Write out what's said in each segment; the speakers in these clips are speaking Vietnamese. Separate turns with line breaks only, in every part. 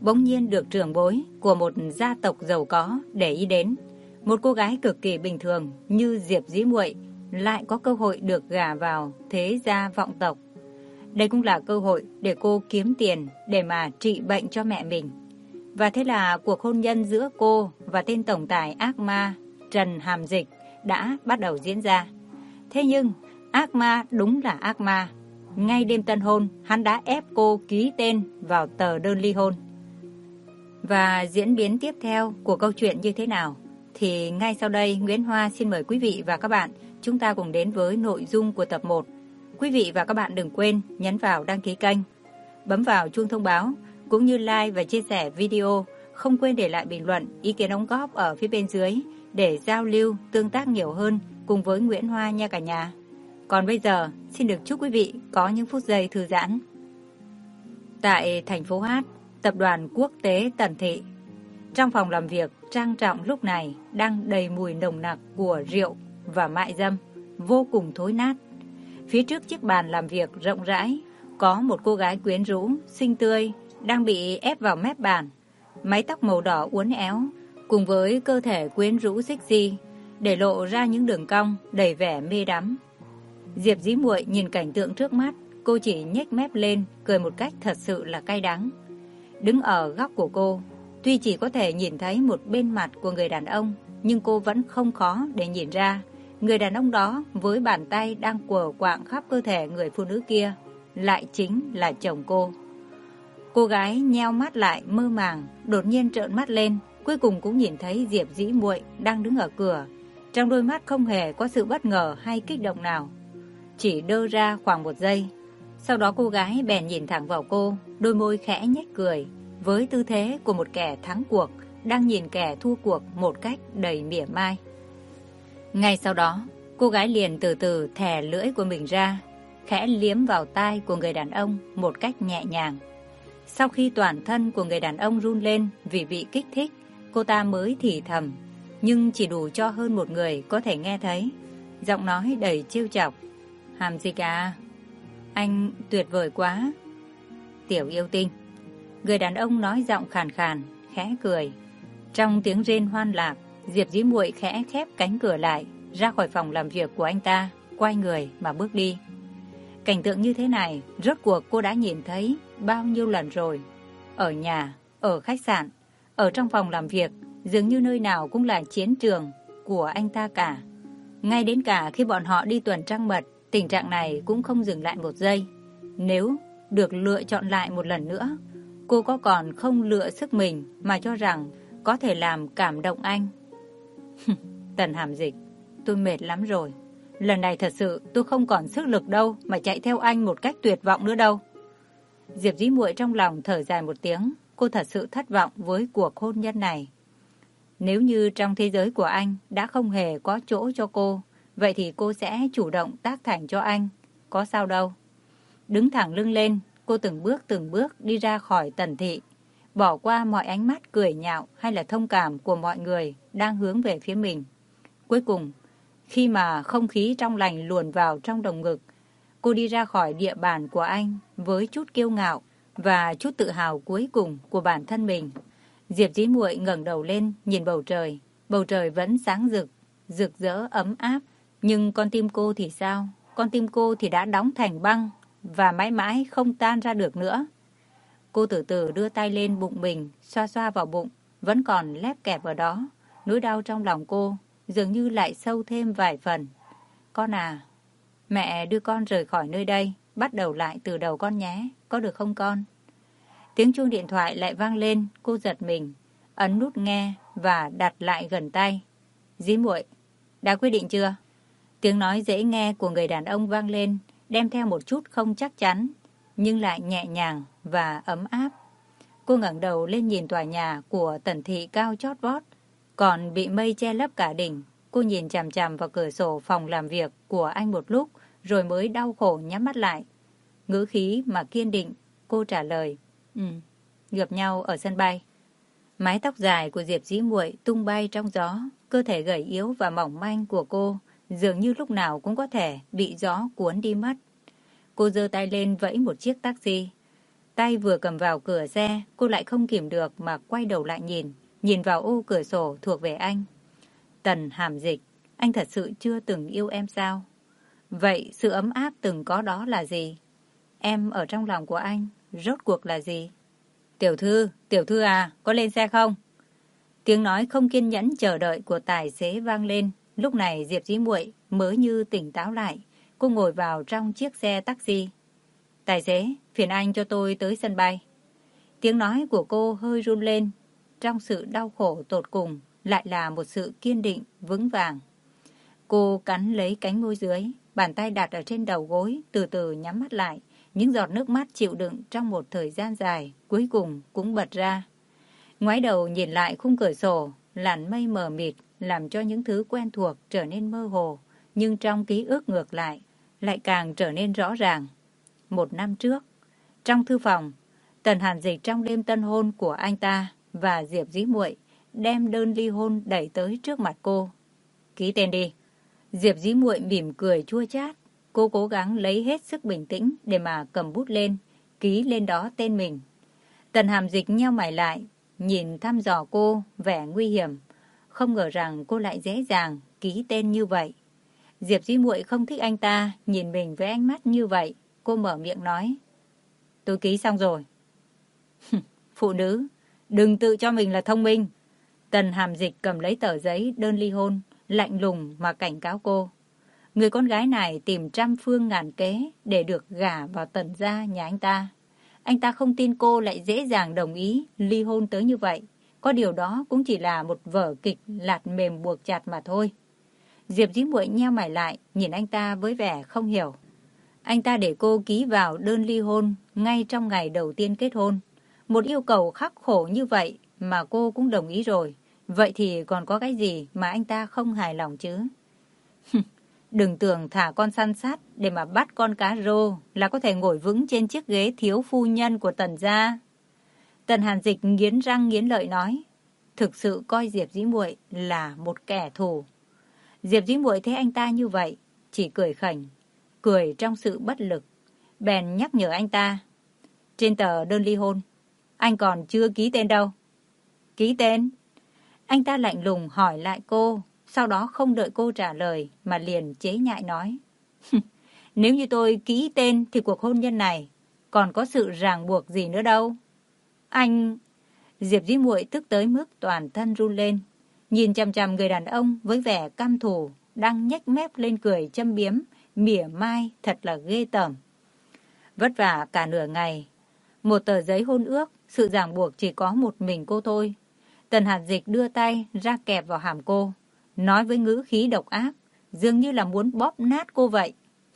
bỗng nhiên được trưởng bối của một gia tộc giàu có để ý đến. Một cô gái cực kỳ bình thường như Diệp Dĩ Muội lại có cơ hội được gả vào thế gia vọng tộc. Đây cũng là cơ hội để cô kiếm tiền để mà trị bệnh cho mẹ mình. Và thế là cuộc hôn nhân giữa cô và tên tổng tài ác ma Trần Hàm Dịch đã bắt đầu diễn ra. Thế nhưng, ác ma đúng là ác ma. Ngay đêm tân hôn, hắn đã ép cô ký tên vào tờ đơn ly hôn. Và diễn biến tiếp theo của câu chuyện như thế nào? Thì ngay sau đây, Nguyễn Hoa xin mời quý vị và các bạn chúng ta cùng đến với nội dung của tập 1. Quý vị và các bạn đừng quên nhấn vào đăng ký kênh, bấm vào chuông thông báo, cũng như like và chia sẻ video. Không quên để lại bình luận, ý kiến đóng góp ở phía bên dưới để giao lưu, tương tác nhiều hơn cùng với Nguyễn Hoa nha cả nhà. Còn bây giờ, xin được chúc quý vị có những phút giây thư giãn. Tại thành phố Hát, tập đoàn quốc tế Tần Thị, trong phòng làm việc trang trọng lúc này đang đầy mùi nồng nặc của rượu và mại dâm, vô cùng thối nát. Phía trước chiếc bàn làm việc rộng rãi, có một cô gái quyến rũ, xinh tươi, đang bị ép vào mép bàn. Mái tóc màu đỏ uốn éo, cùng với cơ thể quyến rũ sexy, để lộ ra những đường cong đầy vẻ mê đắm. Diệp Dĩ Muội nhìn cảnh tượng trước mắt, cô chỉ nhếch mép lên, cười một cách thật sự là cay đắng. Đứng ở góc của cô, tuy chỉ có thể nhìn thấy một bên mặt của người đàn ông, nhưng cô vẫn không khó để nhìn ra người đàn ông đó với bàn tay đang quờ quạng khắp cơ thể người phụ nữ kia lại chính là chồng cô. Cô gái nheo mắt lại mơ màng, đột nhiên trợn mắt lên, cuối cùng cũng nhìn thấy Diệp Dĩ Muội đang đứng ở cửa. Trong đôi mắt không hề có sự bất ngờ hay kích động nào, chỉ đơ ra khoảng một giây. Sau đó cô gái bèn nhìn thẳng vào cô, đôi môi khẽ nhếch cười, với tư thế của một kẻ thắng cuộc đang nhìn kẻ thua cuộc một cách đầy mỉa mai. Ngay sau đó, cô gái liền từ từ thè lưỡi của mình ra, khẽ liếm vào tai của người đàn ông một cách nhẹ nhàng. Sau khi toàn thân của người đàn ông run lên vì bị kích thích, cô ta mới thì thầm, nhưng chỉ đủ cho hơn một người có thể nghe thấy. Giọng nói đầy trêu chọc. Hàm Dịch à, anh tuyệt vời quá. Tiểu yêu tinh. Người đàn ông nói giọng khàn khàn, khẽ cười. Trong tiếng rên hoan lạc, Diệp Dĩ Muội khẽ khép cánh cửa lại, ra khỏi phòng làm việc của anh ta, quay người mà bước đi. Cảnh tượng như thế này, rốt cuộc cô đã nhìn thấy bao nhiêu lần rồi. Ở nhà, ở khách sạn, ở trong phòng làm việc, dường như nơi nào cũng là chiến trường của anh ta cả. Ngay đến cả khi bọn họ đi tuần trăng mật, tình trạng này cũng không dừng lại một giây. Nếu được lựa chọn lại một lần nữa, cô có còn không lựa sức mình mà cho rằng có thể làm cảm động anh. Tần Hàm Dịch, tôi mệt lắm rồi. Lần này thật sự tôi không còn sức lực đâu mà chạy theo anh một cách tuyệt vọng nữa đâu. Diệp Dĩ Muội trong lòng thở dài một tiếng, cô thật sự thất vọng với cuộc hôn nhân này. Nếu như trong thế giới của anh đã không hề có chỗ cho cô, vậy thì cô sẽ chủ động tác thành cho anh, có sao đâu. Đứng thẳng lưng lên, cô từng bước đi ra khỏi Tần Thị, bỏ qua mọi ánh mắt cười nhạo hay là thông cảm của mọi người đang hướng về phía mình. Cuối cùng, khi mà không khí trong lành luồn vào trong lồng ngực, cô đi ra khỏi địa bàn của anh với chút kiêu ngạo và chút tự hào cuối cùng của bản thân mình. Diệp Dĩ Muội ngẩng đầu lên nhìn bầu trời vẫn sáng rực rỡ ấm áp, nhưng con tim cô thì sao? Con tim cô thì đã đóng thành băng và mãi mãi không tan ra được nữa. Cô từ từ đưa tay lên bụng mình, xoa xoa vào bụng, vẫn còn lép kẹp ở đó. Nỗi đau trong lòng cô dường như lại sâu thêm vài phần. Con à, mẹ đưa con rời khỏi nơi đây, bắt đầu lại từ đầu con nhé, có được không con? Tiếng chuông điện thoại lại vang lên, cô giật mình, ấn nút nghe và đặt lại gần tay. Dĩ Muội, đã quyết định chưa? Tiếng nói dễ nghe của người đàn ông vang lên, đem theo một chút không chắc chắn, nhưng lại nhẹ nhàng và ấm áp. Cô ngẩng đầu lên nhìn tòa nhà của Tần Thị cao chót vót, còn bị mây che lấp cả đỉnh. Cô nhìn chằm chằm vào cửa sổ phòng làm việc của anh một lúc, rồi mới đau khổ nhắm mắt lại. Ngữ khí mà kiên định, cô trả lời, gặp nhau ở sân bay. Mái tóc dài của Diệp Dĩ Muội tung bay trong gió, cơ thể gầy yếu và mỏng manh của cô dường như lúc nào cũng có thể bị gió cuốn đi mất. Cô giơ tay lên vẫy một chiếc taxi. Tay vừa cầm vào cửa xe, cô lại không kìm được mà quay đầu lại nhìn vào ô cửa sổ thuộc về anh. Tần Hàm Dịch, anh thật sự chưa từng yêu em sao? Vậy sự ấm áp từng có đó là gì? Em ở trong lòng của anh, rốt cuộc là gì? Tiểu thư à, có lên xe không? Tiếng nói không kiên nhẫn chờ đợi của tài xế vang lên. Lúc này Diệp Dĩ Muội mới như tỉnh táo lại. Cô ngồi vào trong chiếc xe taxi. Tài xế, phiền anh cho tôi tới sân bay. Tiếng nói của cô hơi run lên. Trong sự đau khổ tột cùng lại là một sự kiên định, vững vàng. Cô cắn lấy cánh môi dưới, bàn tay đặt ở trên đầu gối, từ từ nhắm mắt lại. Những giọt nước mắt chịu đựng trong một thời gian dài, cuối cùng cũng bật ra. Ngoái đầu nhìn lại khung cửa sổ, làn mây mờ mịt làm cho những thứ quen thuộc trở nên mơ hồ, nhưng trong ký ức ngược lại càng trở nên rõ ràng. 1 năm trước, trong thư phòng, Tần Hàn Dịch trong đêm tân hôn của anh ta và Diệp Dĩ Muội đem đơn ly hôn đẩy tới trước mặt cô. Ký tên đi. Diệp Dĩ Muội mỉm cười chua chát. Cô cố gắng lấy hết sức bình tĩnh để mà cầm bút lên, ký lên đó tên mình. Tần Hàm Dịch nheo mày lại, nhìn thăm dò cô, vẻ nguy hiểm. Không ngờ rằng cô lại dễ dàng ký tên như vậy. Diệp Dĩ Muội không thích anh ta nhìn mình với ánh mắt như vậy. Cô mở miệng nói. Tôi ký xong rồi. Phụ nữ, đừng tự cho mình là thông minh. Tần Hàm Dịch cầm lấy tờ giấy đơn ly hôn, lạnh lùng mà cảnh cáo cô. Người con gái này tìm trăm phương ngàn kế để được gả vào Tần gia nhà anh ta. Anh ta không tin cô lại dễ dàng đồng ý ly hôn tới như vậy. Có điều đó cũng chỉ là một vở kịch lạt mềm buộc chặt mà thôi. Diệp Dĩ Muội nheo mày lại, nhìn anh ta với vẻ không hiểu. Anh ta để cô ký vào đơn ly hôn ngay trong ngày đầu tiên kết hôn. Một yêu cầu khắc khổ như vậy mà cô cũng đồng ý rồi. Vậy thì còn có cái gì mà anh ta không hài lòng chứ? Đừng tưởng thả con săn sát để mà bắt con cá rô là có thể ngồi vững trên chiếc ghế thiếu phu nhân của Tần gia. Tần Hàn Dịch nghiến răng nghiến lợi nói, thực sự coi Diệp Dĩ Muội là một kẻ thù. Diệp Dĩ Muội thấy anh ta như vậy, chỉ cười khỉnh, cười trong sự bất lực, bèn nhắc nhở anh ta. Trên tờ đơn ly hôn, anh còn chưa ký tên đâu. Ký tên? Anh ta lạnh lùng hỏi lại cô, sau đó không đợi cô trả lời mà liền chế nhại nói. Nếu như tôi ký tên thì cuộc hôn nhân này còn có sự ràng buộc gì nữa đâu. Anh... Diệp Dĩ Muội tức tới mức toàn thân run lên, nhìn chằm chằm người đàn ông với vẻ căm thù, đang nhếch mép lên cười châm biếm, mỉa mai thật là ghê tởm. Vất vả cả nửa ngày, một tờ giấy hôn ước, sự ràng buộc chỉ có một mình cô thôi. Tần Hàn Dịch đưa tay ra kẹp vào hàm cô, nói với ngữ khí độc ác, dường như là muốn bóp nát cô vậy.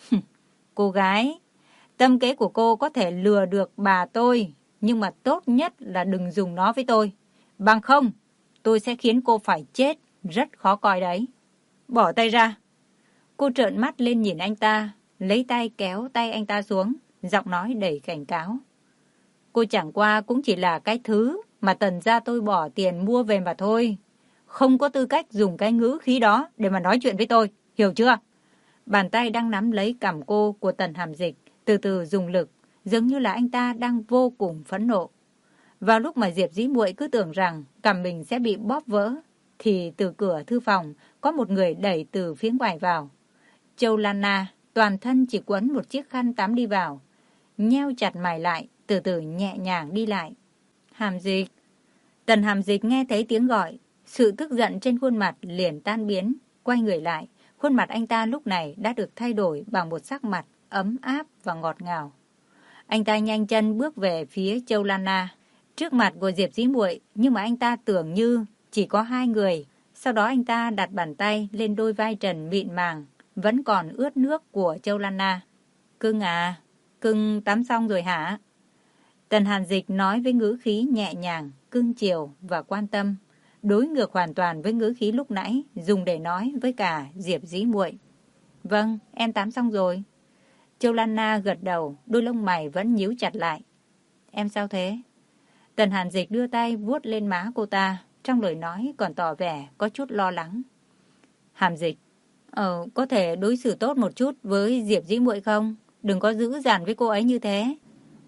Cô gái, tâm kế của cô có thể lừa được bà tôi, nhưng mà tốt nhất là đừng dùng nó với tôi. Bằng không, tôi sẽ khiến cô phải chết, rất khó coi đấy. Bỏ tay ra. Cô trợn mắt lên nhìn anh ta, lấy tay kéo tay anh ta xuống, giọng nói đầy cảnh cáo. Cô chẳng qua cũng chỉ là cái thứ mà Tần gia tôi bỏ tiền mua về mà thôi. Không có tư cách dùng cái ngữ khí đó để mà nói chuyện với tôi, hiểu chưa? Bàn tay đang nắm lấy cằm cô của Tần Hàm Dịch, từ từ dùng lực, giống như là anh ta đang vô cùng phẫn nộ. Vào lúc mà Diệp Dĩ Muội cứ tưởng rằng cằm mình sẽ bị bóp vỡ, thì từ cửa thư phòng có một người đẩy từ phía ngoài vào. Châu Lan Na toàn thân chỉ quấn một chiếc khăn tắm đi vào, nheo chặt mày lại, từ từ nhẹ nhàng đi lại. Hàm Dịch. Tần Hàm Dịch nghe thấy tiếng gọi, sự tức giận trên khuôn mặt liền tan biến, quay người lại. Khuôn mặt anh ta lúc này đã được thay đổi bằng một sắc mặt ấm áp và ngọt ngào. Anh ta nhanh chân bước về phía Châu Lan Na, trước mặt của Diệp Dĩ Muội, nhưng mà anh ta tưởng như chỉ có hai người. Sau đó anh ta đặt bàn tay lên đôi vai trần mịn màng, vẫn còn ướt nước của Châu Lan Na. Cưng à, cưng tắm xong rồi hả? Tần Hàn Dịch nói với ngữ khí nhẹ nhàng, cưng chiều và quan tâm, đối ngược hoàn toàn với ngữ khí lúc nãy dùng để nói với cả Diệp Dĩ Muội. Vâng, em tắm xong rồi. Châu Lan Na gật đầu, đôi lông mày vẫn nhíu chặt lại. Em sao thế? Tần Hàn Dịch đưa tay vuốt lên má cô ta, trong lời nói còn tỏ vẻ có chút lo lắng. Hàm Dịch, có thể đối xử tốt một chút với Diệp Dĩ Muội không? Đừng có dữ dằn với cô ấy như thế.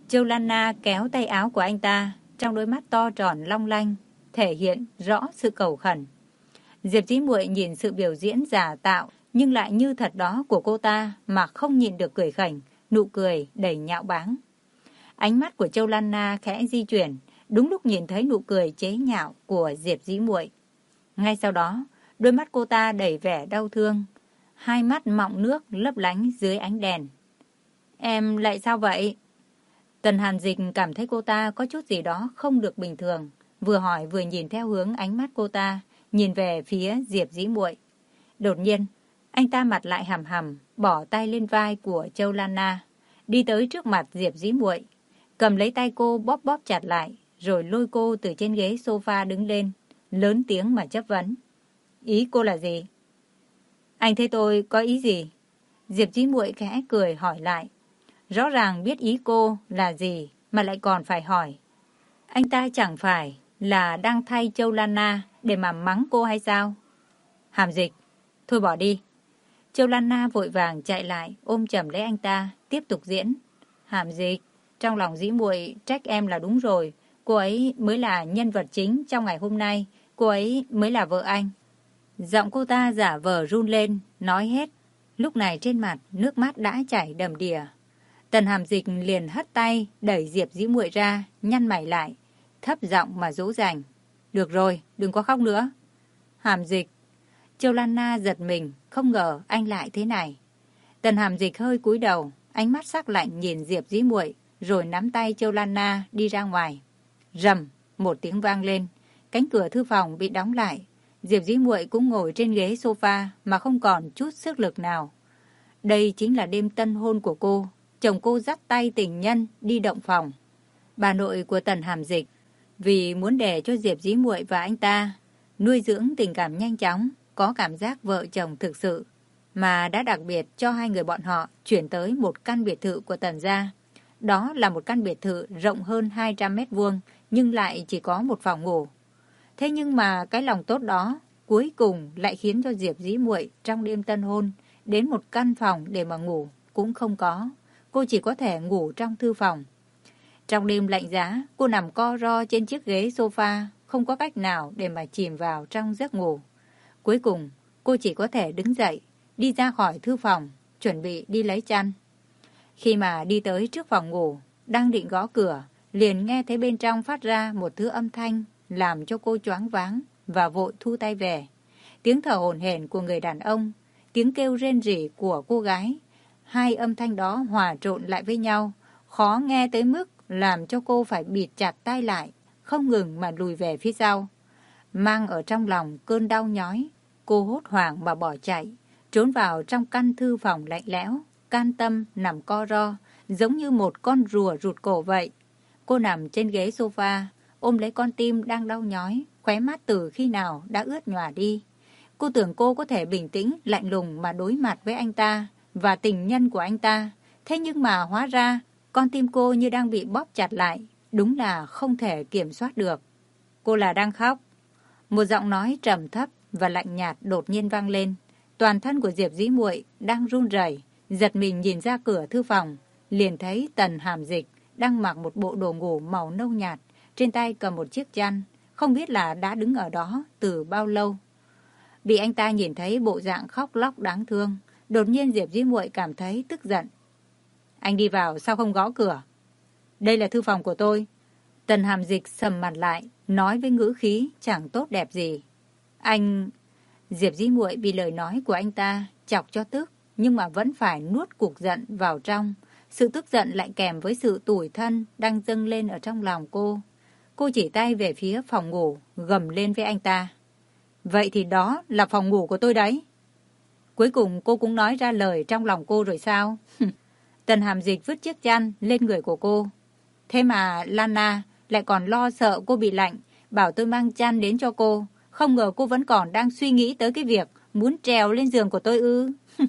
Châu Lan Na kéo tay áo của anh ta, trong đôi mắt to tròn long lanh, thể hiện rõ sự cầu khẩn. Diệp Dĩ Muội nhìn sự biểu diễn giả tạo nhưng lại như thật đó của cô ta mà không nhịn được cười khỉnh, nụ cười đầy nhạo báng. Ánh mắt của Châu Lan Na khẽ di chuyển, đúng lúc nhìn thấy nụ cười chế nhạo của Diệp Dĩ Muội. Ngay sau đó, đôi mắt cô ta đầy vẻ đau thương, hai mắt mọng nước lấp lánh dưới ánh đèn. Em lại sao vậy? Tần Hàn Dịch cảm thấy cô ta có chút gì đó không được bình thường, vừa hỏi vừa nhìn theo hướng ánh mắt cô ta, nhìn về phía Diệp Dĩ Muội. Đột nhiên, anh ta mặt lại hầm hầm, bỏ tay lên vai của Châu Lan Na, đi tới trước mặt Diệp Dĩ Muội, cầm lấy tay cô bóp bóp chặt lại, rồi lôi cô từ trên ghế sofa đứng lên, lớn tiếng mà chất vấn. Ý cô là gì? Anh thấy tôi có ý gì? Diệp Dĩ Muội khẽ cười hỏi lại. Rõ ràng biết ý cô là gì mà lại còn phải hỏi. Anh ta chẳng phải là đang thay Châu Lan Na để mà mắng cô hay sao? Hàm Dịch, thôi bỏ đi. Châu Lan Na vội vàng chạy lại ôm chầm lấy anh ta, tiếp tục diễn. Hàm Dịch, trong lòng Dĩ Muội trách em là đúng rồi. Cô ấy mới là nhân vật chính trong ngày hôm nay. Cô ấy mới là vợ anh. Giọng cô ta giả vờ run lên, nói hết. Lúc này trên mặt nước mắt đã chảy đầm đìa. Tần Hàm Dịch liền hất tay đẩy Diệp Dĩ Muội ra, nhăn mày lại, thấp giọng mà dỗ dành. Được rồi, đừng có khóc nữa. Hàm Dịch. Châu Lan Na giật mình, không ngờ anh lại thế này. Tần Hàm Dịch hơi cúi đầu, ánh mắt sắc lạnh nhìn Diệp Dĩ Muội, rồi nắm tay Châu Lan Na đi ra ngoài. Rầm, một tiếng vang lên, cánh cửa thư phòng bị đóng lại. Diệp Dĩ Muội cũng ngồi trên ghế sofa mà không còn chút sức lực nào. Đây chính là đêm tân hôn của cô. Chồng cô dắt tay tình nhân đi động phòng. Bà nội của Tần Hàm Dịch vì muốn để cho Diệp Dĩ Muội và anh ta nuôi dưỡng tình cảm nhanh chóng, có cảm giác vợ chồng thực sự, mà đã đặc biệt cho hai người bọn họ chuyển tới một căn biệt thự của Tần gia. Đó là một căn biệt thự rộng hơn 200 mét vuông nhưng lại chỉ có một phòng ngủ. Thế nhưng mà cái lòng tốt đó cuối cùng lại khiến cho Diệp Dĩ Muội trong đêm tân hôn đến một căn phòng để mà ngủ cũng không có. Cô chỉ có thể ngủ trong thư phòng. Trong đêm lạnh giá, cô nằm co ro trên chiếc ghế sofa, không có cách nào để mà chìm vào trong giấc ngủ. Cuối cùng, cô chỉ có thể đứng dậy, đi ra khỏi thư phòng, chuẩn bị đi lấy chăn. Khi mà đi tới trước phòng ngủ, đang định gõ cửa, liền nghe thấy bên trong phát ra một thứ âm thanh làm cho cô choáng váng và vội thu tay về. Tiếng thở hổn hển của người đàn ông, tiếng kêu rên rỉ của cô gái, hai âm thanh đó hòa trộn lại với nhau, khó nghe tới mức làm cho cô phải bịt chặt tai lại, không ngừng mà lùi về phía sau. Mang ở trong lòng cơn đau nhói, cô hốt hoảng mà bỏ chạy, trốn vào trong căn thư phòng lạnh lẽo, can tâm nằm co ro, giống như một con rùa rụt cổ vậy. Cô nằm trên ghế sofa, ôm lấy con tim đang đau nhói, khóe mắt từ khi nào đã ướt nhòa đi. Cô tưởng cô có thể bình tĩnh, lạnh lùng mà đối mặt với anh ta và tình nhân của anh ta. Thế nhưng mà hóa ra, con tim cô như đang bị bóp chặt lại, đúng là không thể kiểm soát được. Cô là đang khóc. Một giọng nói trầm thấp và lạnh nhạt đột nhiên vang lên. Toàn thân của Diệp Dĩ Muội đang run rẩy, giật mình nhìn ra cửa thư phòng, liền thấy Tần Hàm Dịch đang mặc một bộ đồ ngủ màu nâu nhạt, trên tay cầm một chiếc chăn, không biết là đã đứng ở đó từ bao lâu. Bị anh ta nhìn thấy bộ dạng khóc lóc đáng thương, đột nhiên Diệp Dĩ Muội cảm thấy tức giận. Anh đi vào sao không gõ cửa? Đây là thư phòng của tôi. Tần Hàm Dịch sầm mặt lại, nói với ngữ khí chẳng tốt đẹp gì. Anh... Diệp Dĩ Muội bị lời nói của anh ta chọc cho tức, nhưng mà vẫn phải nuốt cục giận vào trong. Sự tức giận lại kèm với sự tủi thân đang dâng lên ở trong lòng cô. Cô chỉ tay về phía phòng ngủ, gầm lên với anh ta. Vậy thì đó là phòng ngủ của tôi đấy. Cuối cùng cô cũng nói ra lời trong lòng cô rồi sao? Tần Hàm Dịch vứt chiếc chăn lên người của cô. Thế mà Lana lại còn lo sợ cô bị lạnh, bảo tôi mang chăn đến cho cô. Không ngờ cô vẫn còn đang suy nghĩ tới cái việc muốn trèo lên giường của tôi ư.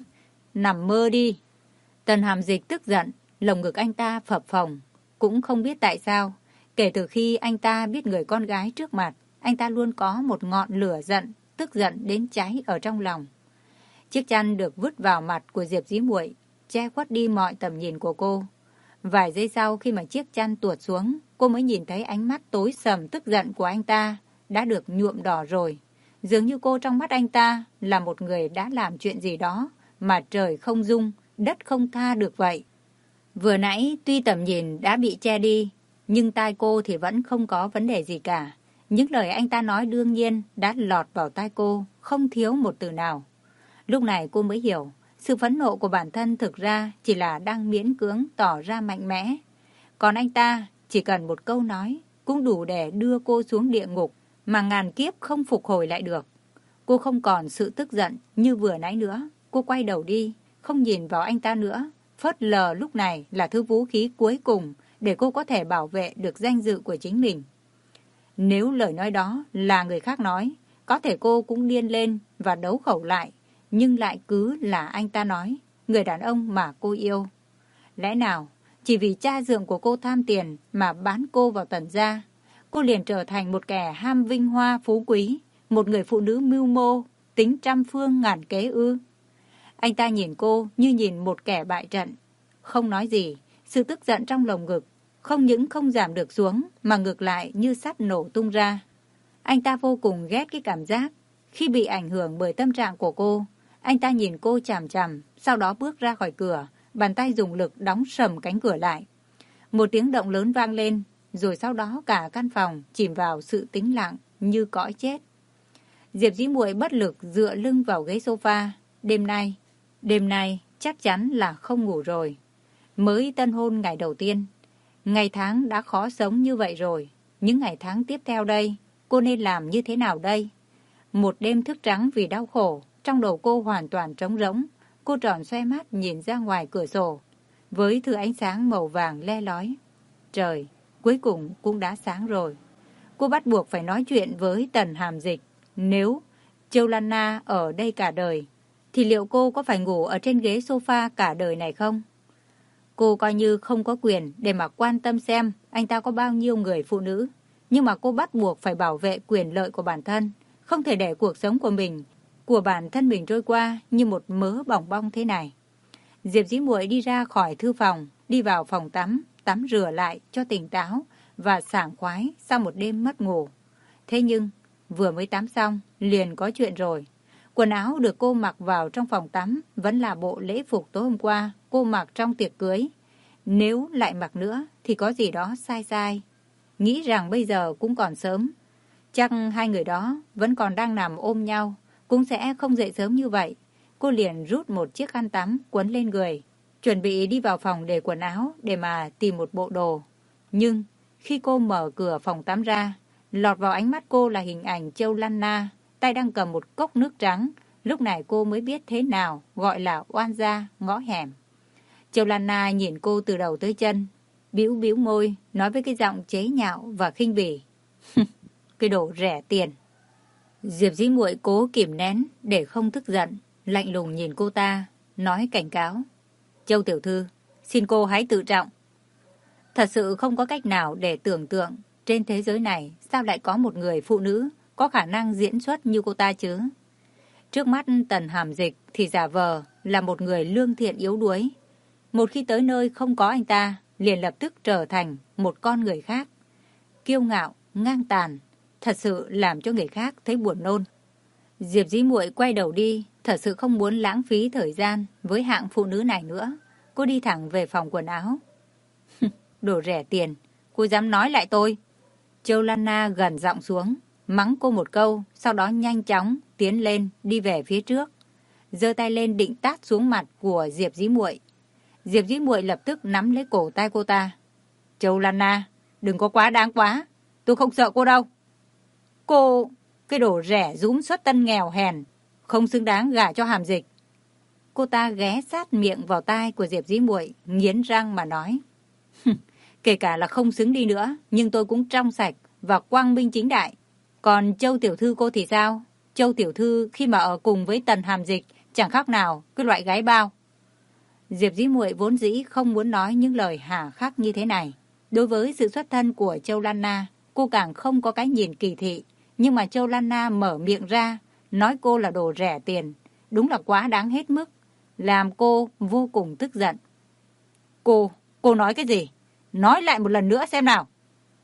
Nằm mơ đi. Tần Hàm Dịch tức giận, lồng ngực anh ta phập phồng. Cũng không biết tại sao, kể từ khi anh ta biết người con gái trước mặt, anh ta luôn có một ngọn lửa giận, tức giận đến cháy ở trong lòng. Chiếc chăn được vứt vào mặt của Diệp Dĩ Muội, che khuất đi mọi tầm nhìn của cô. Vài giây sau khi mà chiếc chăn tuột xuống, cô mới nhìn thấy ánh mắt tối sầm tức giận của anh ta đã được nhuộm đỏ rồi. Dường như cô trong mắt anh ta là một người đã làm chuyện gì đó mà trời không dung, đất không tha được vậy. Vừa nãy tuy tầm nhìn đã bị che đi, nhưng tai cô thì vẫn không có vấn đề gì cả. Những lời anh ta nói đương nhiên đã lọt vào tai cô, không thiếu một từ nào. Lúc này cô mới hiểu, sự phẫn nộ của bản thân thực ra chỉ là đang miễn cưỡng tỏ ra mạnh mẽ. Còn anh ta chỉ cần một câu nói cũng đủ để đưa cô xuống địa ngục mà ngàn kiếp không phục hồi lại được. Cô không còn sự tức giận như vừa nãy nữa. Cô quay đầu đi, không nhìn vào anh ta nữa. Phớt lờ lúc này là thứ vũ khí cuối cùng để cô có thể bảo vệ được danh dự của chính mình. Nếu lời nói đó là người khác nói, có thể cô cũng điên lên và đấu khẩu lại. Nhưng lại cứ là anh ta nói, người đàn ông mà cô yêu. Lẽ nào, chỉ vì cha dượng của cô tham tiền mà bán cô vào Tần gia, cô liền trở thành một kẻ ham vinh hoa phú quý, một người phụ nữ mưu mô, tính trăm phương ngàn kế ư? Anh ta nhìn cô như nhìn một kẻ bại trận. Không nói gì, sự tức giận trong lồng ngực không những không giảm được xuống mà ngược lại như sắp nổ tung ra. Anh ta vô cùng ghét cái cảm giác khi bị ảnh hưởng bởi tâm trạng của cô. Anh ta nhìn cô chằm chằm, sau đó bước ra khỏi cửa, bàn tay dùng lực đóng sầm cánh cửa lại. Một tiếng động lớn vang lên, rồi sau đó cả căn phòng chìm vào sự tĩnh lặng như cõi chết. Diệp Dĩ Muội bất lực dựa lưng vào ghế sofa. Đêm nay chắc chắn là không ngủ rồi. Mới tân hôn ngày đầu tiên, ngày tháng đã khó sống như vậy rồi. Những ngày tháng tiếp theo đây, cô nên làm như thế nào đây? Một đêm thức trắng vì đau khổ, trong đầu cô hoàn toàn trống rỗng. Cô tròn xoe mắt nhìn ra ngoài cửa sổ, với thứ ánh sáng màu vàng le lói. Trời, cuối cùng cũng đã sáng rồi. Cô bắt buộc phải nói chuyện với Tần Hàm Dịch. Nếu Châu Lan Na ở đây cả đời, thì liệu cô có phải ngủ ở trên ghế sofa cả đời này không? Cô coi như không có quyền để mà quan tâm xem anh ta có bao nhiêu người phụ nữ. Nhưng mà cô bắt buộc phải bảo vệ quyền lợi của bản thân. Không thể để cuộc sống của bản thân mình trôi qua như một mớ bòng bong thế này. Diệp Dĩ Muội đi ra khỏi thư phòng, đi vào phòng tắm, tắm rửa lại cho tỉnh táo và sảng khoái sau một đêm mất ngủ. Thế nhưng, vừa mới tắm xong, liền có chuyện rồi. Quần áo được cô mặc vào trong phòng tắm vẫn là bộ lễ phục tối hôm qua cô mặc trong tiệc cưới. Nếu lại mặc nữa thì có gì đó sai sai. Nghĩ rằng bây giờ cũng còn sớm. Chắc hai người đó vẫn còn đang nằm ôm nhau, cũng sẽ không dậy sớm như vậy. Cô liền rút một chiếc khăn tắm quấn lên người, chuẩn bị đi vào phòng để quần áo để mà tìm một bộ đồ. Nhưng khi cô mở cửa phòng tắm ra, lọt vào ánh mắt cô là hình ảnh Châu Lan Na, tay đang cầm một cốc nước trắng. Lúc này cô mới biết thế nào gọi là oan gia ngõ hẻm. Châu Lan Na nhìn cô từ đầu tới chân, bĩu bĩu môi, nói với cái giọng chế nhạo và khinh bỉ. Cái đồ rẻ tiền. Diệp Dĩ Muội cố kìm nén để không tức giận, lạnh lùng nhìn cô ta, nói cảnh cáo. Châu tiểu thư, xin cô hãy tự trọng. Thật sự không có cách nào để tưởng tượng trên thế giới này sao lại có một người phụ nữ có khả năng diễn xuất như cô ta chứ. Trước mắt Tần Hàm Dịch thì giả vờ là một người lương thiện yếu đuối. Một khi tới nơi không có anh ta, liền lập tức trở thành một con người khác. Kiêu ngạo, ngang tàn, thật sự làm cho người khác thấy buồn nôn. Diệp Dĩ Muội quay đầu đi, thật sự không muốn lãng phí thời gian với hạng phụ nữ này nữa. Cô đi thẳng về phòng quần áo. Đồ rẻ tiền, cô dám nói lại tôi. Châu Lan Na gần giọng xuống, mắng cô một câu, sau đó nhanh chóng tiến lên đi về phía trước, giơ tay lên định tát xuống mặt của Diệp Dĩ Muội. Diệp Dĩ Muội lập tức nắm lấy cổ tay cô ta. Châu Lan Na, đừng có quá đáng quá, tôi không sợ cô đâu. Cô, cái đồ rẻ rúm xuất thân nghèo hèn, không xứng đáng gả cho Hàm Dịch. Cô ta ghé sát miệng vào tai của Diệp Dĩ Muội, nghiến răng mà nói. Kể cả là không xứng đi nữa, nhưng tôi cũng trong sạch và quang minh chính đại. Còn Châu tiểu thư cô thì sao? Châu tiểu thư khi mà ở cùng với Tần Hàm Dịch chẳng khác nào cái loại gái bao. Diệp Dĩ Muội vốn dĩ không muốn nói những lời hà khắc như thế này. Đối với sự xuất thân của Châu Lan Na, cô càng không có cái nhìn kỳ thị. Nhưng mà Châu Lan Na mở miệng ra, nói cô là đồ rẻ tiền. Đúng là quá đáng hết mức, làm cô vô cùng tức giận. Cô nói cái gì? Nói lại một lần nữa xem nào.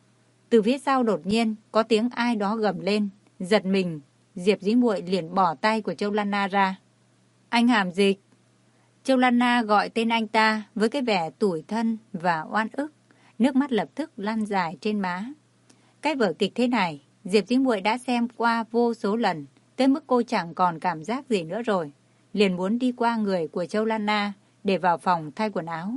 Từ phía sau đột nhiên có tiếng ai đó gầm lên. Giật mình, Diệp Dĩ Muội liền bỏ tay của Châu Lan Na ra. Anh Hàm Dịch. Châu Lan Na gọi tên anh ta với cái vẻ tủi thân và oan ức. Nước mắt lập tức lăn dài trên má. Cái vở kịch thế này, Diệp Dĩ Muội đã xem qua vô số lần, tới mức cô chẳng còn cảm giác gì nữa rồi. Liền muốn đi qua người của Châu Lan Na để vào phòng thay quần áo.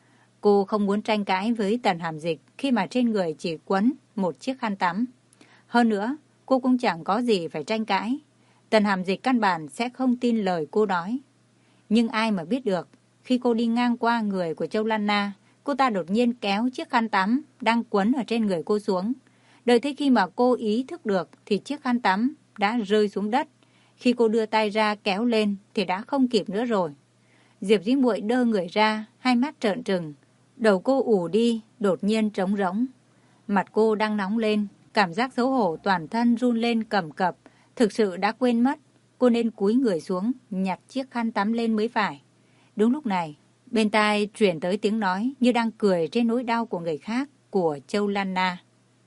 Cô không muốn tranh cãi với Tần Hàm Dịch khi mà trên người chỉ quấn một chiếc khăn tắm. Hơn nữa, cô cũng chẳng có gì phải tranh cãi. Tần Hàm Dịch căn bản sẽ không tin lời cô nói. Nhưng ai mà biết được, khi cô đi ngang qua người của Châu Lan Na, cô ta đột nhiên kéo chiếc khăn tắm đang quấn ở trên người cô xuống. Đợi thế khi mà cô ý thức được thì chiếc khăn tắm đã rơi xuống đất. Khi cô đưa tay ra kéo lên thì đã không kịp nữa rồi. Diệp Dĩ Muội đơ người ra, hai mắt trợn trừng. Đầu cô ù đi, đột nhiên trống rỗng. Mặt cô đang nóng lên, cảm giác xấu hổ toàn thân run lên cầm cập. Thực sự đã quên mất, cô nên cúi người xuống, nhặt chiếc khăn tắm lên mới phải. Đúng lúc này, bên tai truyền tới tiếng nói như đang cười trên nỗi đau của người khác, của Châu Lan Na.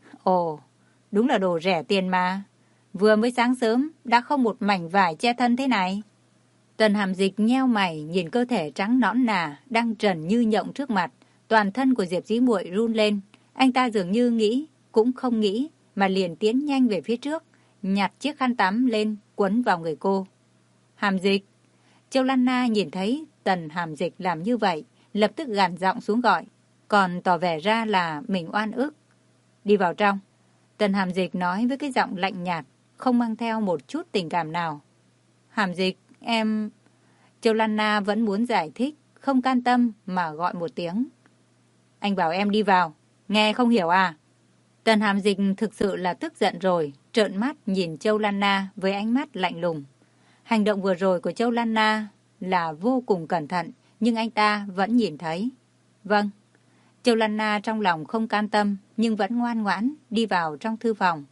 Ồ, đúng là đồ rẻ tiền mà. Vừa mới sáng sớm, đã không một mảnh vải che thân thế này. Tần Hàm Dịch nheo mày nhìn cơ thể trắng nõn nà, đang trần như nhộng trước mặt. Toàn thân của Diệp Dĩ Muội run lên. Anh ta dường như nghĩ, cũng không nghĩ, mà liền tiến nhanh về phía trước, nhặt chiếc khăn tắm lên, quấn vào người cô. Hàm Dịch. Châu Lan Na nhìn thấy Tần Hàm Dịch làm như vậy, lập tức gằn giọng xuống gọi, còn tỏ vẻ ra là mình oan ức. Đi vào trong. Tần Hàm Dịch nói với cái giọng lạnh nhạt, không mang theo một chút tình cảm nào. Hàm Dịch, em... Châu Lan Na vẫn muốn giải thích, không can tâm mà gọi một tiếng. Anh bảo em đi vào, nghe không hiểu à? Tần Hàm Dịch thực sự là tức giận rồi, trợn mắt nhìn Châu Lan Na với ánh mắt lạnh lùng. Hành động vừa rồi của Châu Lan Na là vô cùng cẩn thận, nhưng anh ta vẫn nhìn thấy. Vâng. Châu Lan Na trong lòng không can tâm, nhưng vẫn ngoan ngoãn đi vào trong thư phòng.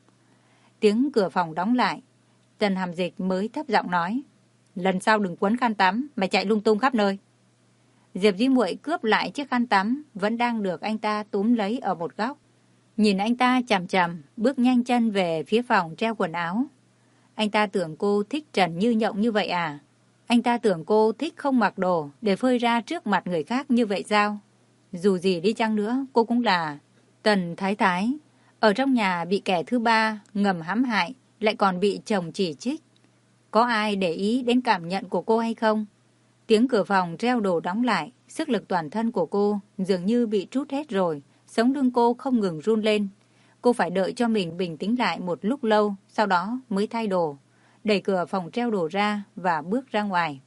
Tiếng cửa phòng đóng lại. Tần Hàm Dịch mới thấp giọng nói, lần sau đừng quấn khăn tắm mà chạy lung tung khắp nơi. Diệp Dĩ Muội cướp lại chiếc khăn tắm vẫn đang được anh ta túm lấy ở một góc. Nhìn anh ta chằm chằm, bước nhanh chân về phía phòng treo quần áo. Anh ta tưởng cô thích trần như nhộng như vậy à? Anh ta tưởng cô thích không mặc đồ để phơi ra trước mặt người khác như vậy sao? Dù gì đi chăng nữa, cô cũng là Tần Thái Thái. Ở trong nhà bị kẻ thứ ba ngầm hãm hại, lại còn bị chồng chỉ trích. Có ai để ý đến cảm nhận của cô hay không? Tiếng cửa phòng treo đồ đóng lại, sức lực toàn thân của cô dường như bị trút hết rồi, sống lưng cô không ngừng run lên. Cô phải đợi cho mình bình tĩnh lại một lúc lâu, sau đó mới thay đồ, đẩy cửa phòng treo đồ ra và bước ra ngoài.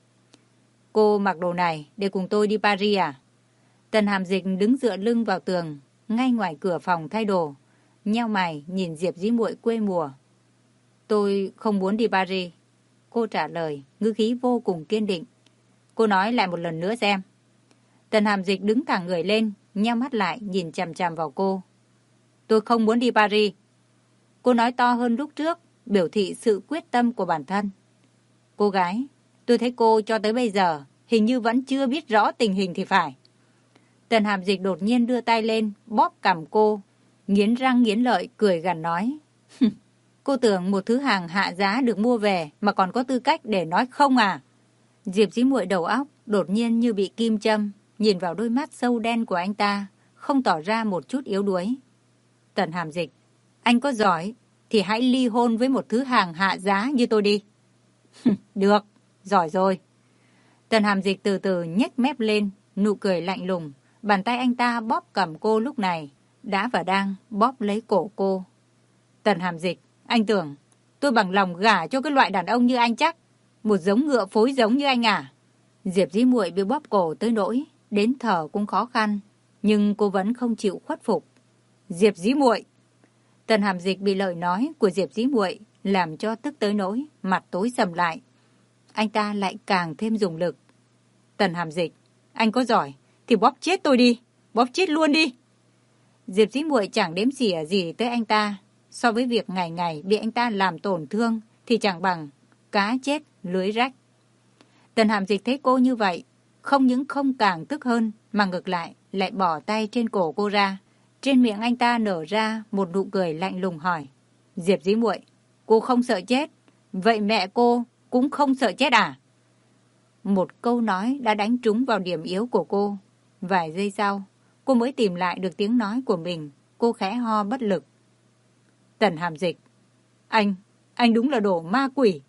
Cô mặc đồ này để cùng tôi đi Paris à? Tần Hàm Dịch đứng dựa lưng vào tường, ngay ngoài cửa phòng thay đồ, nheo mày nhìn Diệp Dĩ Muội quê mùa. Tôi không muốn đi Paris. Cô trả lời, ngữ khí vô cùng kiên định. Cô nói lại một lần nữa xem. Tần Hàm Dịch đứng thẳng người lên, nheo mắt lại nhìn chằm chằm vào cô. Tôi không muốn đi Paris. Cô nói to hơn lúc trước, biểu thị sự quyết tâm của bản thân. Cô gái, tôi thấy cô cho tới bây giờ hình như vẫn chưa biết rõ tình hình thì phải. Tần Hàm Dịch đột nhiên đưa tay lên, bóp cằm cô, nghiến răng nghiến lợi, cười gằn nói. Cô tưởng một thứ hàng hạ giá được mua về mà còn có tư cách để nói không à? Diệp Dĩ Muội đầu óc đột nhiên như bị kim châm, nhìn vào đôi mắt sâu đen của anh ta, không tỏ ra một chút yếu đuối. Tần Hàm Dịch, anh có giỏi thì hãy ly hôn với một thứ hàng hạ giá như tôi đi. Được, giỏi rồi. Tần Hàm Dịch từ từ nhếch mép lên, nụ cười lạnh lùng. Bàn tay anh ta bóp cầm cô lúc này, đã và đang bóp lấy cổ cô. Tần Hàm Dịch, anh tưởng tôi bằng lòng gả cho cái loại đàn ông như anh chắc? Một giống ngựa phối giống như anh à? Diệp Dĩ Muội bị bóp cổ tới nỗi, đến thở cũng khó khăn, nhưng cô vẫn không chịu khuất phục. Diệp Dĩ Muội. Tần Hàm Dịch bị lời nói của Diệp Dĩ Muội làm cho tức tới nỗi, mặt tối sầm lại. Anh ta lại càng thêm dùng lực. Tần Hàm Dịch, anh có giỏi thì bóp chết tôi đi, bóp chết luôn đi. Diệp Dĩ Muội chẳng đếm xỉa gì tới anh ta. So với việc ngày ngày bị anh ta làm tổn thương thì chẳng bằng cá chết lưới rách. Tần Hàm Dịch thấy cô như vậy, không những không càng tức hơn mà ngược lại bỏ tay trên cổ cô ra. Trên miệng anh ta nở ra một nụ cười lạnh lùng hỏi. Diệp Dĩ Muội, cô không sợ chết, vậy mẹ cô cũng không sợ chết à? Một câu nói đã đánh trúng vào điểm yếu của cô. Vài giây sau, cô mới tìm lại được tiếng nói của mình. Cô khẽ ho bất lực. Tần Hàm Dịch, anh đúng là đồ ma quỷ.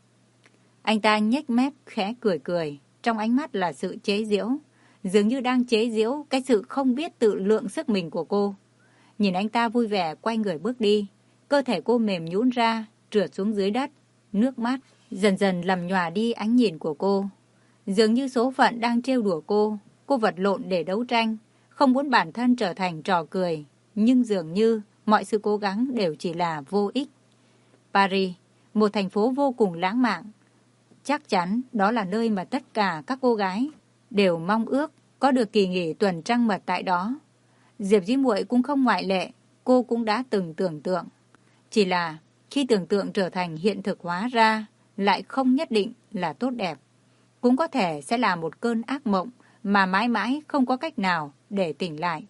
Anh ta nhếch mép khẽ cười cười, trong ánh mắt là sự chế giễu, dường như đang chế giễu cái sự không biết tự lượng sức mình của cô. Nhìn anh ta vui vẻ quay người bước đi, cơ thể cô mềm nhũn ra, trượt xuống dưới đất, nước mắt dần dần làm nhòa đi ánh nhìn của cô. Dường như số phận đang trêu đùa cô vật lộn để đấu tranh, không muốn bản thân trở thành trò cười, nhưng dường như mọi sự cố gắng đều chỉ là vô ích. Paris, một thành phố vô cùng lãng mạn. Chắc chắn đó là nơi mà tất cả các cô gái đều mong ước có được kỳ nghỉ tuần trăng mật tại đó. Diệp Dĩ Muội cũng không ngoại lệ, cô cũng đã từng tưởng tượng. Chỉ là khi tưởng tượng trở thành hiện thực hóa ra, lại không nhất định là tốt đẹp. Cũng có thể sẽ là một cơn ác mộng mà mãi mãi không có cách nào để tỉnh lại.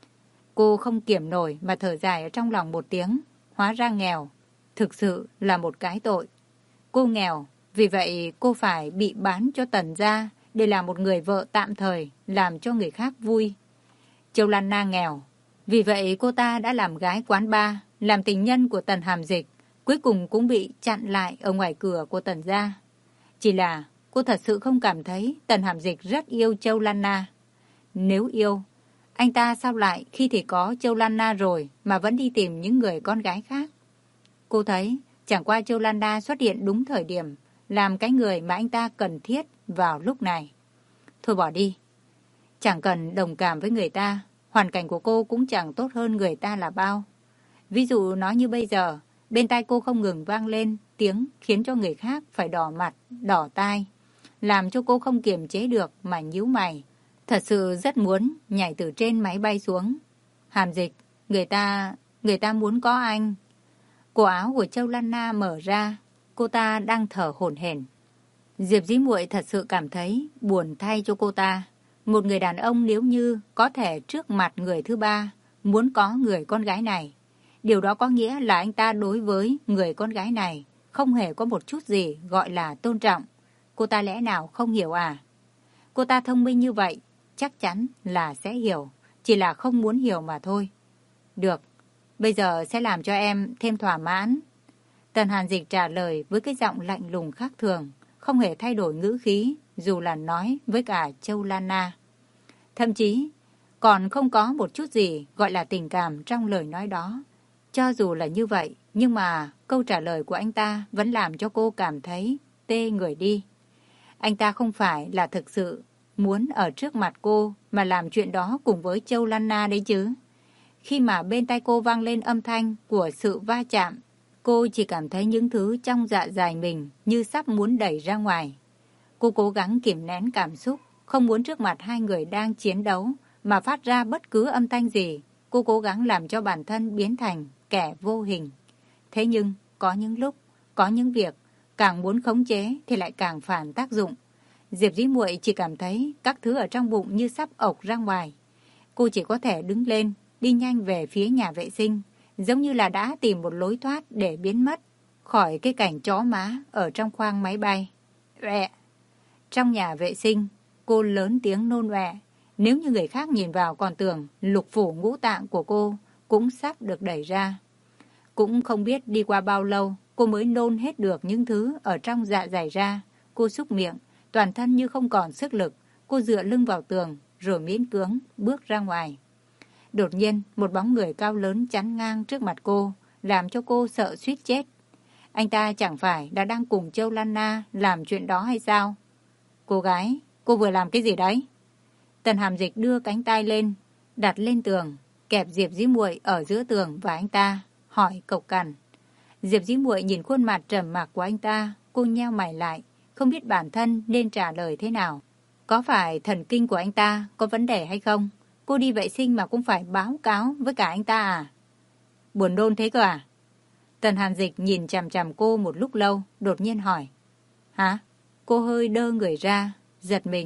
Cô không kiềm nổi mà thở dài ở trong lòng một tiếng. Hóa ra nghèo, thực sự là một cái tội. Cô nghèo, vì vậy cô phải bị bán cho Tần gia để làm một người vợ tạm thời, làm cho người khác vui. Châu Lan Na nghèo, vì vậy cô ta đã làm gái quán bar, làm tình nhân của Tần Hàm Dịch, cuối cùng cũng bị chặn lại ở ngoài cửa của Tần gia. Chỉ là cô thật sự không cảm thấy Tần Hàm Dịch rất yêu Châu Lan Na. Nếu yêu, anh ta sao lại khi thì có Châu Lan Na rồi mà vẫn đi tìm những người con gái khác? Cô thấy chẳng qua Châu Lan Na xuất hiện đúng thời điểm, làm cái người mà anh ta cần thiết vào lúc này. Thôi bỏ đi. Chẳng cần đồng cảm với người ta, hoàn cảnh của cô cũng chẳng tốt hơn người ta là bao. Ví dụ nói như bây giờ, bên tai cô không ngừng vang lên tiếng khiến cho người khác phải đỏ mặt, đỏ tai, làm cho cô không kiềm chế được mà nhíu mày. Thật sự rất muốn nhảy từ trên máy bay xuống. Hàm Dịch, người ta muốn có anh. Cổ áo của Châu Lan Na mở ra, cô ta đang thở hổn hển. Diệp Dĩ Muội thật sự cảm thấy buồn thay cho cô ta. Một người đàn ông nếu như có thể trước mặt người thứ ba muốn có người con gái này, điều đó có nghĩa là anh ta đối với người con gái này không hề có một chút gì gọi là tôn trọng. Cô ta lẽ nào không hiểu à? Cô ta thông minh như vậy, chắc chắn là sẽ hiểu, chỉ là không muốn hiểu mà thôi. Được, bây giờ sẽ làm cho em thêm thỏa mãn. Tần Hàn Dịch trả lời với cái giọng lạnh lùng khác thường, không hề thay đổi ngữ khí, dù là nói với cả Châu Lan Na. Thậm chí, còn không có một chút gì gọi là tình cảm trong lời nói đó. Cho dù là như vậy, nhưng mà câu trả lời của anh ta vẫn làm cho cô cảm thấy tê người đi. Anh ta không phải là thực sự muốn ở trước mặt cô mà làm chuyện đó cùng với Châu Lan Na đấy chứ. Khi mà bên tai cô vang lên âm thanh của sự va chạm, cô chỉ cảm thấy những thứ trong dạ dày mình như sắp muốn đẩy ra ngoài. Cô cố gắng kìm nén cảm xúc, không muốn trước mặt hai người đang chiến đấu mà phát ra bất cứ âm thanh gì. Cô cố gắng làm cho bản thân biến thành kẻ vô hình. Thế nhưng, có những lúc, có những việc, càng muốn khống chế thì lại càng phản tác dụng. Diệp Dĩ Muội chỉ cảm thấy các thứ ở trong bụng như sắp ộc ra ngoài. Cô chỉ có thể đứng lên, đi nhanh về phía nhà vệ sinh, giống như là đã tìm một lối thoát để biến mất khỏi cái cảnh chó má ở trong khoang máy bay. Ọe! Trong nhà vệ sinh, cô lớn tiếng nôn ọe. Nếu như người khác nhìn vào còn tưởng lục phủ ngũ tạng của cô cũng sắp được đẩy ra. Cũng không biết đi qua bao lâu, cô mới nôn hết được những thứ ở trong dạ dày ra. Cô súc miệng, toàn thân như không còn sức lực. Cô dựa lưng vào tường, rồi miễn cưỡng bước ra ngoài. Đột nhiên, một bóng người cao lớn chắn ngang trước mặt cô, làm cho cô sợ suýt chết. Anh ta chẳng phải đã đang cùng Châu Lan Na làm chuyện đó hay sao? Cô gái, cô vừa làm cái gì đấy? Tần Hàm Dịch đưa cánh tay lên, đặt lên tường, kẹp Diệp Dĩ Muội ở giữa tường và anh ta, hỏi cộc cằn. Diệp Dĩ Muội nhìn khuôn mặt trầm mặc của anh ta, cô nheo mày lại, không biết bản thân nên trả lời thế nào. Có phải thần kinh của anh ta có vấn đề hay không? Cô đi vệ sinh mà cũng phải báo cáo với cả anh ta à? Buồn nôn thế cơ à? Tần Hàn Dịch nhìn chằm chằm cô một lúc lâu, đột nhiên hỏi. Hả? Cô hơi đơ người ra, giật mình,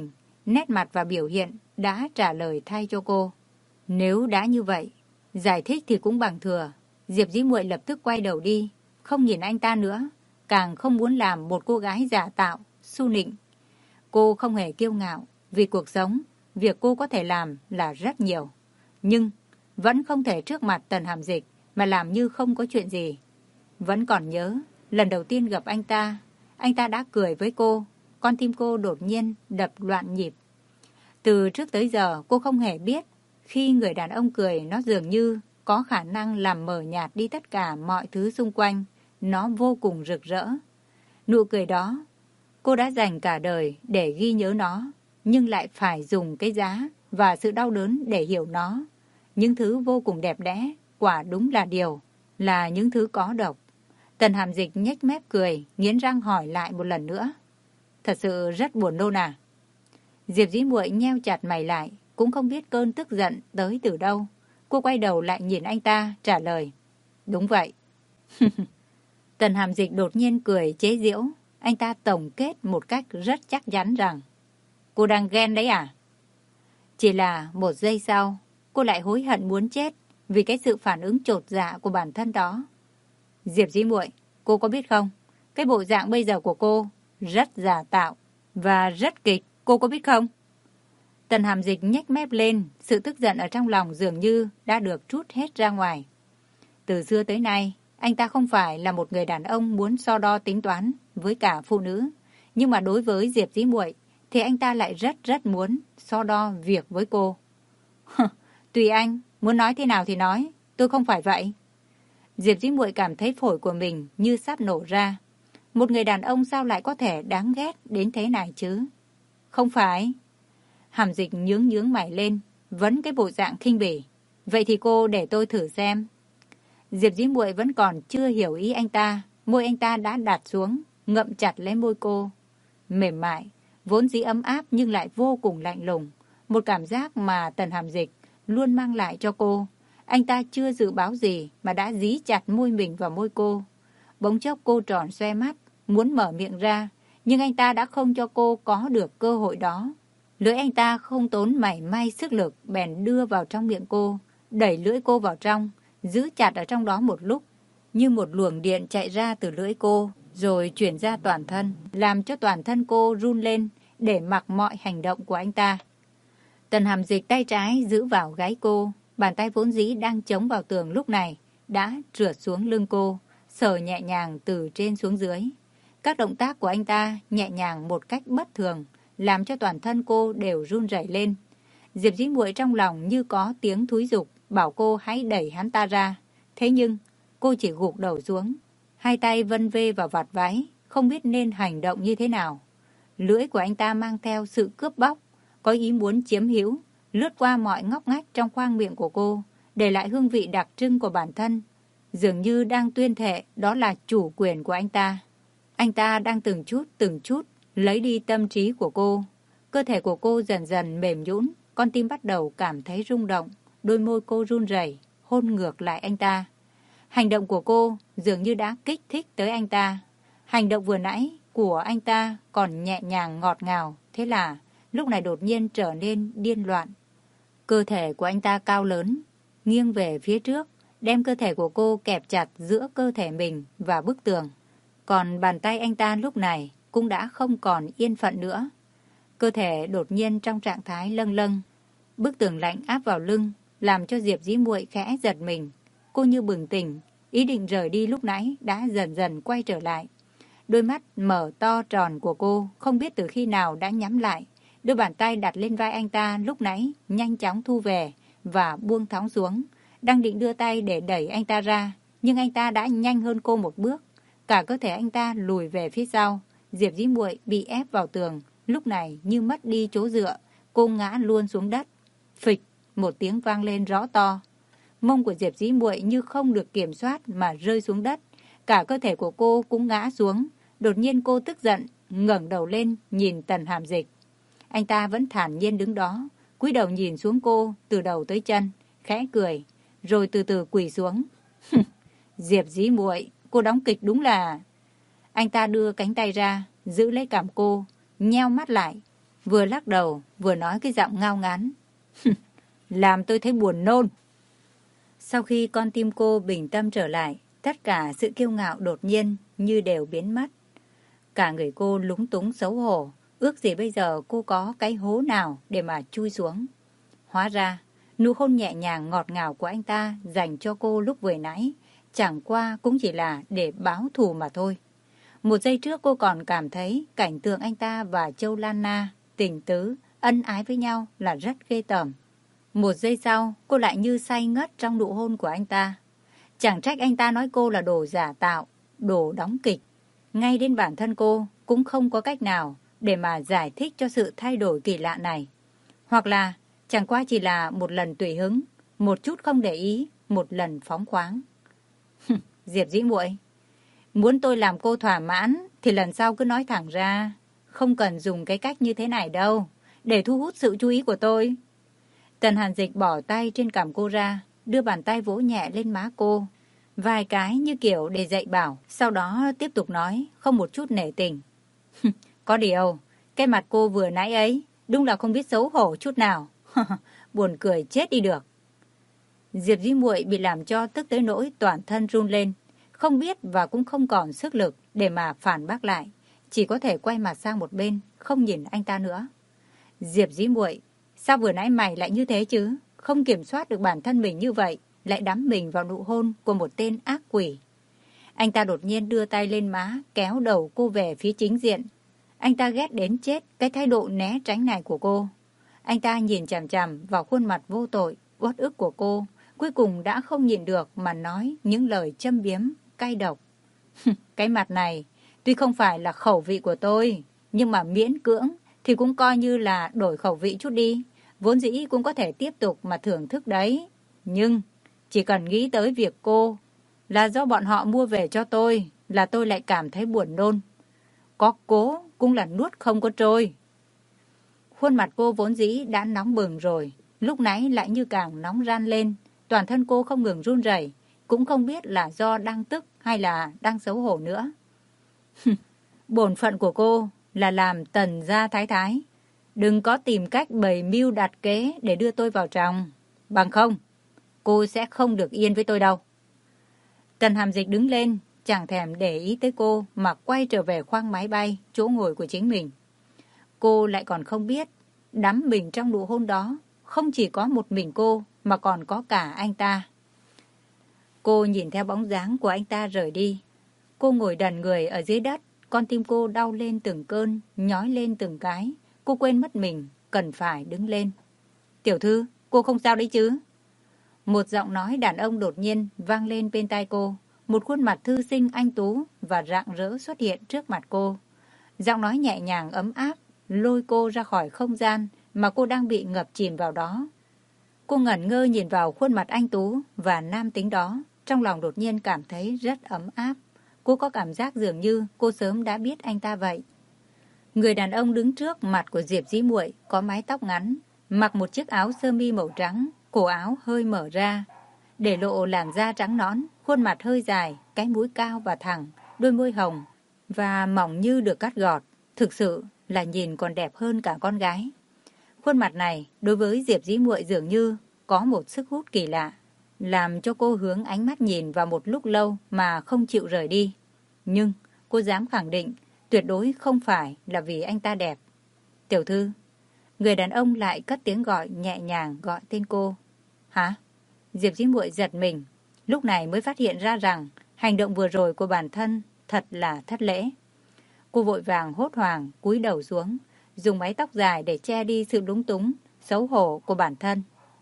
nét mặt và biểu hiện đã trả lời thay cho cô. Nếu đã như vậy, giải thích thì cũng bằng thừa. Diệp Dĩ Muội lập tức quay đầu đi, không nhìn anh ta nữa, càng không muốn làm một cô gái giả tạo, su nịnh. Cô không hề kiêu ngạo, vì cuộc sống, việc cô có thể làm là rất nhiều. Nhưng vẫn không thể trước mặt Tần Hàm Dịch mà làm như không có chuyện gì. Vẫn còn nhớ, lần đầu tiên gặp anh ta đã cười với cô, con tim cô đột nhiên đập loạn nhịp. Từ trước tới giờ cô không hề biết, khi người đàn ông cười nó dường như có khả năng làm mờ nhạt đi tất cả mọi thứ xung quanh, nó vô cùng rực rỡ. Nụ cười đó, cô đã dành cả đời để ghi nhớ nó, nhưng lại phải dùng cái giá và sự đau đớn để hiểu nó. Những thứ vô cùng đẹp đẽ, quả đúng là những thứ có độc. Tần Hàm Dịch nhếch mép cười, nghiến răng hỏi lại một lần nữa. Thật sự rất buồn nôn à? Diệp Dĩ Muội nheo chặt mày lại, cũng không biết cơn tức giận tới từ đâu. Cô quay đầu lại nhìn anh ta, trả lời. Đúng vậy. Tần Hàm Dịch đột nhiên cười chế giễu. Anh ta tổng kết một cách rất chắc chắn rằng, cô đang ghen đấy à? Chỉ là một giây sau, cô lại hối hận muốn chết vì cái sự phản ứng chột dạ của bản thân đó. Diệp Dĩ Muội, cô có biết không? Cái bộ dạng bây giờ của cô rất giả tạo và rất kịch, cô có biết không? Tần Hàm Dịch nhếch mép lên, sự tức giận ở trong lòng dường như đã được trút hết ra ngoài. Từ xưa tới nay, anh ta không phải là một người đàn ông muốn so đo tính toán với cả phụ nữ, nhưng mà đối với Diệp Dĩ Muội thì anh ta lại rất muốn so đo việc với cô. Tùy anh, muốn nói thế nào thì nói, tôi không phải vậy. Diệp Dĩ Muội cảm thấy phổi của mình như sắp nổ ra. Một người đàn ông sao lại có thể đáng ghét đến thế này chứ? Không phải. Hàm Dịch nhướng mày lên, vẫn cái bộ dạng khinh bỉ. Vậy thì cô để tôi thử xem. Diệp Dĩ Muội vẫn còn chưa hiểu ý anh ta, môi anh ta đã đặt xuống, ngậm chặt lấy môi cô. Mềm mại, vốn dĩ ấm áp nhưng lại vô cùng lạnh lùng. Một cảm giác mà Tần Hàm Dịch luôn mang lại cho cô. Anh ta chưa dự báo gì mà đã dí chặt môi mình vào môi cô. Bỗng chốc cô tròn xoe mắt, muốn mở miệng ra, nhưng anh ta đã không cho cô có được cơ hội đó. Lưỡi anh ta không tốn mảy may sức lực, bèn đưa vào trong miệng cô, đẩy lưỡi cô vào trong, giữ chặt ở trong đó một lúc, như một luồng điện chạy ra từ lưỡi cô, rồi chuyển ra toàn thân, làm cho toàn thân cô run lên để mặc mọi hành động của anh ta. Tần Hàm Dịch tay trái giữ vào gáy cô, bàn tay vốn dĩ đang chống vào tường lúc này đã trượt xuống lưng cô, sờ nhẹ nhàng từ trên xuống dưới. Các động tác của anh ta nhẹ nhàng một cách bất thường, làm cho toàn thân cô đều run rẩy lên. Diệp Dĩ Muội trong lòng như có tiếng thúi giục, bảo cô hãy đẩy hắn ta ra. Thế nhưng, cô chỉ gục đầu xuống, hai tay vân vê vào vạt váy, không biết nên hành động như thế nào. Lưỡi của anh ta mang theo sự cướp bóc, có ý muốn chiếm hữu, lướt qua mọi ngóc ngách trong khoang miệng của cô, để lại hương vị đặc trưng của bản thân, dường như đang tuyên thệ đó là chủ quyền của anh ta. Anh ta đang từng chút lấy đi tâm trí của cô. Cơ thể của cô dần dần mềm nhũn, con tim bắt đầu cảm thấy rung động, đôi môi cô run rẩy, hôn ngược lại anh ta. Hành động của cô dường như đã kích thích tới anh ta. Hành động vừa nãy của anh ta còn nhẹ nhàng ngọt ngào, thế là lúc này đột nhiên trở nên điên loạn. Cơ thể của anh ta cao lớn, nghiêng về phía trước, đem cơ thể của cô kẹp chặt giữa cơ thể mình và bức tường. Còn bàn tay anh ta lúc này cũng đã không còn yên phận nữa. Cơ thể đột nhiên trong trạng thái lâng lâng. Bức tường lạnh áp vào lưng, làm cho Diệp Dĩ Muội khẽ giật mình. Cô như bừng tỉnh, ý định rời đi lúc nãy đã dần dần quay trở lại. Đôi mắt mở to tròn của cô không biết từ khi nào đã nhắm lại. Đôi bàn tay đặt lên vai anh ta lúc nãy nhanh chóng thu về và buông thõng xuống. Đang định đưa tay để đẩy anh ta ra, nhưng anh ta đã nhanh hơn cô một bước. Cả cơ thể anh ta lùi về phía sau. Diệp Dĩ Muội bị ép vào tường, lúc này như mất đi chỗ dựa. Cô ngã luôn xuống đất. Phịch, một tiếng vang lên rõ to. Mông của Diệp Dĩ Muội như không được kiểm soát mà rơi xuống đất. Cả cơ thể của cô cũng ngã xuống. Đột nhiên cô tức giận, ngẩng đầu lên nhìn Tần Hàm Dịch. Anh ta vẫn thản nhiên đứng đó, cúi đầu nhìn xuống cô từ đầu tới chân, khẽ cười, rồi từ từ quỳ xuống. Diệp Dĩ Muội, cô đóng kịch đúng là... Anh ta đưa cánh tay ra, giữ lấy cằm cô, nheo mắt lại. vừa lắc đầu, vừa nói cái giọng ngao ngán. Làm tôi thấy buồn nôn. Sau khi con tim cô bình tâm trở lại, tất cả sự kiêu ngạo đột nhiên như đều biến mất. Cả người cô lúng túng xấu hổ, ước gì bây giờ cô có cái hố nào để mà chui xuống. Hóa ra, nụ hôn nhẹ nhàng ngọt ngào của anh ta dành cho cô lúc vừa nãy, chẳng qua cũng chỉ là để báo thù mà thôi. Một giây trước cô còn cảm thấy cảnh tượng anh ta và Châu Lan Na tình tứ, ân ái với nhau là rất ghê tởm. Một giây sau, cô lại như say ngất trong nụ hôn của anh ta. Chẳng trách anh ta nói cô là đồ giả tạo, đồ đóng kịch. Ngay đến bản thân cô cũng không có cách nào để mà giải thích cho sự thay đổi kỳ lạ này. Hoặc là chẳng qua chỉ là một lần tùy hứng, một chút không để ý, một lần phóng khoáng. Diệp Dĩ Muội, muốn tôi làm cô thỏa mãn thì lần sau cứ nói thẳng ra. Không cần dùng cái cách như thế này đâu, để thu hút sự chú ý của tôi. Tần Hàn Dịch bỏ tay trên cằm cô ra, đưa bàn tay vỗ nhẹ lên má cô. Vài cái như kiểu để dạy bảo, sau đó tiếp tục nói, không một chút nể tình. Có điều, cái mặt cô vừa nãy ấy, đúng là không biết xấu hổ chút nào. Buồn cười chết đi được. Diệp Dĩ Muội bị làm cho tức tới nỗi toàn thân run lên, không biết và cũng không còn sức lực để mà phản bác lại, chỉ có thể quay mặt sang một bên, không nhìn anh ta nữa. Diệp Dĩ Muội, sao vừa nãy mày lại như thế chứ? Không kiểm soát được bản thân mình như vậy, lại đắm mình vào nụ hôn của một tên ác quỷ. Anh ta đột nhiên đưa tay lên má, kéo đầu cô về phía chính diện. Anh ta ghét đến chết cái thái độ né tránh này của cô. Anh ta nhìn chằm chằm vào khuôn mặt vô tội, uất ức của cô, cuối cùng đã không nhịn được mà nói những lời châm biếm, cay độc. Cái mặt này, tuy không phải là khẩu vị của tôi, nhưng mà miễn cưỡng thì cũng coi như là đổi khẩu vị chút đi. Vốn dĩ cũng có thể tiếp tục mà thưởng thức đấy. Nhưng chỉ cần nghĩ tới việc cô là do bọn họ mua về cho tôi, là tôi lại cảm thấy buồn nôn. Có cố cũng là nuốt không có trôi. Khuôn mặt cô vốn dĩ đã nóng bừng rồi, lúc nãy lại như càng nóng ran lên. Toàn thân cô không ngừng run rẩy, cũng không biết là do đang tức hay là đang xấu hổ nữa. Bổn phận của cô là làm Tần gia thái thái. Đừng có tìm cách bày mưu đặt kế để đưa tôi vào trong. Bằng không, cô sẽ không được yên với tôi đâu. Tần Hàm Dịch đứng lên, chẳng thèm để ý tới cô mà quay trở về khoang máy bay, chỗ ngồi của chính mình. Cô lại còn không biết, đắm mình trong nụ hôn đó, không chỉ có một mình cô mà còn có cả anh ta. Cô nhìn theo bóng dáng của anh ta rời đi. Cô ngồi đần người ở dưới đất, con tim cô đau lên từng cơn, nhói lên từng cái. Cô quên mất mình, cần phải đứng lên. Tiểu thư, cô không sao đấy chứ? Một giọng nói đàn ông đột nhiên vang lên bên tai cô. Một khuôn mặt thư sinh anh tú và rạng rỡ xuất hiện trước mặt cô. Giọng nói nhẹ nhàng ấm áp, lôi cô ra khỏi không gian mà cô đang bị ngập chìm vào đó. Cô ngẩn ngơ nhìn vào khuôn mặt anh tú và nam tính đó. Trong lòng đột nhiên cảm thấy rất ấm áp. Cô có cảm giác dường như cô sớm đã biết anh ta vậy. Người đàn ông đứng trước mặt của Diệp Dĩ Muội có mái tóc ngắn, mặc một chiếc áo sơ mi màu trắng, cổ áo hơi mở ra, để lộ làn da trắng nõn, khuôn mặt hơi dài, cái mũi cao và thẳng, đôi môi hồng và mỏng như được cắt gọt, thực sự là nhìn còn đẹp hơn cả con gái. Khuôn mặt này đối với Diệp Dĩ Muội dường như có một sức hút kỳ lạ, làm cho cô hướng ánh mắt nhìn vào một lúc lâu mà không chịu rời đi. Nhưng cô dám khẳng định tuyệt đối không phải là vì anh ta đẹp. Tiểu thư. Người đàn ông lại cất tiếng gọi nhẹ nhàng gọi tên cô. Hả? Diệp Dĩ Muội giật mình, lúc này mới phát hiện ra rằng hành động vừa rồi của bản thân thật là thất lễ. Cô vội vàng hốt hoảng cúi đầu xuống, dùng mái tóc dài để che đi sự lúng túng, xấu hổ của bản thân.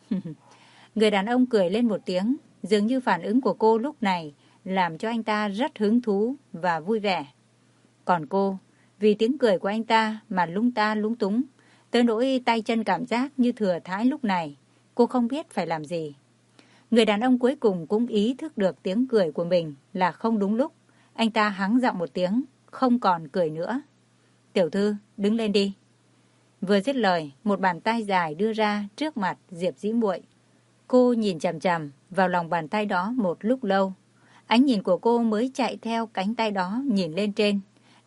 Người đàn ông cười lên một tiếng, dường như phản ứng của cô lúc này làm cho anh ta rất hứng thú và vui vẻ. Còn cô, vì tiếng cười của anh ta mà lung ta lúng túng, tới nỗi tay chân cảm giác như thừa thãi lúc này, cô không biết phải làm gì. Người đàn ông cuối cùng cũng ý thức được tiếng cười của mình là không đúng lúc. Anh ta hắng giọng một tiếng, không còn cười nữa. Tiểu thư, đứng lên đi. Vừa dứt lời, một bàn tay dài đưa ra trước mặt Diệp Dĩ Muội. Cô nhìn chằm chằm vào lòng bàn tay đó một lúc lâu. Ánh nhìn của cô mới chạy theo cánh tay đó nhìn lên trên,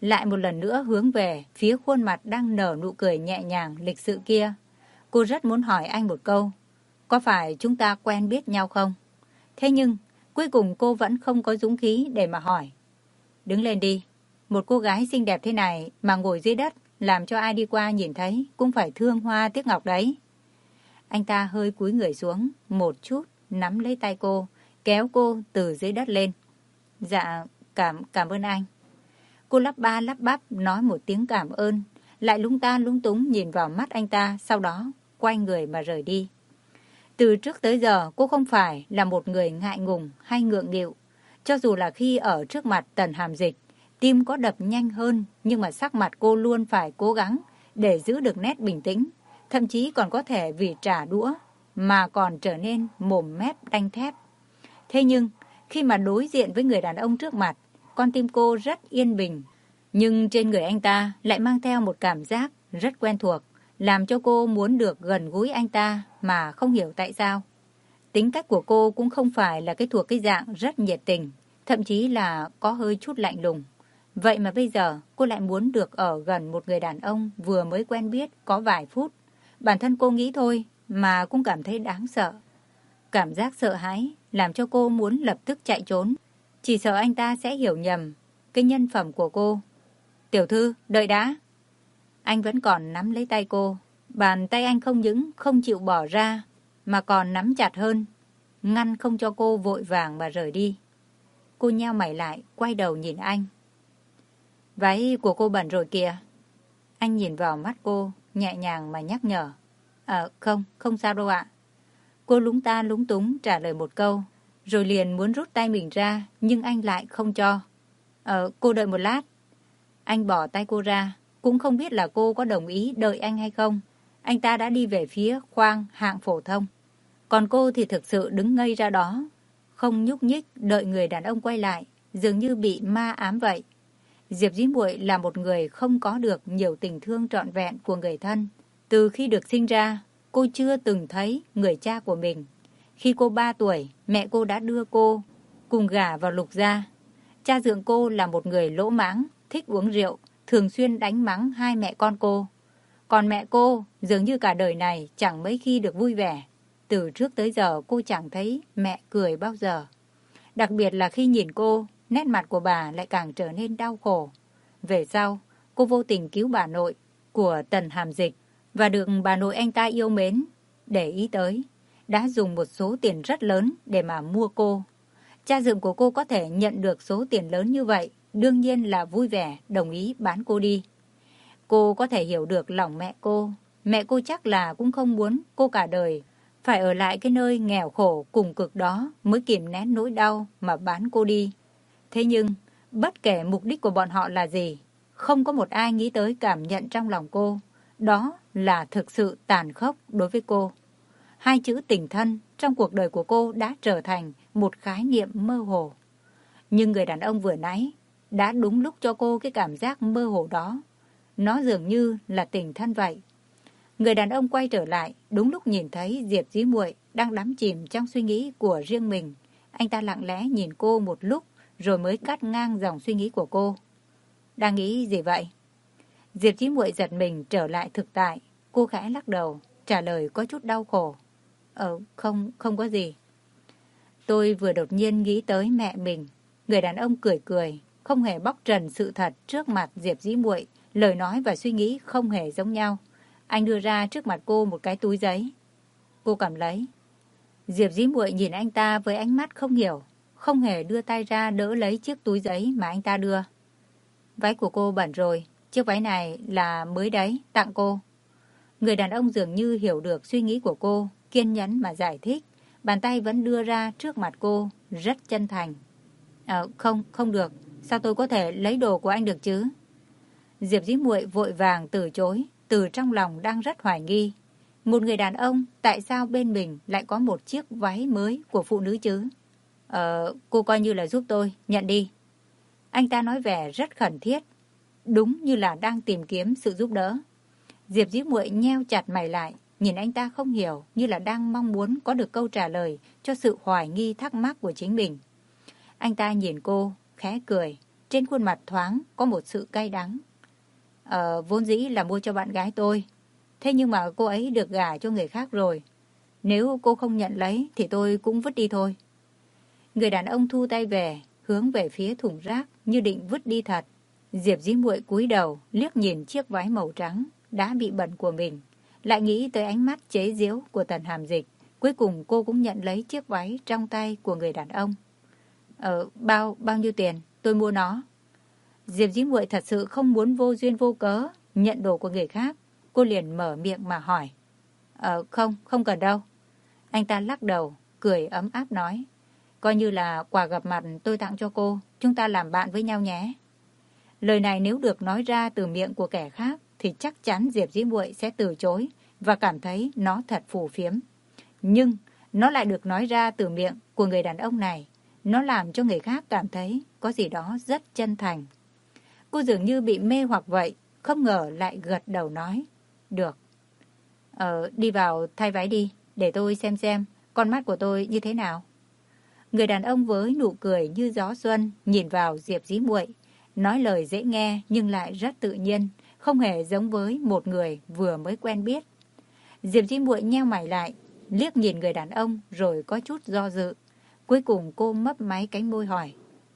lại một lần nữa hướng về phía khuôn mặt đang nở nụ cười nhẹ nhàng lịch sự kia. Cô rất muốn hỏi anh một câu, có phải chúng ta quen biết nhau không? Thế nhưng, cuối cùng cô vẫn không có dũng khí để mà hỏi. Đứng lên đi, một cô gái xinh đẹp thế này mà ngồi dưới đất, làm cho ai đi qua nhìn thấy cũng phải thương hoa tiếc ngọc đấy. Anh ta hơi cúi người xuống một chút, nắm lấy tay cô, kéo cô từ dưới đất lên. Dạ, cảm ơn anh. Cô lắp ba lắp bắp nói một tiếng cảm ơn, lại lúng ta lúng túng nhìn vào mắt anh ta, sau đó quay người mà rời đi. Từ trước tới giờ cô không phải là một người ngại ngùng hay ngượng nghịu. Cho dù là khi ở trước mặt Tần Hàm Dịch, tim có đập nhanh hơn, nhưng mà sắc mặt cô luôn phải cố gắng để giữ được nét bình tĩnh. Thậm chí còn có thể vì trả đũa mà còn trở nên mồm mép đanh thép. Thế nhưng khi mà đối diện với người đàn ông trước mặt, con tim cô rất yên bình. Nhưng trên người anh ta lại mang theo một cảm giác rất quen thuộc, làm cho cô muốn được gần gũi anh ta mà không hiểu tại sao. Tính cách của cô cũng không phải là thuộc cái dạng rất nhiệt tình, thậm chí là có hơi chút lạnh lùng. Vậy mà bây giờ cô lại muốn được ở gần một người đàn ông vừa mới quen biết có vài phút. Bản thân cô nghĩ thôi mà cũng cảm thấy đáng sợ. Cảm giác sợ hãi làm cho cô muốn lập tức chạy trốn. Chỉ sợ anh ta sẽ hiểu nhầm cái nhân phẩm của cô. Tiểu thư, đợi đã. Anh vẫn còn nắm lấy tay cô. Bàn tay anh không những không chịu bỏ ra, mà còn nắm chặt hơn, ngăn không cho cô vội vàng mà rời đi. Cô nheo mày lại, quay đầu nhìn anh. Váy của cô bẩn rồi kìa. Anh nhìn vào mắt cô, nhẹ nhàng mà nhắc nhở. Không sao đâu ạ. Cô lúng ta lúng túng trả lời một câu, rồi liền muốn rút tay mình ra, nhưng anh lại không cho. Cô đợi một lát. Anh bỏ tay cô ra, cũng không biết là cô có đồng ý đợi anh hay không. Anh ta đã đi về phía khoang hạng phổ thông. Còn cô thì thực sự đứng ngây ra đó, không nhúc nhích đợi người đàn ông quay lại, dường như bị ma ám vậy. Diệp Dĩ Muội là một người không có được nhiều tình thương trọn vẹn của người thân. Từ khi được sinh ra, cô chưa từng thấy người cha của mình. Khi cô 3 tuổi, mẹ cô đã đưa cô cùng gả vào Lục gia. Cha dượng cô là một người lỗ mãng, thích uống rượu, thường xuyên đánh mắng hai mẹ con cô. Còn mẹ cô dường như cả đời này chẳng mấy khi được vui vẻ. Từ trước tới giờ cô chẳng thấy mẹ cười bao giờ. Đặc biệt là khi nhìn cô, nét mặt của bà lại càng trở nên đau khổ. Về sau, cô vô tình cứu bà nội của Tần Hàm Dịch và được bà nội anh ta yêu mến, để ý tới, đã dùng một số tiền rất lớn để mà mua cô. Cha dượng của cô có thể nhận được số tiền lớn như vậy, đương nhiên là vui vẻ đồng ý bán cô đi. Cô có thể hiểu được lòng mẹ cô chắc là cũng không muốn cô cả đời phải ở lại cái nơi nghèo khổ cùng cực đó mới kìm nén nỗi đau mà bán cô đi. Thế nhưng, bất kể mục đích của bọn họ là gì, không có một ai nghĩ tới cảm nhận trong lòng cô. Đó là thực sự tàn khốc đối với cô. Hai chữ tình thân trong cuộc đời của cô đã trở thành một khái niệm mơ hồ. Nhưng người đàn ông vừa nãy đã đúng lúc cho cô cái cảm giác mơ hồ đó. Nó dường như là tình thân vậy. Người đàn ông quay trở lại đúng lúc nhìn thấy Diệp Dĩ Muội đang đắm chìm trong suy nghĩ của riêng mình. Anh ta lặng lẽ nhìn cô một lúc rồi mới cắt ngang dòng suy nghĩ của cô. Đang nghĩ gì vậy? Diệp Dĩ Muội giật mình trở lại thực tại. Cô khẽ lắc đầu, trả lời có chút đau khổ. Không có gì. Tôi vừa đột nhiên nghĩ tới mẹ mình. Người đàn ông cười cười, không hề bóc trần sự thật trước mặt Diệp Dĩ Muội. Lời nói và suy nghĩ không hề giống nhau. Anh đưa ra trước mặt cô một cái túi giấy. Cô cầm lấy. Diệp Dĩ Muội nhìn anh ta với ánh mắt không hiểu, không hề đưa tay ra đỡ lấy chiếc túi giấy mà anh ta đưa. Váy của cô bẩn rồi, chiếc váy này là mới đấy, tặng cô. Người đàn ông dường như hiểu được suy nghĩ của cô, kiên nhẫn mà giải thích. Bàn tay vẫn đưa ra trước mặt cô, rất chân thành. Không được, sao tôi có thể lấy đồ của anh được chứ? Diệp Dĩ Muội vội vàng từ chối, từ trong lòng đang rất hoài nghi. Một người đàn ông, tại sao bên mình lại có một chiếc váy mới của phụ nữ chứ? Cô coi như là giúp tôi, nhận đi. Anh ta nói vẻ rất khẩn thiết, đúng như là đang tìm kiếm sự giúp đỡ. Diệp Dĩ Muội nheo chặt mày lại, nhìn anh ta không hiểu, như là đang mong muốn có được câu trả lời cho sự hoài nghi thắc mắc của chính mình. Anh ta nhìn cô, khẽ cười, trên khuôn mặt thoáng có một sự cay đắng. Vốn dĩ là mua cho bạn gái tôi. Thế nhưng mà cô ấy được gả cho người khác rồi. Nếu cô không nhận lấy thì tôi cũng vứt đi thôi. Người đàn ông thu tay về, hướng về phía thùng rác như định vứt đi thật. Diệp Dĩ Muội cúi đầu, liếc nhìn chiếc váy màu trắng đã bị bẩn của mình, lại nghĩ tới ánh mắt chế giễu của Tần Hàm Dịch. Cuối cùng cô cũng nhận lấy chiếc váy trong tay của người đàn ông. Bao nhiêu tiền? Tôi mua nó. Diệp Dĩ Muội thật sự không muốn vô duyên vô cớ nhận đồ của người khác. Cô liền mở miệng mà hỏi. Không cần đâu. Anh ta lắc đầu, cười ấm áp nói. Coi như là quà gặp mặt tôi tặng cho cô, chúng ta làm bạn với nhau nhé. Lời này nếu được nói ra từ miệng của kẻ khác thì chắc chắn Diệp Dĩ Muội sẽ từ chối và cảm thấy nó thật phù phiếm. Nhưng nó lại được nói ra từ miệng của người đàn ông này. Nó làm cho người khác cảm thấy có gì đó rất chân thành. Cô dường như bị mê hoặc vậy, không ngờ lại gật đầu nói. Được. Đi vào thay váy đi, để tôi xem con mắt của tôi như thế nào. Người đàn ông với nụ cười như gió xuân nhìn vào Diệp Dĩ Muội, nói lời dễ nghe nhưng lại rất tự nhiên, không hề giống với một người vừa mới quen biết. Diệp Dĩ Muội nheo mày lại, liếc nhìn người đàn ông rồi có chút do dự. Cuối cùng cô mấp máy cánh môi hỏi.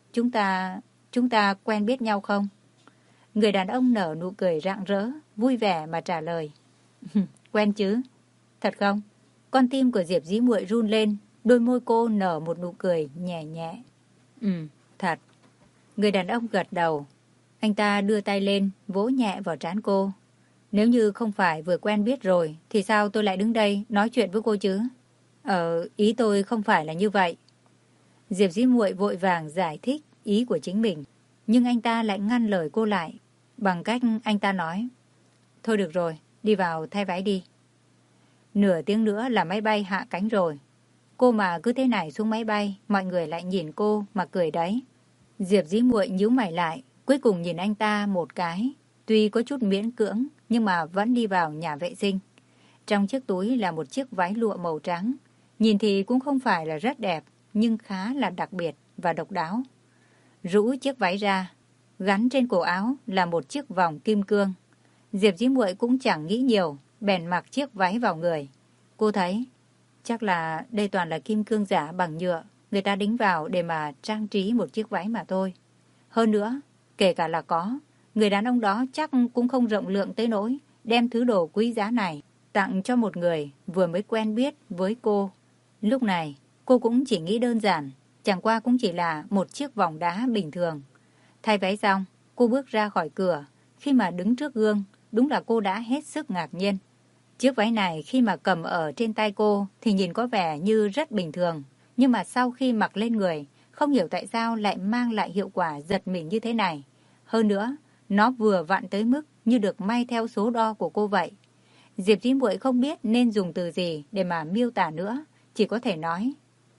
Chúng ta quen biết nhau không? Người đàn ông nở nụ cười rạng rỡ, vui vẻ mà trả lời. Quen chứ? Thật không? Con tim của Diệp Dĩ Muội run lên, đôi môi cô nở một nụ cười nhẹ nhẹ. Thật. Người đàn ông gật đầu. Anh ta đưa tay lên, vỗ nhẹ vào trán cô. Nếu như không phải vừa quen biết rồi, thì sao tôi lại đứng đây nói chuyện với cô chứ? Ý tôi không phải là như vậy. Diệp Dĩ Muội vội vàng giải thích ý của chính mình, nhưng anh ta lại ngăn lời cô lại, bằng cách anh ta nói. Thôi được rồi, đi vào thay váy đi. Nửa tiếng nữa là máy bay hạ cánh rồi. Cô mà cứ thế này xuống máy bay, mọi người lại nhìn cô mà cười đấy. Diệp Dĩ Muội nhíu mày lại, cuối cùng nhìn anh ta một cái. Tuy có chút miễn cưỡng, nhưng mà vẫn đi vào nhà vệ sinh. Trong chiếc túi là một chiếc váy lụa màu trắng. Nhìn thì cũng không phải là rất đẹp, nhưng khá là đặc biệt và độc đáo. Rũ chiếc váy ra, gắn trên cổ áo là một chiếc vòng kim cương. Diệp Dĩ Muội cũng chẳng nghĩ nhiều, bèn mặc chiếc váy vào người. Cô thấy, chắc là đây toàn là kim cương giả bằng nhựa, người ta đính vào để mà trang trí một chiếc váy mà thôi. Hơn nữa, kể cả là có, người đàn ông đó chắc cũng không rộng lượng tới nỗi đem thứ đồ quý giá này tặng cho một người vừa mới quen biết với cô. Lúc này, cô cũng chỉ nghĩ đơn giản, chẳng qua cũng chỉ là một chiếc vòng đá bình thường. Thay váy xong, cô bước ra khỏi cửa. Khi mà đứng trước gương, đúng là cô đã hết sức ngạc nhiên. Chiếc váy này khi mà cầm ở trên tay cô thì nhìn có vẻ như rất bình thường. Nhưng mà sau khi mặc lên người, không hiểu tại sao lại mang lại hiệu quả giật mình như thế này. Hơn nữa, nó vừa vặn tới mức như được may theo số đo của cô vậy. Diệp Dĩ Muội không biết nên dùng từ gì để mà miêu tả nữa, chỉ có thể nói.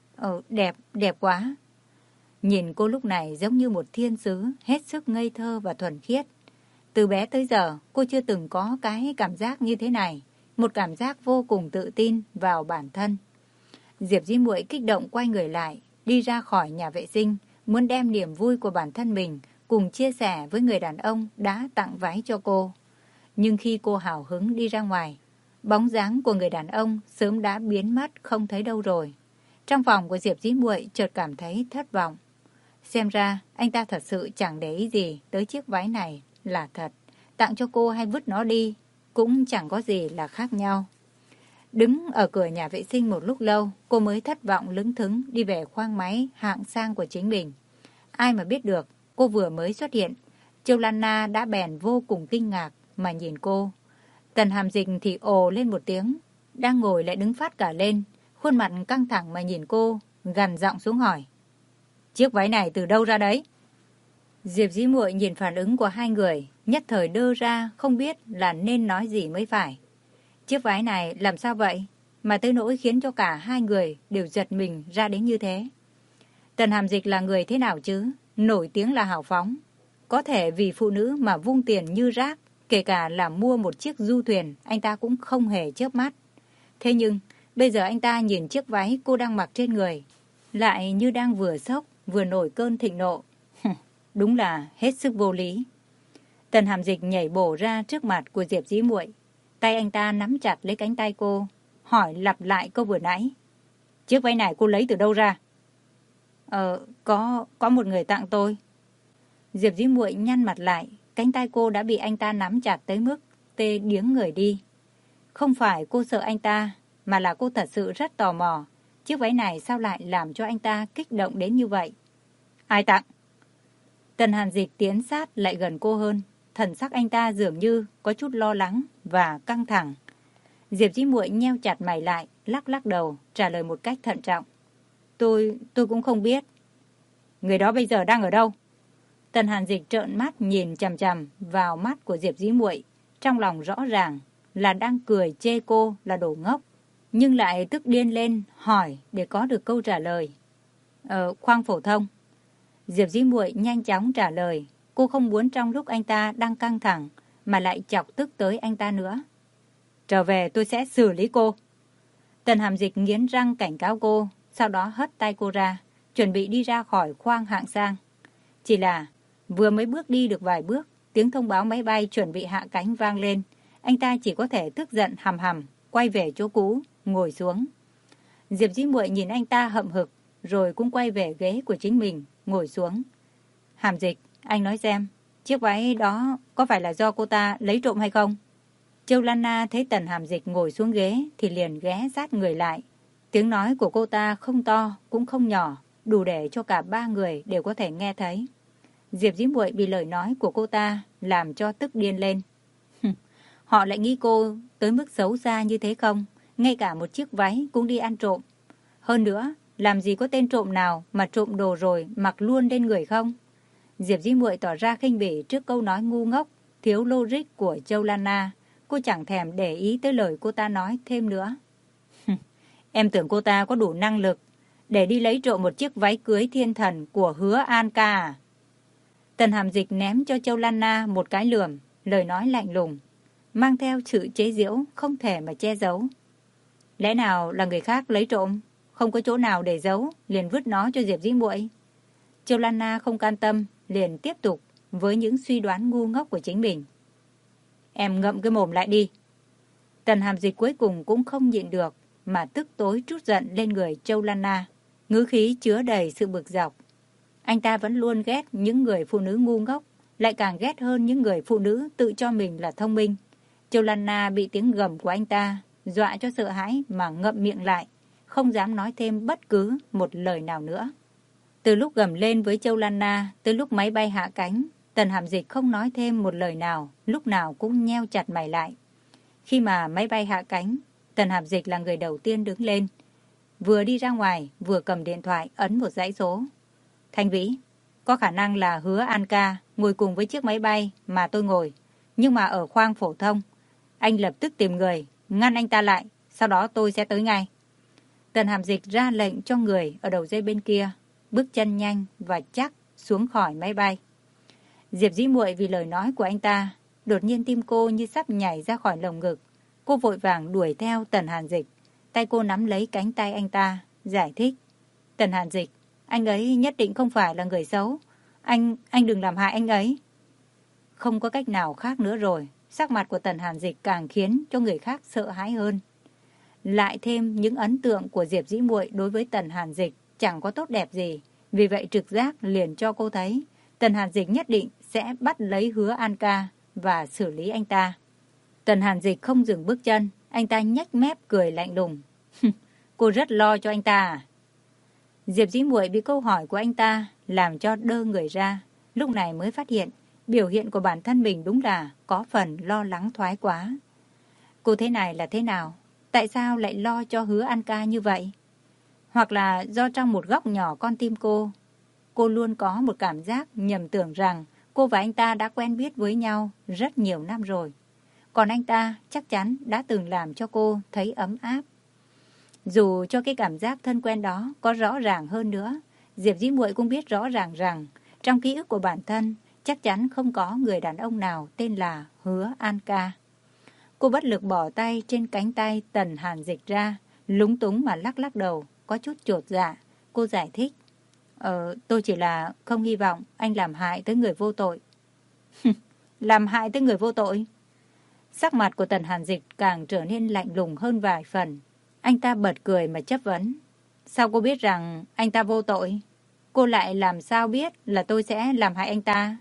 Đẹp quá. Nhìn cô lúc này giống như một thiên sứ, hết sức ngây thơ và thuần khiết. Từ bé tới giờ, cô chưa từng có cái cảm giác như thế này, một cảm giác vô cùng tự tin vào bản thân. Diệp Dĩ Muội kích động quay người lại, đi ra khỏi nhà vệ sinh, muốn đem niềm vui của bản thân mình cùng chia sẻ với người đàn ông đã tặng váy cho cô. Nhưng khi cô hào hứng đi ra ngoài, bóng dáng của người đàn ông sớm đã biến mất không thấy đâu rồi. Trong phòng của Diệp Dĩ Muội chợt cảm thấy thất vọng. Xem ra anh ta thật sự chẳng để ý gì tới chiếc váy này là thật. Tặng cho cô hay vứt nó đi cũng chẳng có gì là khác nhau. Đứng ở cửa nhà vệ sinh một lúc lâu, cô mới thất vọng lững thững đi về khoang máy hạng sang của chính mình. Ai mà biết được, cô vừa mới xuất hiện, Châu Lan Na đã bèn vô cùng kinh ngạc mà nhìn cô. Tần Hàm Dịch thì ồ lên một tiếng, đang ngồi lại đứng phát cả lên, khuôn mặt căng thẳng mà nhìn cô, gằn giọng xuống hỏi. Chiếc váy này từ đâu ra đấy? Diệp Dĩ Muội nhìn phản ứng của hai người, nhất thời đơ ra không biết là nên nói gì mới phải. Chiếc váy này làm sao vậy mà tới nỗi khiến cho cả hai người đều giật mình ra đến như thế? Tần Hàm Dịch là người thế nào chứ? Nổi tiếng là hào phóng. Có thể vì phụ nữ mà vung tiền như rác, kể cả là mua một chiếc du thuyền, anh ta cũng không hề chớp mắt. Thế nhưng, bây giờ anh ta nhìn chiếc váy cô đang mặc trên người, lại như đang vừa sốc, vừa nổi cơn thịnh nộ. Đúng là hết sức vô lý. Tần Hàm Dịch nhảy bổ ra trước mặt của Diệp Dĩ Muội. Tay anh ta nắm chặt lấy cánh tay cô, hỏi lặp lại câu vừa nãy. Chiếc váy này cô lấy từ đâu ra? Có một người tặng tôi. Diệp Dĩ Muội nhăn mặt lại, cánh tay cô đã bị anh ta nắm chặt tới mức tê điếng người đi. Không phải cô sợ anh ta, mà là cô thật sự rất tò mò. Chiếc váy này sao lại làm cho anh ta kích động đến như vậy? Ai tặng? Tần Hàn Dịch tiến sát lại gần cô hơn. Thần sắc anh ta dường như có chút lo lắng và căng thẳng. Diệp Dĩ Muội nheo chặt mày lại, lắc lắc đầu, trả lời một cách thận trọng. Tôi cũng không biết. Người đó bây giờ đang ở đâu? Tần Hàn Dịch trợn mắt nhìn chằm chằm vào mắt của Diệp Dĩ Muội, trong lòng rõ ràng là đang cười chê cô là đồ ngốc, nhưng lại tức điên lên hỏi để có được câu trả lời. Khoang phổ thông. Diệp Dĩ Muội nhanh chóng trả lời, cô không muốn trong lúc anh ta đang căng thẳng mà lại chọc tức tới anh ta nữa. Trở về tôi sẽ xử lý cô. Tần Hàm Dịch nghiến răng cảnh cáo cô, sau đó hất tay cô ra, chuẩn bị đi ra khỏi khoang hạng sang. Chỉ là vừa mới bước đi được vài bước, tiếng thông báo máy bay chuẩn bị hạ cánh vang lên. Anh ta chỉ có thể tức giận hầm hầm, quay về chỗ cũ, ngồi xuống. Diệp Dĩ Muội nhìn anh ta hậm hực, rồi cũng quay về ghế của chính mình, ngồi xuống. Hàm Dịch, anh nói xem, chiếc váy đó có phải là do cô ta lấy trộm hay không? Châu Lan Na thấy Tần Hàm Dịch ngồi xuống ghế thì liền ghé sát người lại. Tiếng nói của cô ta không to cũng không nhỏ, đủ để cho cả ba người đều có thể nghe thấy. Diệp Dĩ Muội bị lời nói của cô ta làm cho tức điên lên. Họ lại nghĩ cô tới mức xấu xa như thế không? Ngay cả một chiếc váy cũng đi ăn trộm. Hơn nữa, làm gì có tên trộm nào mà trộm đồ rồi mặc luôn lên người không? Diệp Dĩ Muội tỏ ra khinh bỉ trước câu nói ngu ngốc, thiếu logic của Châu Lan Na. Cô chẳng thèm để ý tới lời cô ta nói thêm nữa. Em tưởng cô ta có đủ năng lực để đi lấy trộm một chiếc váy cưới thiên thần của Hứa An ca à? Tần Hàm Dịch ném cho Châu Lan Na một cái lườm, lời nói lạnh lùng, mang theo sự chế giễu không thể mà che giấu. Lẽ nào là người khác lấy trộm, không có chỗ nào để giấu, liền vứt nó cho Diệp Dĩ Muội? Châu Lan Na không can tâm, liền tiếp tục với những suy đoán ngu ngốc của chính mình. Em ngậm cái mồm lại đi. Tần Hàm Dịch cuối cùng cũng không nhịn được mà tức tối trút giận lên người Châu Lan Na, ngữ khí chứa đầy sự bực dọc. Anh ta vẫn luôn ghét những người phụ nữ ngu ngốc, lại càng ghét hơn những người phụ nữ tự cho mình là thông minh. Châu Lan Na bị tiếng gầm của anh ta dọa cho sợ hãi mà ngậm miệng lại, không dám nói thêm bất cứ một lời nào nữa. Từ lúc gầm lên với Châu Lan Na tới lúc máy bay hạ cánh, Tần Hàm Dịch không nói thêm một lời nào, lúc nào cũng nheo chặt mày lại. Khi mà máy bay hạ cánh, Tần Hàm Dịch là người đầu tiên đứng lên. Vừa đi ra ngoài, vừa cầm điện thoại ấn một dãy số. Thanh Vĩ, có khả năng là Hứa An ca ngồi cùng với chiếc máy bay mà tôi ngồi, nhưng mà ở khoang phổ thông. Anh lập tức tìm người, ngăn anh ta lại, sau đó tôi sẽ tới ngay. Tần Hàm Dịch ra lệnh cho người ở đầu dây bên kia, bước chân nhanh và chắc xuống khỏi máy bay. Diệp Dĩ Muội vì lời nói của anh ta, đột nhiên tim cô như sắp nhảy ra khỏi lồng ngực. Cô vội vàng đuổi theo Tần Hàn Dịch, tay cô nắm lấy cánh tay anh ta, giải thích. Tần Hàn Dịch, anh ấy nhất định không phải là người xấu. Anh đừng làm hại anh ấy. Không có cách nào khác nữa rồi, sắc mặt của Tần Hàn Dịch càng khiến cho người khác sợ hãi hơn. Lại thêm những ấn tượng của Diệp Dĩ Muội đối với Tần Hàn Dịch chẳng có tốt đẹp gì. Vì vậy trực giác liền cho cô thấy Tần Hàn Dịch nhất định sẽ bắt lấy Hứa An ca và xử lý anh ta. Tần Hàn Dịch không dừng bước chân, anh ta nhếch mép cười lạnh lùng. Cô rất lo cho anh ta à? Diệp Dĩ Muội bị câu hỏi của anh ta làm cho đơ người ra, lúc này mới phát hiện biểu hiện của bản thân mình đúng là có phần lo lắng thoái quá. Cô thế này là thế nào? Tại sao lại lo cho Hứa An ca như vậy? Hoặc là do trong một góc nhỏ con tim cô luôn có một cảm giác nhầm tưởng rằng cô và anh ta đã quen biết với nhau rất nhiều năm rồi. Còn anh ta chắc chắn đã từng làm cho cô thấy ấm áp. Dù cho cái cảm giác thân quen đó có rõ ràng hơn nữa, Diệp Dĩ Muội cũng biết rõ ràng rằng trong ký ức của bản thân chắc chắn không có người đàn ông nào tên là Hứa An ca. Cô bất lực bỏ tay trên cánh tay Tần Hàn Dịch ra, lúng túng mà lắc lắc đầu, có chút chột dạ. Cô giải thích. Tôi chỉ là không hy vọng anh làm hại tới người vô tội. Làm hại tới người vô tội? Sắc mặt của Tần Hàn Dịch càng trở nên lạnh lùng hơn vài phần. Anh ta bật cười mà chất vấn. Sao cô biết rằng anh ta vô tội? Cô lại làm sao biết là tôi sẽ làm hại anh ta?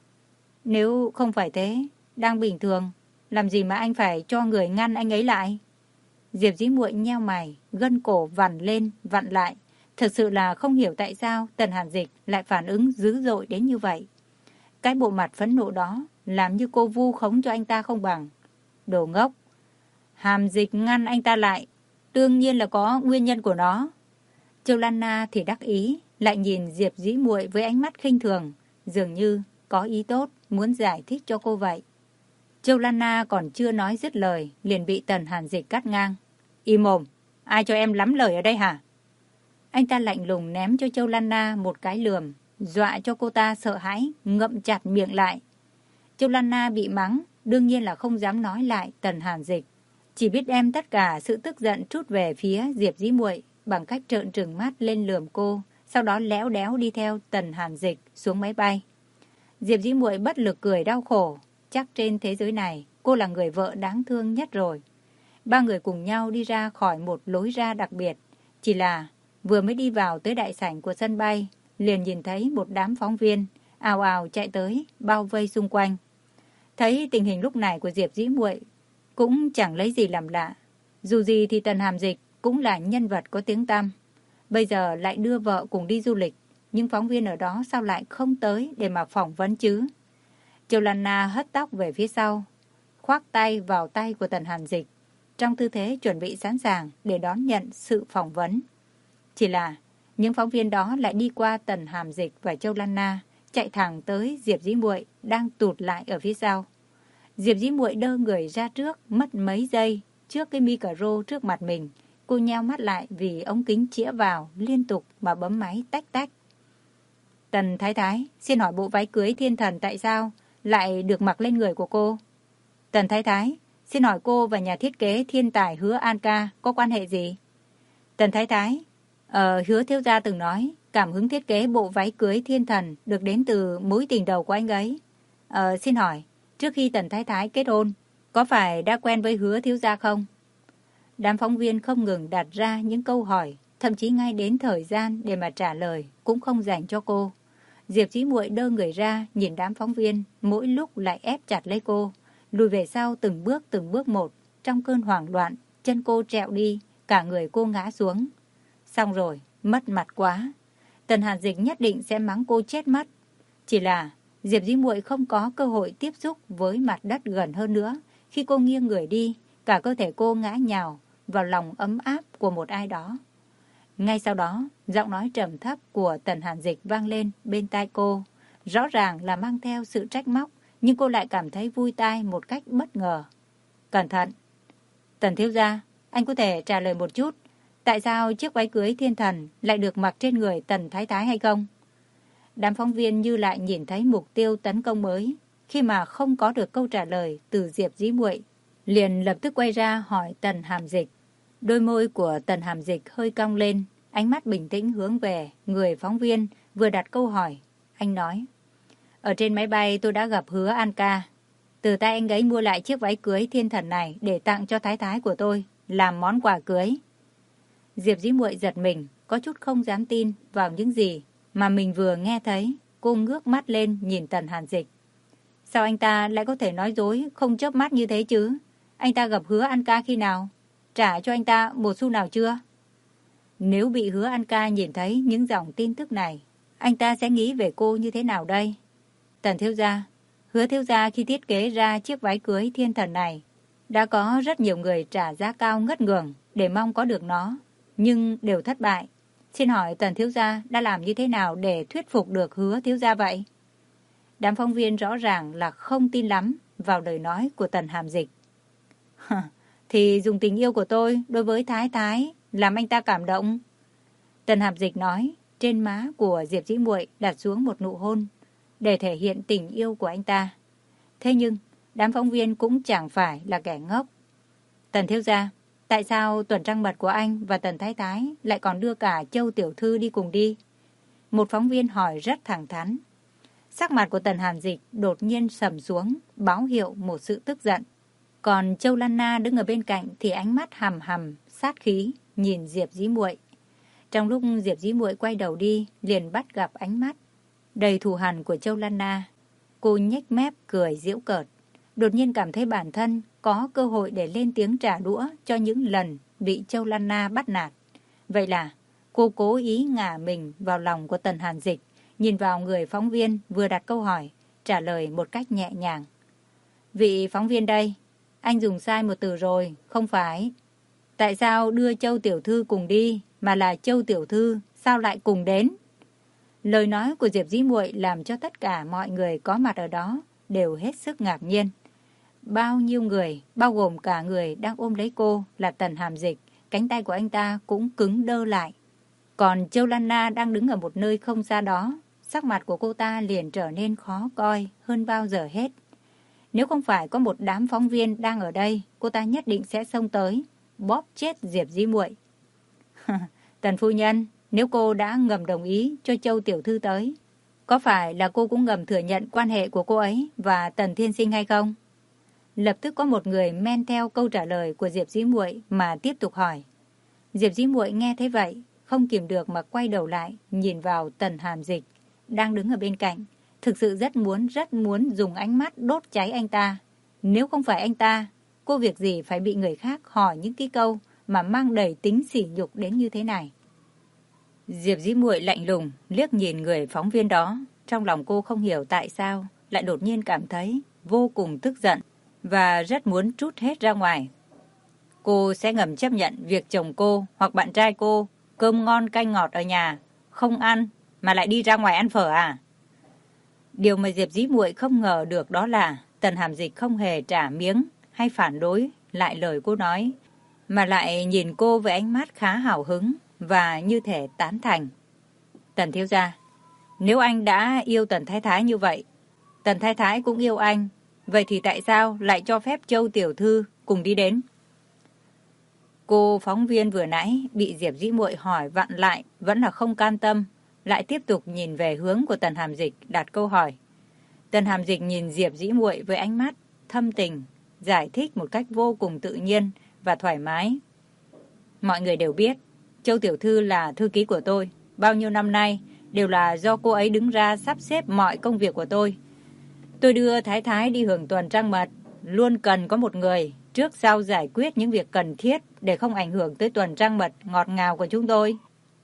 Nếu không phải thế, đang bình thường, làm gì mà anh phải cho người ngăn anh ấy lại? Diệp Dĩ Muội nheo mày, gân cổ vặn lên, vặn lại. Thật sự là không hiểu tại sao Tần Hàn Dịch lại phản ứng dữ dội đến như vậy. Cái bộ mặt phẫn nộ đó làm như cô vu khống cho anh ta không bằng. Đồ ngốc! Hàm Dịch ngăn anh ta lại, đương nhiên là có nguyên nhân của nó. Châu Lan Na thì đắc ý, lại nhìn Diệp Dĩ Muội với ánh mắt khinh thường, dường như có ý tốt muốn giải thích cho cô vậy. Châu Lan Na còn chưa nói dứt lời, liền bị Tần Hàn Dịch cắt ngang. Im mồm, ai cho em lắm lời ở đây hả? Anh ta lạnh lùng ném cho Châu Lan Na một cái lườm, dọa cho cô ta sợ hãi, ngậm chặt miệng lại. Châu Lan Na bị mắng, đương nhiên là không dám nói lại Tần Hàn Dịch, chỉ biết đem tất cả sự tức giận trút về phía Diệp Dĩ Muội bằng cách trợn trừng mắt lên lườm cô, sau đó léo đéo đi theo Tần Hàn Dịch xuống máy bay. Diệp Dĩ Muội bất lực cười đau khổ, chắc trên thế giới này cô là người vợ đáng thương nhất rồi. Ba người cùng nhau đi ra khỏi một lối ra đặc biệt, chỉ là vừa mới đi vào tới đại sảnh của sân bay, liền nhìn thấy một đám phóng viên ào ào chạy tới bao vây xung quanh. Thấy tình hình lúc này của Diệp Dĩ Muội cũng chẳng lấy gì làm lạ. Dù gì thì Tần Hàm Dịch cũng là nhân vật có tiếng tăm. Bây giờ lại đưa vợ cùng đi du lịch, nhưng phóng viên ở đó sao lại không tới để mà phỏng vấn chứ? Châu Lan Na hất tóc về phía sau, khoác tay vào tay của Tần Hàn Dịch, trong tư thế chuẩn bị sẵn sàng để đón nhận sự phỏng vấn. Chỉ là những phóng viên đó lại đi qua Tần Hàm Dịch và Châu Lan Na, chạy thẳng tới Diệp Dĩ Muội đang tụt lại ở phía sau. Diệp Dĩ Muội đơ người ra trước mất mấy giây trước cái micro trước mặt mình. Cô nheo mắt lại vì ống kính chĩa vào liên tục mà bấm máy tách tách. Tần Thái Thái, xin hỏi bộ váy cưới thiên thần tại sao lại được mặc lên người của cô? Tần Thái Thái, xin hỏi cô và nhà thiết kế thiên tài Hứa An Ca có quan hệ gì? Tần Thái Thái, Hứa thiếu gia từng nói cảm hứng thiết kế bộ váy cưới thiên thần được đến từ mối tình đầu của anh ấy. Xin hỏi, trước khi Tần Thái Thái kết hôn, có phải đã quen với Hứa thiếu gia không? Đám phóng viên không ngừng đặt ra những câu hỏi, thậm chí ngay đến thời gian để mà trả lời cũng không dành cho cô. Diệp Dĩ Muội đơ người ra nhìn đám phóng viên, mỗi lúc lại ép chặt lấy cô, lùi về sau từng bước một. Trong cơn hoảng loạn, chân cô trẹo đi, cả người cô ngã xuống. Xong rồi, mất mặt quá. Tần Hàn Dịch nhất định sẽ mắng cô chết mất. Chỉ là Diệp Dĩ Muội không có cơ hội tiếp xúc với mặt đất gần hơn nữa. Khi cô nghiêng người đi, cả cơ thể cô ngã nhào vào lòng ấm áp của một ai đó. Ngay sau đó, giọng nói trầm thấp của Tần Hàn Dịch vang lên bên tai cô. Rõ ràng là mang theo sự trách móc, nhưng cô lại cảm thấy vui tai một cách bất ngờ. Cẩn thận! Tần thiếu gia, anh có thể trả lời một chút. Tại sao chiếc váy cưới thiên thần lại được mặc trên người Tần Thái Thái hay không? Đám phóng viên như lại nhìn thấy mục tiêu tấn công mới. Khi mà không có được câu trả lời từ Diệp Dĩ Muội, liền lập tức quay ra hỏi Tần Hàm Dịch. Đôi môi của Tần Hàm Dịch hơi cong lên, ánh mắt bình tĩnh hướng về người phóng viên vừa đặt câu hỏi. Anh nói, ở trên máy bay tôi đã gặp Hứa An Ca. Từ tay anh ấy mua lại chiếc váy cưới thiên thần này để tặng cho thái thái của tôi, làm món quà cưới. Diệp Dĩ Muội giật mình, có chút không dám tin vào những gì mà mình vừa nghe thấy. Cô ngước mắt lên nhìn Tần Hàn Dịch. Sao anh ta lại có thể nói dối không chớp mắt như thế chứ? Anh ta gặp Hứa An Ca khi nào? Trả cho anh ta một xu nào chưa? Nếu bị Hứa An Ca nhìn thấy những dòng tin tức này, anh ta sẽ nghĩ về cô như thế nào đây? Tần thiếu gia, Hứa thiếu gia khi thiết kế ra chiếc váy cưới thiên thần này, đã có rất nhiều người trả giá cao ngất ngường để mong có được nó, nhưng đều thất bại. Xin hỏi Tần thiếu gia đã làm như thế nào để thuyết phục được Hứa thiếu gia vậy? Đám phóng viên rõ ràng là không tin lắm vào lời nói của Tần Hàm Dịch. Thì dùng tình yêu của tôi đối với Thái Thái làm anh ta cảm động. Tần Hàm Dịch nói, trên má của Diệp Dĩ Muội đặt xuống một nụ hôn để thể hiện tình yêu của anh ta. Thế nhưng đám phóng viên cũng chẳng phải là kẻ ngốc. Tần thiếu gia, tại sao tuần trăng mật của anh và Tần Thái Thái lại còn đưa cả Châu tiểu thư đi cùng đi? Một phóng viên hỏi rất thẳng thắn. Sắc mặt của Tần Hàm Dịch đột nhiên sầm xuống, báo hiệu một sự tức giận. Còn Châu Lan Na đứng ở bên cạnh thì ánh mắt hằm hằm, sát khí, nhìn Diệp Dĩ Muội. Trong lúc Diệp Dĩ Muội quay đầu đi, liền bắt gặp ánh mắt đầy thù hằn của Châu Lan Na. Cô nhếch mép cười giễu cợt, đột nhiên cảm thấy bản thân có cơ hội để lên tiếng trả đũa cho những lần bị Châu Lan Na bắt nạt. Vậy là cô cố ý ngả mình vào lòng của Tần Hàn Dịch, nhìn vào người phóng viên vừa đặt câu hỏi, trả lời một cách nhẹ nhàng. Vị phóng viên đây, anh dùng sai một từ rồi, không phải. Tại sao đưa Châu Tiểu Thư cùng đi, mà là Châu Tiểu Thư sao lại cùng đến? Lời nói của Diệp Dĩ Muội làm cho tất cả mọi người có mặt ở đó đều hết sức ngạc nhiên. Bao nhiêu người, bao gồm cả người đang ôm lấy cô là Tần Hàm Dịch, cánh tay của anh ta cũng cứng đơ lại. Còn Châu Lan Na đang đứng ở một nơi không xa đó, sắc mặt của cô ta liền trở nên khó coi hơn bao giờ hết. Nếu không phải có một đám phóng viên đang ở đây, cô ta nhất định sẽ xông tới, bóp chết Diệp Dĩ Muội. Tần phu nhân, nếu cô đã ngầm đồng ý cho Châu Tiểu Thư tới, có phải là cô cũng ngầm thừa nhận quan hệ của cô ấy và Tần Thiên Sinh hay không? Lập tức có một người men theo câu trả lời của Diệp Dĩ Muội mà tiếp tục hỏi. Diệp Dĩ Muội nghe thấy vậy, không kìm được mà quay đầu lại, nhìn vào Tần Hàm Dịch, đang đứng ở bên cạnh. Thực sự rất muốn dùng ánh mắt đốt cháy anh ta. Nếu không phải anh ta, cô việc gì phải bị người khác hỏi những cái câu mà mang đầy tính sỉ nhục đến như thế này. Diệp Dĩ Muội lạnh lùng liếc nhìn người phóng viên đó, trong lòng cô không hiểu tại sao lại đột nhiên cảm thấy vô cùng tức giận và rất muốn trút hết ra ngoài. Cô sẽ ngầm chấp nhận việc chồng cô hoặc bạn trai cô cơm ngon canh ngọt ở nhà không ăn mà lại đi ra ngoài ăn phở à? Điều mà Diệp Dĩ Muội không ngờ được đó là Tần Hàm Dịch không hề trả miếng hay phản đối lại lời cô nói, mà lại nhìn cô với ánh mắt khá hào hứng và như thể tán thành. Tần thiếu gia, nếu anh đã yêu Tần Thái Thái như vậy, Tần Thái Thái cũng yêu anh, vậy thì tại sao lại cho phép Châu Tiểu Thư cùng đi đến? Cô phóng viên vừa nãy bị Diệp Dĩ Muội hỏi vặn lại vẫn là không can tâm, lại tiếp tục nhìn về hướng của Tần Hàm Dịch đặt câu hỏi. Tần Hàm Dịch nhìn Diệp Dĩ Muội với ánh mắt thâm tình, giải thích một cách vô cùng tự nhiên và thoải mái. Mọi người đều biết, Châu Tiểu Thư là thư ký của tôi. Bao nhiêu năm nay đều là do cô ấy đứng ra sắp xếp mọi công việc của tôi. Tôi đưa Thái Thái đi hưởng tuần trăng mật, luôn cần có một người trước sau giải quyết những việc cần thiết để không ảnh hưởng tới tuần trăng mật ngọt ngào của chúng tôi.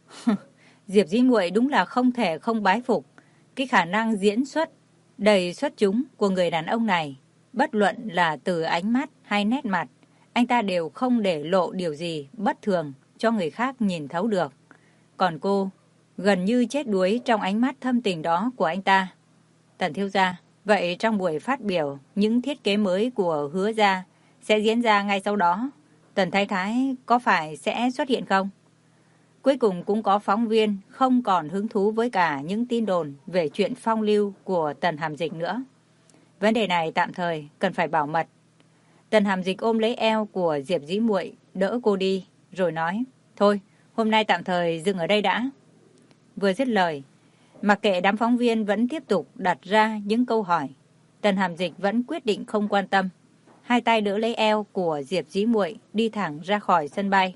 Diệp Dĩ Muội đúng là không thể không bái phục cái khả năng diễn xuất đầy xuất chúng của người đàn ông này. Bất luận là từ ánh mắt hay nét mặt, anh ta đều không để lộ điều gì bất thường cho người khác nhìn thấu được. Còn cô gần như chết đuối trong ánh mắt thâm tình đó của anh ta. Tần thiếu gia, vậy trong buổi phát biểu những thiết kế mới của Hứa gia sẽ diễn ra ngay sau đó, Tần Thái Thái có phải sẽ xuất hiện không? Cuối cùng cũng có phóng viên không còn hứng thú với cả những tin đồn về chuyện phong lưu của Tần Hàm Dịch nữa. Vấn đề này tạm thời cần phải bảo mật. Tần Hàm Dịch ôm lấy eo của Diệp Dĩ Muội, đỡ cô đi, rồi nói, thôi, hôm nay tạm thời dừng ở đây đã. Vừa dứt lời, mặc kệ đám phóng viên vẫn tiếp tục đặt ra những câu hỏi, Tần Hàm Dịch vẫn quyết định không quan tâm. Hai tay đỡ lấy eo của Diệp Dĩ Muội đi thẳng ra khỏi sân bay.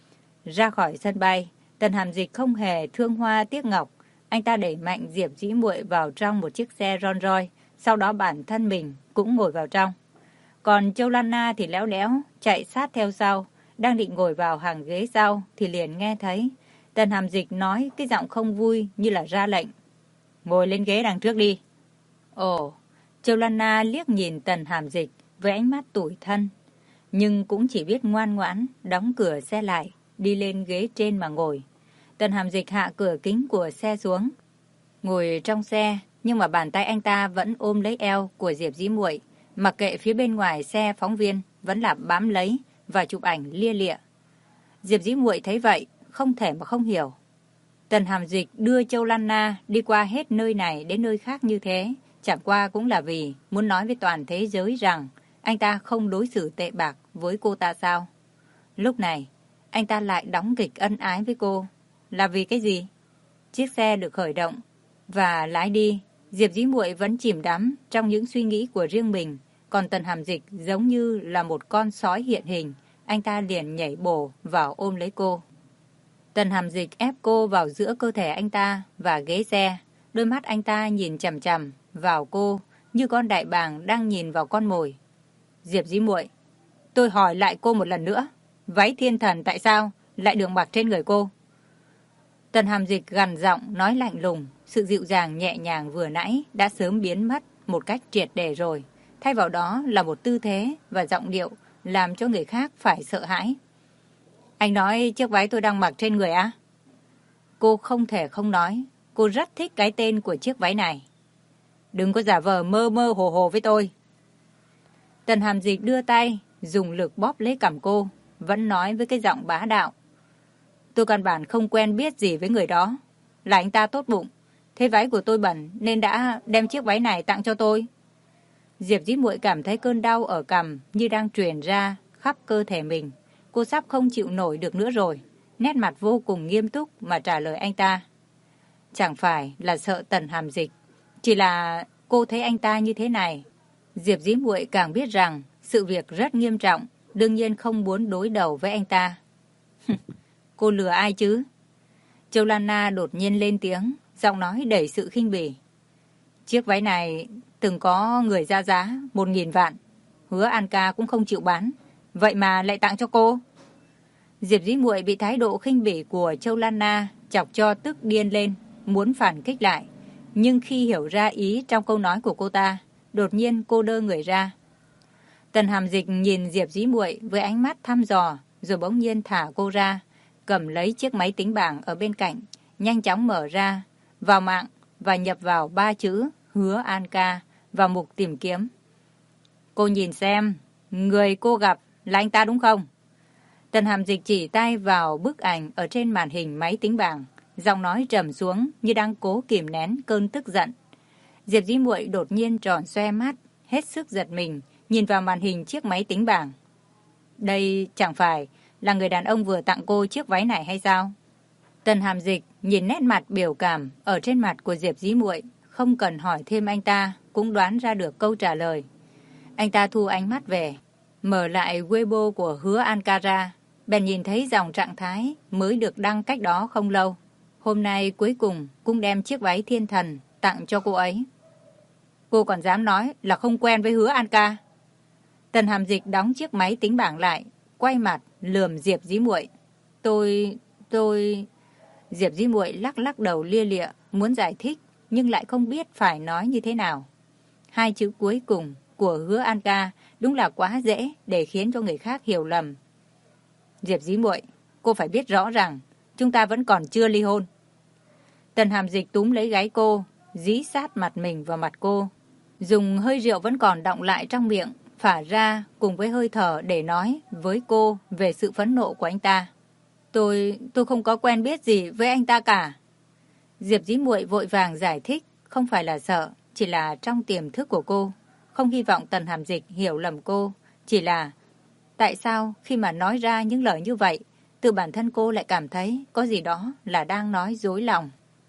Ra khỏi sân bay, Tần Hàm Dịch không hề thương hoa tiếc ngọc. Anh ta đẩy mạnh Diệp Dĩ Muội vào trong một chiếc xe Rolls Royce, sau đó bản thân mình cũng ngồi vào trong. Còn Châu Lan Na thì léo đéo chạy sát theo sau, đang định ngồi vào hàng ghế sau thì liền nghe thấy Tần Hàm Dịch nói cái giọng không vui như là ra lệnh. Ngồi lên ghế đằng trước đi. Ồ, Châu Lan Na liếc nhìn Tần Hàm Dịch với ánh mắt tủi thân, nhưng cũng chỉ biết ngoan ngoãn đóng cửa xe lại, đi lên ghế trên mà ngồi. Tần Hàm Dịch hạ cửa kính của xe xuống, ngồi trong xe, nhưng mà bàn tay anh ta vẫn ôm lấy eo của Diệp Dĩ Muội, mặc kệ phía bên ngoài xe phóng viên vẫn là bám lấy và chụp ảnh lia lịa. Diệp Dĩ Muội thấy vậy, không thể mà không hiểu. Tần Hàm Dịch đưa Châu Lan Na đi qua hết nơi này đến nơi khác như thế, chẳng qua cũng là vì muốn nói với toàn thế giới rằng anh ta không đối xử tệ bạc với cô ta sao? Lúc này, anh ta lại đóng kịch ân ái với cô. Là vì cái gì? Chiếc xe được khởi động và lái đi. Diệp Dĩ Muội vẫn chìm đắm trong những suy nghĩ của riêng mình, còn Tần Hàm Dịch giống như là một con sói hiện hình, anh ta liền nhảy bổ vào ôm lấy cô. Tần Hàm Dịch ép cô vào giữa cơ thể anh ta và ghế xe, đôi mắt anh ta nhìn chằm chằm vào cô như con đại bàng đang nhìn vào con mồi. Diệp Dĩ Muội, tôi hỏi lại cô một lần nữa, váy thiên thần tại sao lại được mặc trên người cô? Tần Hàm Dịch gằn giọng nói lạnh lùng, sự dịu dàng nhẹ nhàng vừa nãy đã sớm biến mất một cách triệt để rồi. Thay vào đó là một tư thế và giọng điệu làm cho người khác phải sợ hãi. Anh nói chiếc váy tôi đang mặc trên người á? Cô không thể không nói, cô rất thích cái tên của chiếc váy này. Đừng có giả vờ mơ mơ hồ hồ với tôi. Tần Hàm Dịch đưa tay, dùng lực bóp lấy cằm cô, vẫn nói với cái giọng bá đạo. Tôi căn bản không quen biết gì với người đó. Là anh ta tốt bụng. Thế váy của tôi bẩn nên đã đem chiếc váy này tặng cho tôi. Diệp Dĩ Muội cảm thấy cơn đau ở cằm như đang truyền ra khắp cơ thể mình. Cô sắp không chịu nổi được nữa rồi. Nét mặt vô cùng nghiêm túc mà trả lời anh ta. Chẳng phải là sợ Tần Hàm Dịch, chỉ là cô thấy anh ta như thế này. Diệp Dĩ Muội càng biết rằng sự việc rất nghiêm trọng, đương nhiên không muốn đối đầu với anh ta. Cô lừa ai chứ? Châu Lan Na đột nhiên lên tiếng, giọng nói đầy sự khinh bỉ. Chiếc váy này từng có người ra giá 1.000 vạn. Hứa An Ca cũng không chịu bán. Vậy mà lại tặng cho cô. Diệp Dĩ Muội bị thái độ khinh bỉ của Châu Lan Na chọc cho tức điên lên, muốn phản kích lại. Nhưng khi hiểu ra ý trong câu nói của cô ta, đột nhiên cô đơ người ra. Tần Hàm Dịch nhìn Diệp Dĩ Muội với ánh mắt thăm dò, rồi bỗng nhiên thả cô ra, cầm lấy chiếc máy tính bảng ở bên cạnh, nhanh chóng mở ra, vào mạng và nhập vào 3 chữ Hứa An Ca vào mục tìm kiếm. Cô nhìn xem, người cô gặp là anh ta đúng không? Tần Hàm Dịch chỉ tay vào bức ảnh ở trên màn hình máy tính bảng, giọng nói trầm xuống như đang cố kìm nén cơn tức giận. Diệp Dĩ Muội đột nhiên tròn xoe mắt, hết sức giật mình, nhìn vào màn hình chiếc máy tính bảng. Đây chẳng phải là người đàn ông vừa tặng cô chiếc váy này hay sao? Tần Hàm Dịch nhìn nét mặt biểu cảm ở trên mặt của Diệp Dĩ Muội, không cần hỏi thêm anh ta cũng đoán ra được câu trả lời. Anh ta thu ánh mắt về, mở lại Weibo của Hứa An Ca ra, bèn nhìn thấy dòng trạng thái mới được đăng cách đó không lâu. Hôm nay cuối cùng cũng đem chiếc váy thiên thần tặng cho cô ấy. Cô còn dám nói là không quen với Hứa An Ca? Tần Hàm Dịch đóng chiếc máy tính bảng lại, quay mặt lườm Diệp Dĩ Muội. Tôi... Diệp Dĩ Muội lắc lắc đầu lia lịa, muốn giải thích nhưng lại không biết phải nói như thế nào. Hai chữ cuối cùng của Hứa An Ca đúng là quá dễ để khiến cho người khác hiểu lầm. Diệp Dĩ Muội, cô phải biết rõ rằng chúng ta vẫn còn chưa ly hôn. Tần Hàm Dịch túm lấy gáy cô, dí sát mặt mình vào mặt cô, dùng hơi rượu vẫn còn đọng lại trong miệng phả ra cùng với hơi thở để nói với cô về sự phẫn nộ của anh ta. Tôi không có quen biết gì với anh ta cả. Diệp Dĩ Muội vội vàng giải thích, không phải là sợ, chỉ là trong tiềm thức của cô, không hy vọng Tần Hàm Dịch hiểu lầm cô, chỉ là tại sao khi mà nói ra những lời như vậy, tự bản thân cô lại cảm thấy có gì đó là đang nói dối lòng.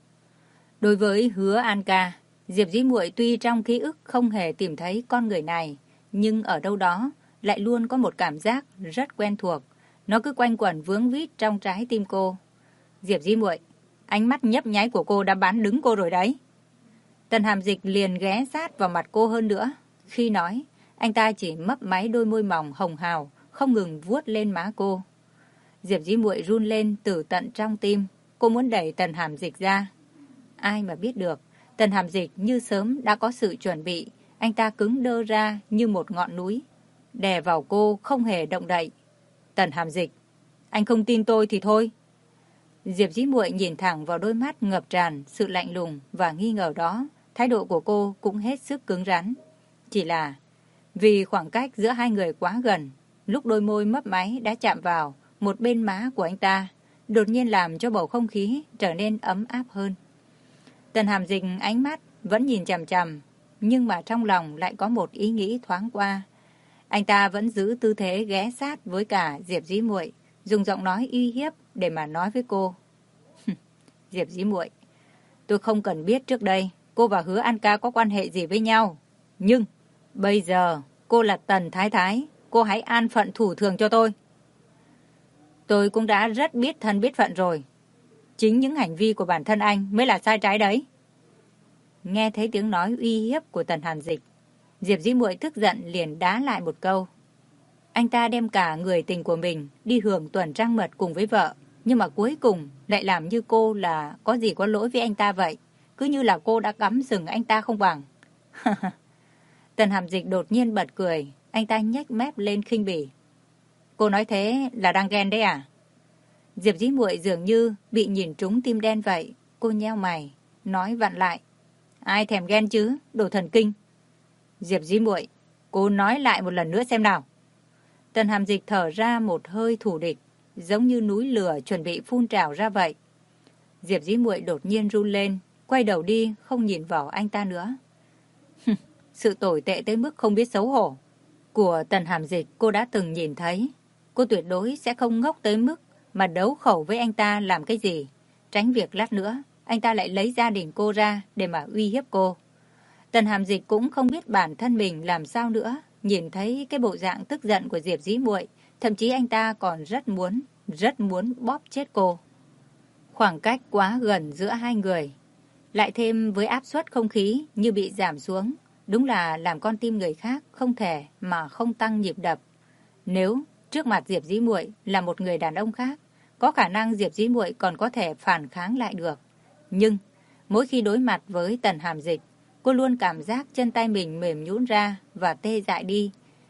Đối với Hứa An Ca, Diệp Dĩ Muội tuy trong ký ức không hề tìm thấy con người này, nhưng ở đâu đó lại luôn có một cảm giác rất quen thuộc. Nó cứ quanh quẩn vướng vít trong trái tim cô. Diệp Dĩ Muội, ánh mắt nhấp nháy của cô đã bán đứng cô rồi đấy. Tần Hàm Dịch liền ghé sát vào mặt cô hơn nữa. Khi nói, anh ta chỉ mấp máy đôi môi mỏng hồng hào, không ngừng vuốt lên má cô. Diệp Dĩ Muội run lên từ tận trong tim. Cô muốn đẩy Tần Hàm Dịch ra. Ai mà biết được, Tần Hàm Dịch như sớm đã có sự chuẩn bị. Anh ta cứng đơ ra như một ngọn núi, đè vào cô không hề động đậy. Tần Hàm Dịch, anh không tin tôi thì thôi. Diệp Dĩ Muội nhìn thẳng vào đôi mắt ngập tràn sự lạnh lùng và nghi ngờ đó, thái độ của cô cũng hết sức cứng rắn. Chỉ là vì khoảng cách giữa hai người quá gần, lúc đôi môi mấp máy đã chạm vào một bên má của anh ta, đột nhiên làm cho bầu không khí trở nên ấm áp hơn. Tần Hàm Dịch ánh mắt vẫn nhìn chằm chằm, nhưng mà trong lòng lại có một ý nghĩ thoáng qua. Anh ta vẫn giữ tư thế ghé sát với cả Diệp Dĩ Muội, dùng giọng nói uy hiếp để mà nói với cô. Diệp Dĩ Muội, Tôi không cần biết trước đây cô và Hứa An Ca có quan hệ gì với nhau. Nhưng bây giờ cô là Tần Thái Thái, cô hãy an phận thủ thường cho tôi. Tôi cũng đã rất biết thân biết phận rồi. Chính những hành vi của bản thân anh mới là sai trái đấy. Nghe thấy tiếng nói uy hiếp của Tần Hàm Dịch, Diệp Dĩ Muội tức giận liền đá lại một câu. Anh ta đem cả người tình của mình đi hưởng tuần trăng mật cùng với vợ, nhưng mà cuối cùng lại làm như cô là có gì có lỗi với anh ta vậy. Cứ như là cô đã cắm sừng anh ta không bằng. Tần Hàm Dịch đột nhiên bật cười, anh ta nhếch mép lên khinh bỉ. Cô nói thế là đang ghen đấy à? Diệp Dĩ Muội dường như bị nhìn trúng tim đen vậy. Cô nheo mày, nói vặn lại. Ai thèm ghen chứ, đồ thần kinh. Diệp Dĩ Muội, cô nói lại một lần nữa xem nào. Tần Hàm Dịch thở ra một hơi thù địch, giống như núi lửa chuẩn bị phun trào ra vậy. Diệp Dĩ Muội đột nhiên run lên, quay đầu đi, không nhìn vào anh ta nữa. Sự tồi tệ tới mức không biết xấu hổ của Tần Hàm Dịch cô đã từng nhìn thấy. Cô tuyệt đối sẽ không ngốc tới mức mà đấu khẩu với anh ta làm cái gì. Tránh việc lát nữa, anh ta lại lấy gia đình cô ra để mà uy hiếp cô. Tần Hàm Dịch cũng không biết bản thân mình làm sao nữa. Nhìn thấy cái bộ dạng tức giận của Diệp Dĩ Muội, thậm chí anh ta còn rất muốn bóp chết cô. Khoảng cách quá gần giữa hai người, lại thêm với áp suất không khí như bị giảm xuống, đúng là làm con tim người khác không thể mà không tăng nhịp đập. Nếu trước mặt Diệp Dĩ Muội là một người đàn ông khác, có khả năng Diệp Dĩ Muội còn có thể phản kháng lại được. Nhưng mỗi khi đối mặt với Tần Hàm Dịch, cô luôn cảm giác chân tay mình mềm nhũn ra và tê dại đi.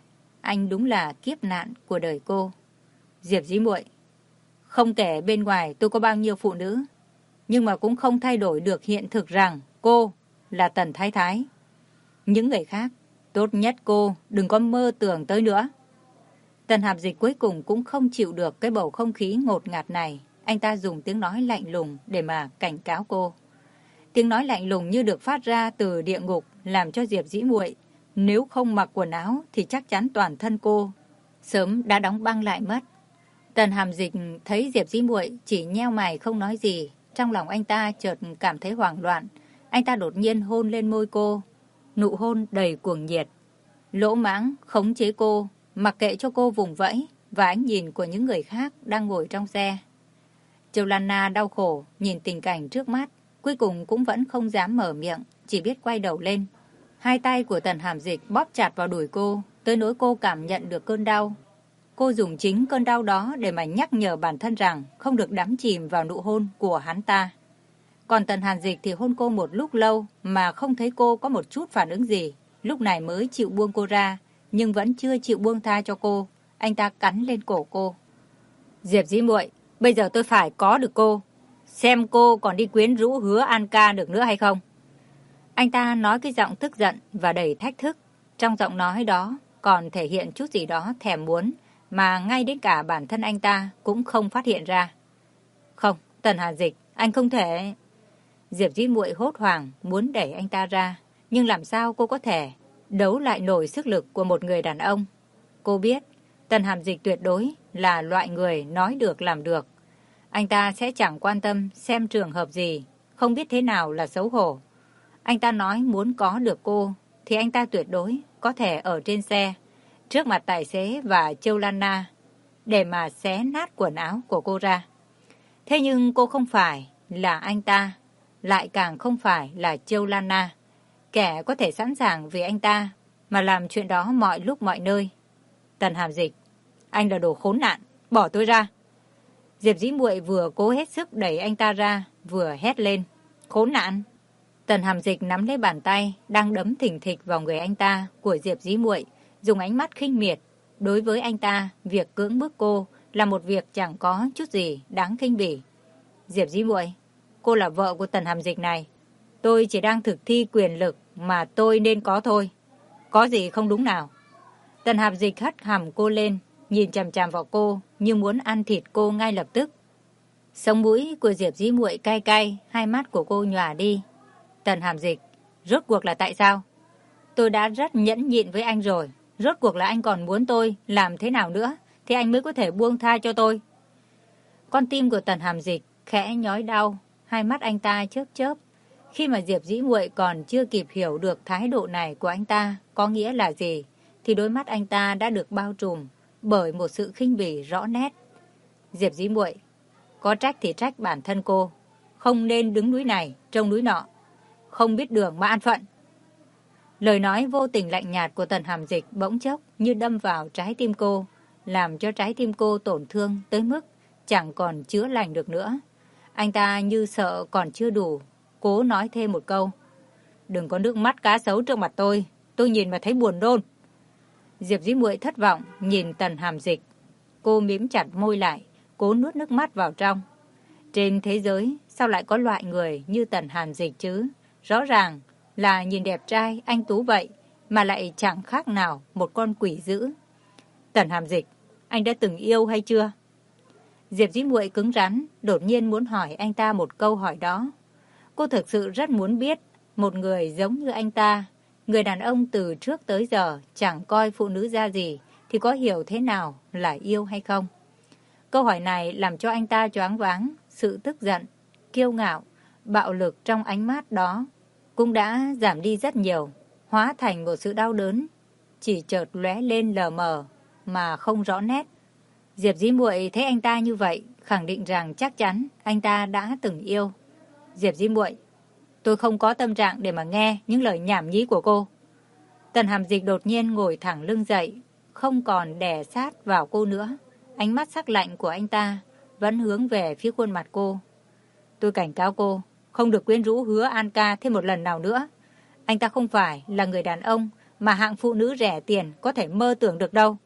Anh đúng là kiếp nạn của đời cô. Diệp Dĩ Muội, không kể bên ngoài tôi có bao nhiêu phụ nữ, nhưng mà cũng không thay đổi được hiện thực rằng cô là Tần Thái Thái. Những người khác, tốt nhất cô đừng có mơ tưởng tới nữa. Tần Hàm Dịch cuối cùng cũng không chịu được cái bầu không khí ngột ngạt này. Anh ta dùng tiếng nói lạnh lùng để mà cảnh cáo cô. Tiếng nói lạnh lùng như được phát ra từ địa ngục làm cho Diệp Dĩ Muội nếu không mặc quần áo thì chắc chắn toàn thân cô sớm đã đóng băng lại mất. Tần Hàm Dịch thấy Diệp Dĩ Muội chỉ nheo mày không nói gì, trong lòng anh ta chợt cảm thấy hoảng loạn. Anh ta đột nhiên hôn lên môi cô, nụ hôn đầy cuồng nhiệt, lỗ mãng khống chế cô, mặc kệ cho cô vùng vẫy và ánh nhìn của những người khác đang ngồi trong xe. Châu Lan Na đau khổ nhìn tình cảnh trước mắt, cuối cùng cũng vẫn không dám mở miệng, chỉ biết quay đầu lên. Hai tay của Tần Hàm Dịch bóp chặt vào đùi cô, tới nỗi cô cảm nhận được cơn đau. Cô dùng chính cơn đau đó để mà nhắc nhở bản thân rằng không được đắm chìm vào nụ hôn của hắn ta. Còn Tần Hàn Dịch thì hôn cô một lúc lâu mà không thấy cô có một chút phản ứng gì. Lúc này mới chịu buông cô ra, nhưng vẫn chưa chịu buông tha cho cô. Anh ta cắn lên cổ cô. Diệp Dĩ Muội, bây giờ tôi phải có được cô. Xem cô còn đi quyến rũ Hứa An Ca được nữa hay không. Anh ta nói cái giọng tức giận và đầy thách thức. Trong giọng nói đó còn thể hiện chút gì đó thèm muốn mà ngay đến cả bản thân anh ta cũng không phát hiện ra. Không, Tần Hàn Dịch, anh không thể. Diệp Dĩ Muội hốt hoảng muốn đẩy anh ta ra, nhưng làm sao cô có thể đấu lại nổi sức lực của một người đàn ông. Cô biết Tần Hàn Dịch tuyệt đối là loại người nói được làm được. Anh ta sẽ chẳng quan tâm xem trường hợp gì, không biết thế nào là xấu hổ. Anh ta nói muốn có được cô thì anh ta tuyệt đối có thể ở trên xe trước mặt tài xế và Châu Lan Na để mà xé nát quần áo của cô ra. Thế nhưng cô không phải là anh ta, lại càng không phải là Châu Lan Na, kẻ có thể sẵn sàng vì anh ta mà làm chuyện đó mọi lúc mọi nơi. Tần Hàm Dịch, anh là đồ khốn nạn, bỏ tôi ra. Diệp Dĩ Muội vừa cố hết sức đẩy anh ta ra, vừa hét lên, khốn nạn. Tần Hàm Dịch nắm lấy bàn tay đang đấm thình thịch vào người anh ta của Diệp Dĩ Muội, dùng ánh mắt khinh miệt. Đối với anh ta, việc cưỡng bức cô là một việc chẳng có chút gì đáng khinh bỉ. Diệp Dĩ Muội, cô là vợ của Tần Hàm Dịch này. Tôi chỉ đang thực thi quyền lực mà tôi nên có thôi. Có gì không đúng nào? Tần Hàm Dịch hất hàm cô lên, nhìn chằm chằm vào cô như muốn ăn thịt cô ngay lập tức. Sống mũi của Diệp Dĩ Muội cay cay, hai mắt của cô nhòa đi. Tần Hàm Dịch, rốt cuộc là tại sao? Tôi đã rất nhẫn nhịn với anh rồi. Rốt cuộc là anh còn muốn tôi làm thế nào nữa thì anh mới có thể buông tha cho tôi. Con tim của Tần Hàm Dịch khẽ nhói đau, hai mắt anh ta chớp chớp. Khi mà Diệp Dĩ Muội còn chưa kịp hiểu được thái độ này của anh ta có nghĩa là gì, thì đôi mắt anh ta đã được bao trùm bởi một sự khinh bỉ rõ nét. Diệp Dĩ Muội, có trách thì trách bản thân cô, không nên đứng núi này trông núi nọ, không biết đường mà an phận. Lời nói vô tình lạnh nhạt của Tần Hàm Dịch bỗng chốc như đâm vào trái tim cô, làm cho trái tim cô tổn thương tới mức chẳng còn chữa lành được nữa. Anh ta như sợ còn chưa đủ, cố nói thêm một câu. Đừng có nước mắt cá sấu trước mặt tôi nhìn mà thấy buồn nôn. Diệp Dĩ Muội thất vọng nhìn Tần Hàm Dịch. Cô mím chặt môi lại, cố nuốt nước mắt vào trong. Trên thế giới sao lại có loại người như Tần Hàm Dịch chứ? Rõ ràng là nhìn đẹp trai, anh tú vậy, mà lại chẳng khác nào một con quỷ dữ. Tần Hàm Dịch, anh đã từng yêu hay chưa? Diệp Dĩ Muội cứng rắn, đột nhiên muốn hỏi anh ta một câu hỏi đó. Cô thực sự rất muốn biết, một người giống như anh ta, người đàn ông từ trước tới giờ chẳng coi phụ nữ ra gì, thì có hiểu thế nào là yêu hay không? Câu hỏi này làm cho anh ta choáng váng, sự tức giận, kiêu ngạo, bạo lực trong ánh mắt đó cũng đã giảm đi rất nhiều, hóa thành một sự đau đớn, chỉ chợt lóe lên lờ mờ mà không rõ nét. Diệp Dĩ Muội thấy anh ta như vậy, khẳng định rằng chắc chắn anh ta đã từng yêu. Diệp Dĩ Muội, tôi không có tâm trạng để mà nghe những lời nhảm nhí của cô. Tần Hàm Dịch đột nhiên ngồi thẳng lưng dậy, không còn đè sát vào cô nữa. Ánh mắt sắc lạnh của anh ta vẫn hướng về phía khuôn mặt cô. Tôi cảnh cáo cô, không được quyến rũ Hứa An Ca thêm một lần nào nữa. Anh ta không phải là người đàn ông mà hạng phụ nữ rẻ tiền có thể mơ tưởng được đâu.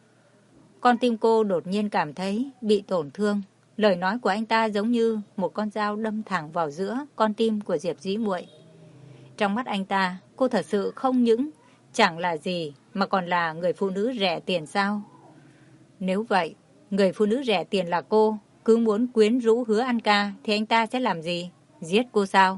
Con tim cô đột nhiên cảm thấy bị tổn thương. Lời nói của anh ta giống như một con dao đâm thẳng vào giữa con tim của Diệp Dĩ Muội. Trong mắt anh ta, cô thật sự không những chẳng là gì mà còn là người phụ nữ rẻ tiền sao? Nếu vậy, người phụ nữ rẻ tiền là cô, cứ muốn quyến rũ Hứa An Ca thì anh ta sẽ làm gì? Giết cô sao?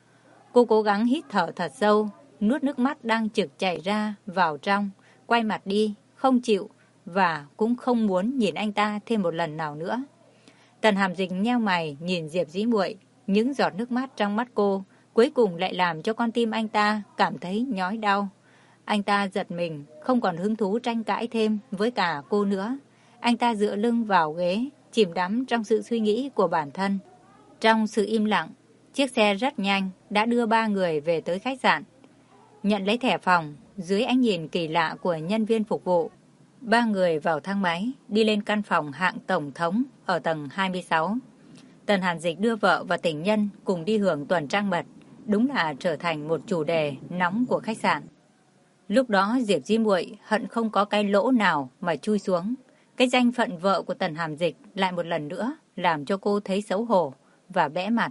Cô cố gắng hít thở thật sâu, nuốt nước mắt đang trực chảy ra vào trong, quay mặt đi, không chịu và cũng không muốn nhìn anh ta thêm một lần nào nữa. Tần Hàm Dịch nheo mày nhìn Diệp Dĩ Muội, những giọt nước mắt trong mắt cô cuối cùng lại làm cho con tim anh ta cảm thấy nhói đau. Anh ta giật mình, không còn hứng thú tranh cãi thêm với cả cô nữa. Anh ta dựa lưng vào ghế, chìm đắm trong sự suy nghĩ của bản thân. Trong sự im lặng, chiếc xe rất nhanh đã đưa ba người về tới khách sạn. Nhận lấy thẻ phòng, dưới ánh nhìn kỳ lạ của nhân viên phục vụ, ba người vào thang máy, đi lên căn phòng hạng tổng thống ở tầng 26. Tần Hàn Dịch đưa vợ và tình nhân cùng đi hưởng tuần trăng mật, đúng là trở thành một chủ đề nóng của khách sạn. Lúc đó Diệp Dĩ Muội hận không có cái lỗ nào mà chui xuống. Cái danh phận vợ của Tần Hàm Dịch lại một lần nữa làm cho cô thấy xấu hổ và bẽ mặt.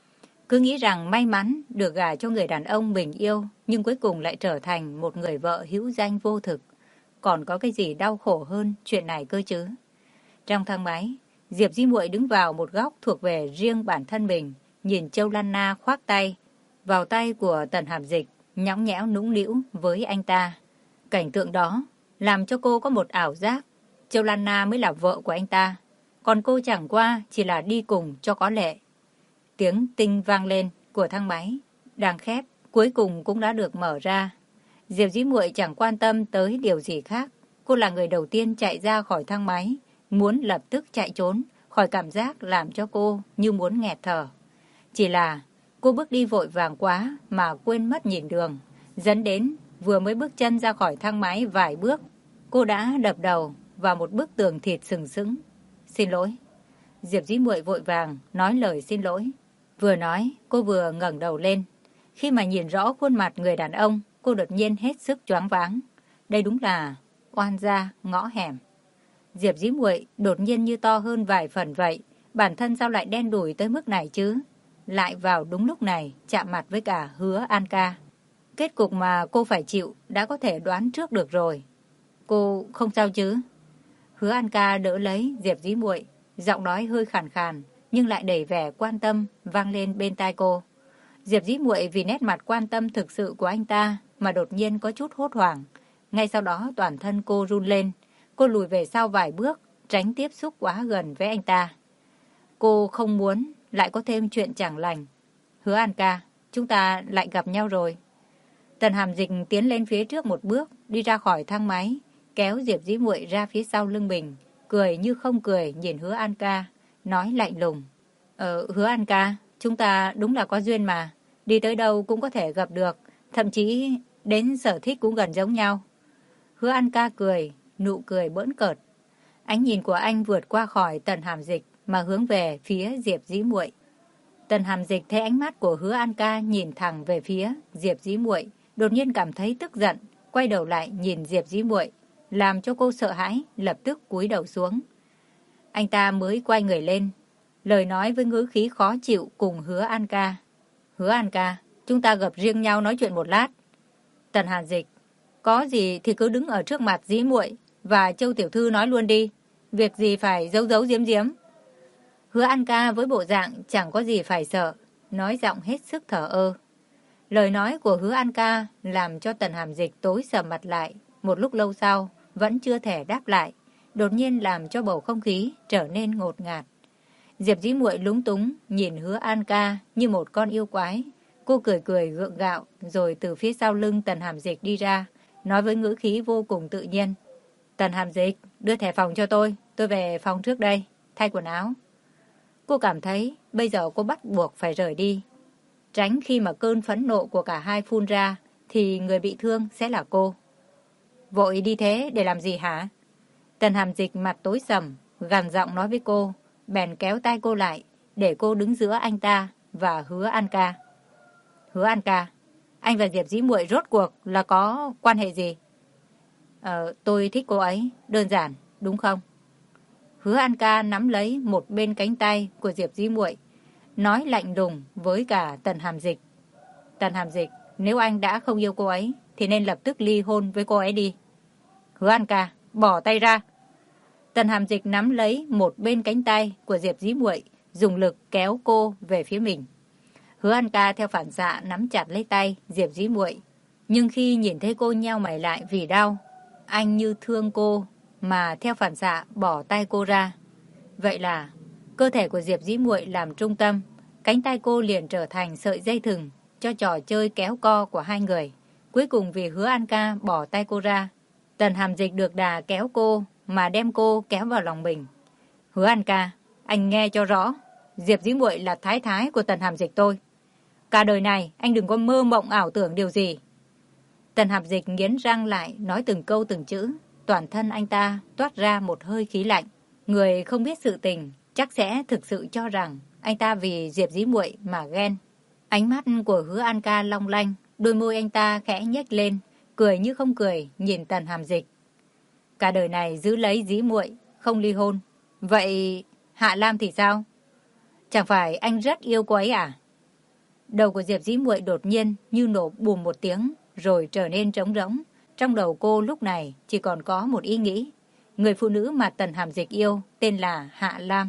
Cứ nghĩ rằng may mắn được gả cho người đàn ông mình yêu, nhưng cuối cùng lại trở thành một người vợ hữu danh vô thực. Còn có cái gì đau khổ hơn chuyện này cơ chứ? Trong thang máy, Diệp Dĩ Muội đứng vào một góc thuộc về riêng bản thân mình, nhìn Châu Lan Na khoác tay vào tay của Tần Hàm Dịch, nhõng nhẽo nũng nĩu với anh ta. Cảnh tượng đó làm cho cô có một ảo giác Châu Lan Na mới là vợ của anh ta, còn cô chẳng qua chỉ là đi cùng cho có lệ. Tiếng tinh vang lên của thang máy đang khép cuối cùng cũng đã được mở ra. Diệp Dĩ Muội chẳng quan tâm tới điều gì khác. Cô là người đầu tiên chạy ra khỏi thang máy, muốn lập tức chạy trốn khỏi cảm giác làm cho cô như muốn nghẹt thở. Chỉ là cô bước đi vội vàng quá mà quên mất nhìn đường, dẫn đến vừa mới bước chân ra khỏi thang máy vài bước, cô đã đập đầu vào một bức tường thịt sừng sững. Xin lỗi. Diệp Dĩ Muội vội vàng nói lời xin lỗi. Vừa nói, cô vừa ngẩng đầu lên. Khi mà nhìn rõ khuôn mặt người đàn ông, cô đột nhiên hết sức choáng váng. Đây đúng là oan gia ngõ hẻm. Diệp Dĩ Muội đột nhiên như to hơn vài phần vậy. Bản thân sao lại đen đủi tới mức này chứ? Lại vào đúng lúc này chạm mặt với cả Hứa An Ca. Kết cục mà cô phải chịu đã có thể đoán trước được rồi. Cô không sao chứ? Hứa An Ca đỡ lấy Diệp Dĩ Muội, giọng nói hơi khàn khàn nhưng lại đầy vẻ quan tâm vang lên bên tai cô. Diệp Dĩ Muội vì nét mặt quan tâm thực sự của anh ta mà đột nhiên có chút hốt hoảng. Ngay sau đó toàn thân cô run lên. Cô lùi về sau vài bước, tránh tiếp xúc quá gần với anh ta. Cô không muốn lại có thêm chuyện chẳng lành. Hứa An Ca, chúng ta lại gặp nhau rồi. Tần Hàm Dịch tiến lên phía trước một bước, đi ra khỏi thang máy, kéo Diệp Dĩ Muội ra phía sau lưng mình, cười như không cười nhìn Hứa An Ca, nói lạnh lùng. Hứa An Ca, chúng ta đúng là có duyên mà, đi tới đâu cũng có thể gặp được, thậm chí đến sở thích cũng gần giống nhau. Hứa An Ca cười, nụ cười bỡn cợt. Ánh nhìn của anh vượt qua khỏi Tần Hàm Dịch mà hướng về phía Diệp Dĩ Muội. Tần Hàm Dịch thấy ánh mắt của Hứa An Ca nhìn thẳng về phía Diệp Dĩ Muội, đột nhiên cảm thấy tức giận, quay đầu lại nhìn Diệp Dĩ Muội, làm cho cô sợ hãi, lập tức cúi đầu xuống. Anh ta mới quay người lên, lời nói với ngữ khí khó chịu cùng Hứa An Ca. Hứa An Ca, chúng ta gặp riêng nhau nói chuyện một lát. Tần Hàm Dịch, có gì thì cứ đứng ở trước mặt Dĩ Muội và Châu tiểu thư nói luôn đi, việc gì phải giấu giấu giếm giếm. Hứa An Ca với bộ dạng chẳng có gì phải sợ, nói giọng hết sức thờ ơ. Lời nói của Hứa An Ca làm cho Tần Hàm Dịch tối sầm mặt lại, một lúc lâu sau vẫn chưa thể đáp lại, đột nhiên làm cho bầu không khí trở nên ngột ngạt. Diệp Dĩ Muội lúng túng nhìn Hứa An Ca như một con yêu quái. Cô cười cười gượng gạo rồi từ phía sau lưng Tần Hàm Dịch đi ra, nói với ngữ khí vô cùng tự nhiên. Tần Hàm Dịch, đưa thẻ phòng cho tôi về phòng trước đây, thay quần áo. Cô cảm thấy bây giờ cô bắt buộc phải rời đi. Tránh khi mà cơn phẫn nộ của cả hai phun ra thì người bị thương sẽ là cô. Vội đi thế để làm gì hả? Tần Hàm Dịch mặt tối sầm, gằn giọng nói với cô, bèn kéo tay cô lại để cô đứng giữa anh ta và Hứa An Ca. Hứa An Ca, anh và Diệp Dĩ Muội rốt cuộc là có quan hệ gì? Tôi thích cô ấy, đơn giản, đúng không? Hứa An Ca nắm lấy một bên cánh tay của Diệp Dĩ Muội, nói lạnh lùng với cả Tần Hàm Dịch. Tần Hàm Dịch, nếu anh đã không yêu cô ấy thì nên lập tức ly hôn với cô ấy đi. Hứa An Ca, bỏ tay ra. Tần Hàm Dịch nắm lấy một bên cánh tay của Diệp Dĩ Muội, dùng lực kéo cô về phía mình. Hứa An Ca theo phản xạ nắm chặt lấy tay Diệp Dĩ Muội, nhưng khi nhìn thấy cô nheo mày lại vì đau, anh như thương cô mà theo phản xạ bỏ tay cô ra. Vậy là cơ thể của Diệp Dĩ Muội làm trung tâm, cánh tay cô liền trở thành sợi dây thừng cho trò chơi kéo co của hai người. Cuối cùng vì Hứa An Ca bỏ tay cô ra, Tần Hàm Dịch được đà kéo cô mà đem cô kéo vào lòng mình. Hứa An Ca, anh nghe cho rõ, Diệp Dĩ Muội là thái thái của Tần Hàm Dịch tôi. Cả đời này anh đừng có mơ mộng ảo tưởng điều gì. Tần Hàm Dịch nghiến răng lại nói từng câu từng chữ, toàn thân anh ta toát ra một hơi khí lạnh. Người không biết sự tình chắc sẽ thực sự cho rằng anh ta vì Diệp Dĩ Muội mà ghen. Ánh mắt của Hứa An Ca long lanh, đôi môi anh ta khẽ nhếch lên, cười như không cười nhìn Tần Hàm Dịch. Cả đời này giữ lấy Dĩ Muội, không ly hôn. Vậy Hạ Lam thì sao? Chẳng phải anh rất yêu cô ấy à? Đầu của Diệp Dĩ Muội đột nhiên như nổ bùm một tiếng, rồi trở nên trống rỗng. Trong đầu cô lúc này chỉ còn có một ý nghĩ. Người phụ nữ mà Tần Hàm Dịch yêu tên là Hạ Lam.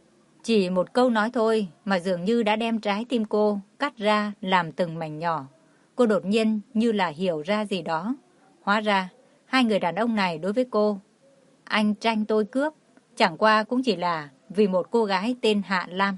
Chỉ một câu nói thôi mà dường như đã đem trái tim cô cắt ra làm từng mảnh nhỏ. Cô đột nhiên như là hiểu ra gì đó. Hóa ra, hai người đàn ông này đối với cô, anh tranh tôi cướp, chẳng qua cũng chỉ là vì một cô gái tên Hạ Lam.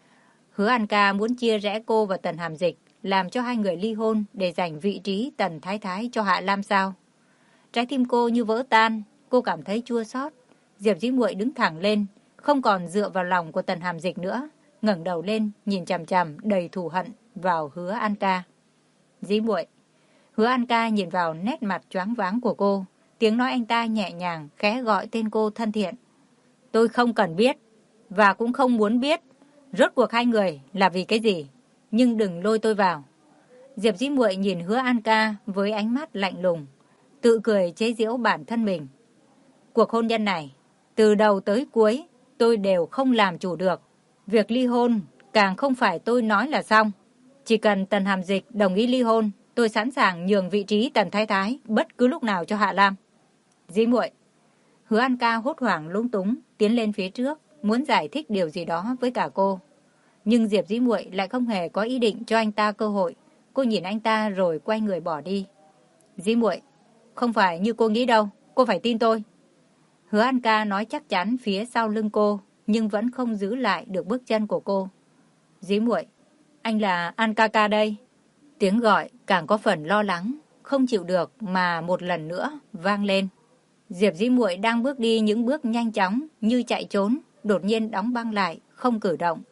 Hứa An Ca muốn chia rẽ cô và Tần Hàm Dịch, làm cho hai người ly hôn để giành vị trí Tần Thái Thái cho Hạ Lam sao? Trái tim cô như vỡ tan, cô cảm thấy chua xót. Diệp Dĩ Muội đứng thẳng lên, không còn dựa vào lòng của Tần Hàm Dịch nữa, ngẩng đầu lên nhìn chằm chằm đầy thù hận vào Hứa An Ca. Dĩ Muội. Hứa An Ca nhìn vào nét mặt choáng váng của cô, tiếng nói anh ta nhẹ nhàng khẽ gọi tên cô thân thiện. Tôi không cần biết và cũng không muốn biết rốt cuộc hai người là vì cái gì, nhưng đừng lôi tôi vào. Diệp Dĩ Muội nhìn Hứa An Ca với ánh mắt lạnh lùng, tự cười chế giễu bản thân mình. Cuộc hôn nhân này, từ đầu tới cuối, tôi đều không làm chủ được. Việc ly hôn càng không phải tôi nói là xong. Chỉ cần Tần Hàm Dịch đồng ý ly hôn, tôi sẵn sàng nhường vị trí Tần Thái Thái bất cứ lúc nào cho Hạ Lam. Dĩ Muội. Hứa An Ca hốt hoảng lúng túng tiến lên phía trước, muốn giải thích điều gì đó với cả cô. Nhưng Diệp Dĩ Muội lại không hề có ý định cho anh ta cơ hội. Cô nhìn anh ta rồi quay người bỏ đi. Dĩ Muội, không phải như cô nghĩ đâu, cô phải tin tôi. Hứa An Ca nói chắc chắn phía sau lưng cô, nhưng vẫn không giữ lại được bước chân của cô. Dĩ Muội, anh là An Ca Ca đây, Tiếng gọi càng có phần lo lắng, không chịu được mà một lần nữa vang lên. Diệp Dĩ Muội đang bước đi những bước nhanh chóng như chạy trốn, đột nhiên đóng băng lại, không cử động.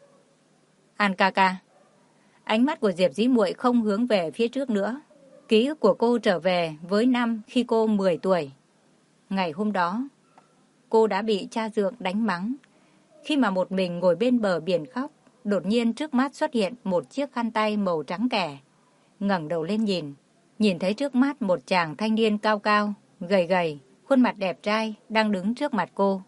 An ca ca. Ánh mắt của Diệp Dĩ Muội không hướng về phía trước nữa. Ký ức của cô trở về với năm khi cô 10 tuổi. Ngày hôm đó, cô đã bị cha dượng đánh mắng. Khi mà một mình ngồi bên bờ biển khóc, đột nhiên trước mắt xuất hiện một chiếc khăn tay màu trắng kẻ. Ngẩng đầu lên nhìn thấy trước mắt một chàng thanh niên cao cao, gầy gầy, khuôn mặt đẹp trai đang đứng trước mặt cô.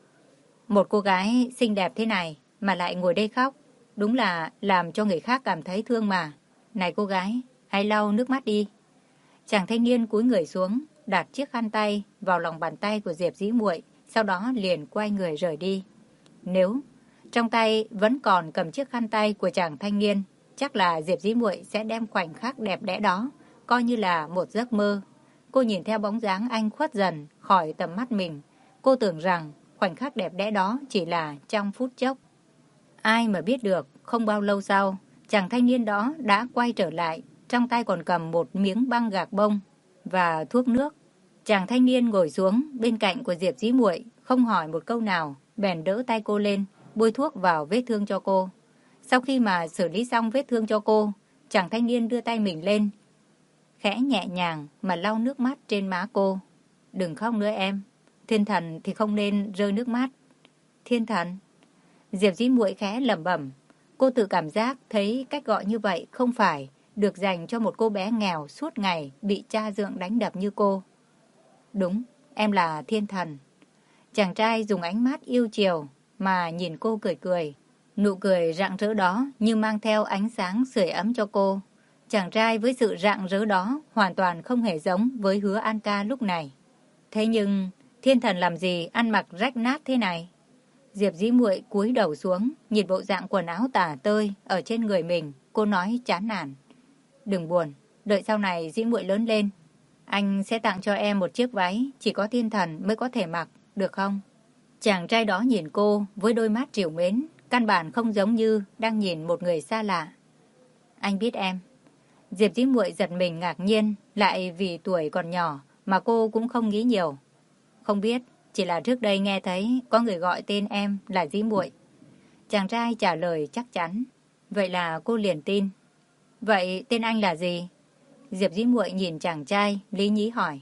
Một cô gái xinh đẹp thế này mà lại ngồi đây khóc, đúng là làm cho người khác cảm thấy thương mà. Này cô gái, hãy lau nước mắt đi. Chàng thanh niên cúi người xuống, đặt chiếc khăn tay vào lòng bàn tay của Diệp Dĩ Muội, sau đó liền quay người rời đi. Nếu trong tay vẫn còn cầm chiếc khăn tay của chàng thanh niên, chắc là Diệp Dĩ Muội sẽ đem khoảnh khắc đẹp đẽ đó coi như là một giấc mơ. Cô nhìn theo bóng dáng anh khuất dần khỏi tầm mắt mình. Cô tưởng rằng khoảnh khắc đẹp đẽ đó chỉ là trong phút chốc. Ai mà biết được, không bao lâu sau, chàng thanh niên đó đã quay trở lại, trong tay còn cầm một miếng băng gạc bông và thuốc nước. Chàng thanh niên ngồi xuống bên cạnh của Diệp Dĩ Muội, không hỏi một câu nào, bèn đỡ tay cô lên, bôi thuốc vào vết thương cho cô. Sau khi mà xử lý xong vết thương cho cô, chàng thanh niên đưa tay mình lên, khẽ nhẹ nhàng mà lau nước mắt trên má cô. Đừng khóc nữa em, thiên thần thì không nên rơi nước mắt. Thiên thần? Diệp Dĩ Muội khẽ lẩm bẩm. Cô tự cảm giác thấy cách gọi như vậy không phải được dành cho một cô bé nghèo suốt ngày bị cha dượng đánh đập như cô. Đúng, em là thiên thần. Chàng trai dùng ánh mắt yêu chiều mà nhìn cô cười cười. Nụ cười rạng rỡ đó như mang theo ánh sáng sưởi ấm cho cô. Chàng trai với sự rạng rỡ đó hoàn toàn không hề giống với Hứa An Ca lúc này. Thế nhưng thiên thần làm gì ăn mặc rách nát thế này? Diệp Dĩ Muội cúi đầu xuống, nhìn bộ dạng quần áo tả tơi ở trên người mình, cô nói chán nản. Đừng buồn, đợi sau này Dĩ Muội lớn lên, anh sẽ tặng cho em một chiếc váy chỉ có thiên thần mới có thể mặc, được không? Chàng trai đó nhìn cô với đôi mắt trìu mến, căn bản không giống như đang nhìn một người xa lạ. Anh biết em. Diệp Dĩ Muội giật mình ngạc nhiên, lại vì tuổi còn nhỏ mà cô cũng không nghĩ nhiều. Không biết, chỉ là trước đây nghe thấy có người gọi tên em là Dĩ Muội. Chàng trai trả lời chắc chắn. Vậy là cô liền tin. Vậy tên anh là gì? Diệp Dĩ Muội nhìn chàng trai, lý nhí hỏi.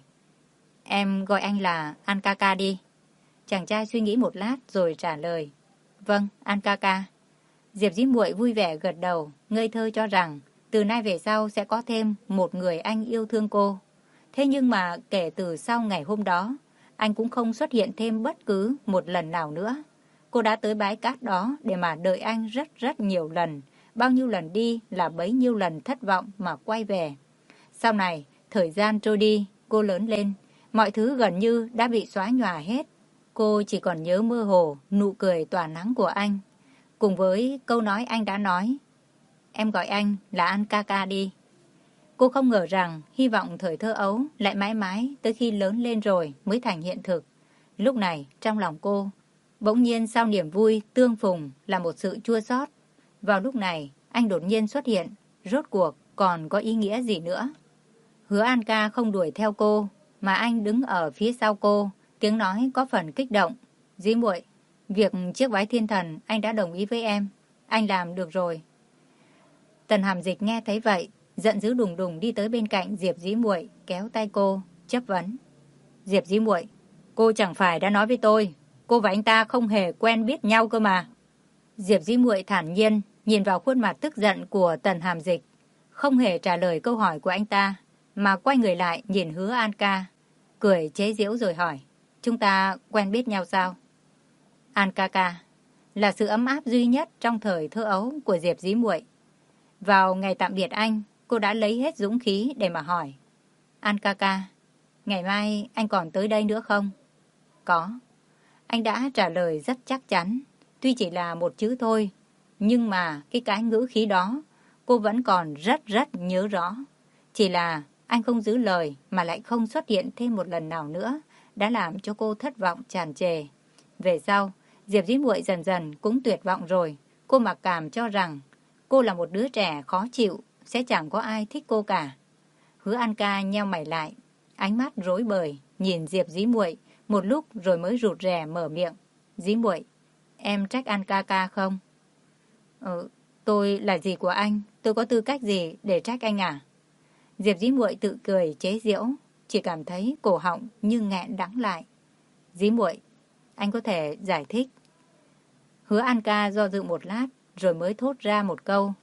Em gọi anh là An ca ca đi. Chàng trai suy nghĩ một lát rồi trả lời. Vâng, An ca ca. Diệp Dĩ Muội vui vẻ gật đầu, ngây thơ cho rằng từ nay về sau sẽ có thêm một người anh yêu thương cô. Thế nhưng mà kể từ sau ngày hôm đó, anh cũng không xuất hiện thêm bất cứ một lần nào nữa. Cô đã tới bãi cát đó để mà đợi anh rất rất nhiều lần. Bao nhiêu lần đi là bấy nhiêu lần thất vọng mà quay về. Sau này, thời gian trôi đi, cô lớn lên. Mọi thứ gần như đã bị xóa nhòa hết. Cô chỉ còn nhớ mơ hồ nụ cười tỏa nắng của anh. Cùng với câu nói anh đã nói. Em gọi anh là An ca ca đi. Cô không ngờ rằng hy vọng thời thơ ấu lại mãi mãi tới khi lớn lên rồi mới thành hiện thực. Lúc này, trong lòng cô, bỗng nhiên sau niềm vui tương phùng là một sự chua xót. Vào lúc này, anh đột nhiên xuất hiện, rốt cuộc còn có ý nghĩa gì nữa? Hứa An ca không đuổi theo cô, mà anh đứng ở phía sau cô, tiếng nói có phần kích động. Dĩ Muội, việc chiếc váy thiên thần anh đã đồng ý với em, anh làm được rồi. Tần Hàm Dịch nghe thấy vậy, giận dữ đùng đùng đi tới bên cạnh Diệp Dĩ Muội, kéo tay cô, chất vấn. Diệp Dĩ Muội, cô chẳng phải đã nói với tôi, cô và anh ta không hề quen biết nhau cơ mà. Diệp Dĩ Muội thản nhiên nhìn vào khuôn mặt tức giận của Tần Hàm Dịch, không hề trả lời câu hỏi của anh ta, mà quay người lại nhìn Hứa An ca, cười chế giễu rồi hỏi, chúng ta quen biết nhau sao? An ca ca là sự ấm áp duy nhất trong thời thơ ấu của Diệp Dĩ Muội. Vào ngày tạm biệt anh, cô đã lấy hết dũng khí để mà hỏi. An ca ca, ngày mai anh còn tới đây nữa không? Có. Anh đã trả lời rất chắc chắn. Tuy chỉ là một chữ thôi, nhưng mà cái ngữ khí đó cô vẫn còn rất rất nhớ rõ. Chỉ là anh không giữ lời mà lại không xuất hiện thêm một lần nào nữa, đã làm cho cô thất vọng tràn trề. Về sau, Diệp Dĩ Muội dần dần cũng tuyệt vọng rồi. Cô mặc cảm cho rằng cô là một đứa trẻ khó chịu, sẽ chẳng có ai thích cô cả. Hứa An Ca nheo mày lại, ánh mắt rối bời, nhìn Diệp Dĩ Muội một lúc rồi mới rụt rè mở miệng. Dĩ Muội, em trách An Ca ca không? Tôi là dì của anh, tôi có tư cách gì để trách anh à? Diệp Dĩ Muội tự cười chế giễu, chỉ cảm thấy cổ họng như nghẹn đắng lại. Dĩ Muội, anh có thể giải thích. Hứa An Ca do dự một lát rồi mới thốt ra một câu.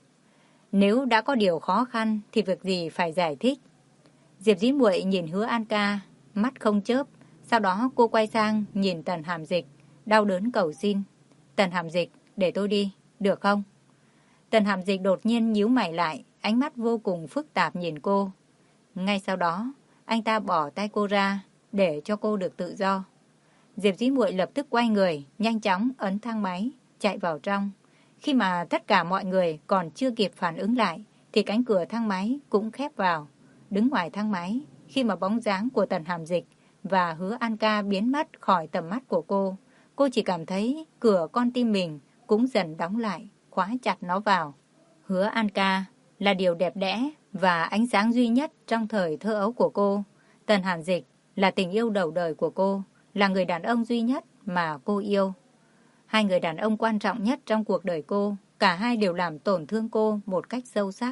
Nếu đã có điều khó khăn thì việc gì phải giải thích. Diệp Dĩ Muội nhìn Hứa An Ca, mắt không chớp. Sau đó cô quay sang nhìn Tần Hàm Dịch, đau đớn cầu xin. Tần Hàm Dịch, để tôi đi, được không? Tần Hàm Dịch đột nhiên nhíu mày lại, ánh mắt vô cùng phức tạp nhìn cô. Ngay sau đó, anh ta bỏ tay cô ra, để cho cô được tự do. Diệp Dĩ Muội lập tức quay người, nhanh chóng ấn thang máy, chạy vào trong. Khi mà tất cả mọi người còn chưa kịp phản ứng lại, thì cánh cửa thang máy cũng khép vào. Đứng ngoài thang máy, khi mà bóng dáng của Tần Hàm Dịch và Hứa An Ca biến mất khỏi tầm mắt của cô chỉ cảm thấy cửa con tim mình cũng dần đóng lại, khóa chặt nó vào. Hứa An Ca là điều đẹp đẽ và ánh sáng duy nhất trong thời thơ ấu của cô. Tần Hàm Dịch là tình yêu đầu đời của cô, là người đàn ông duy nhất mà cô yêu. Hai người đàn ông quan trọng nhất trong cuộc đời cô, cả hai đều làm tổn thương cô một cách sâu sắc.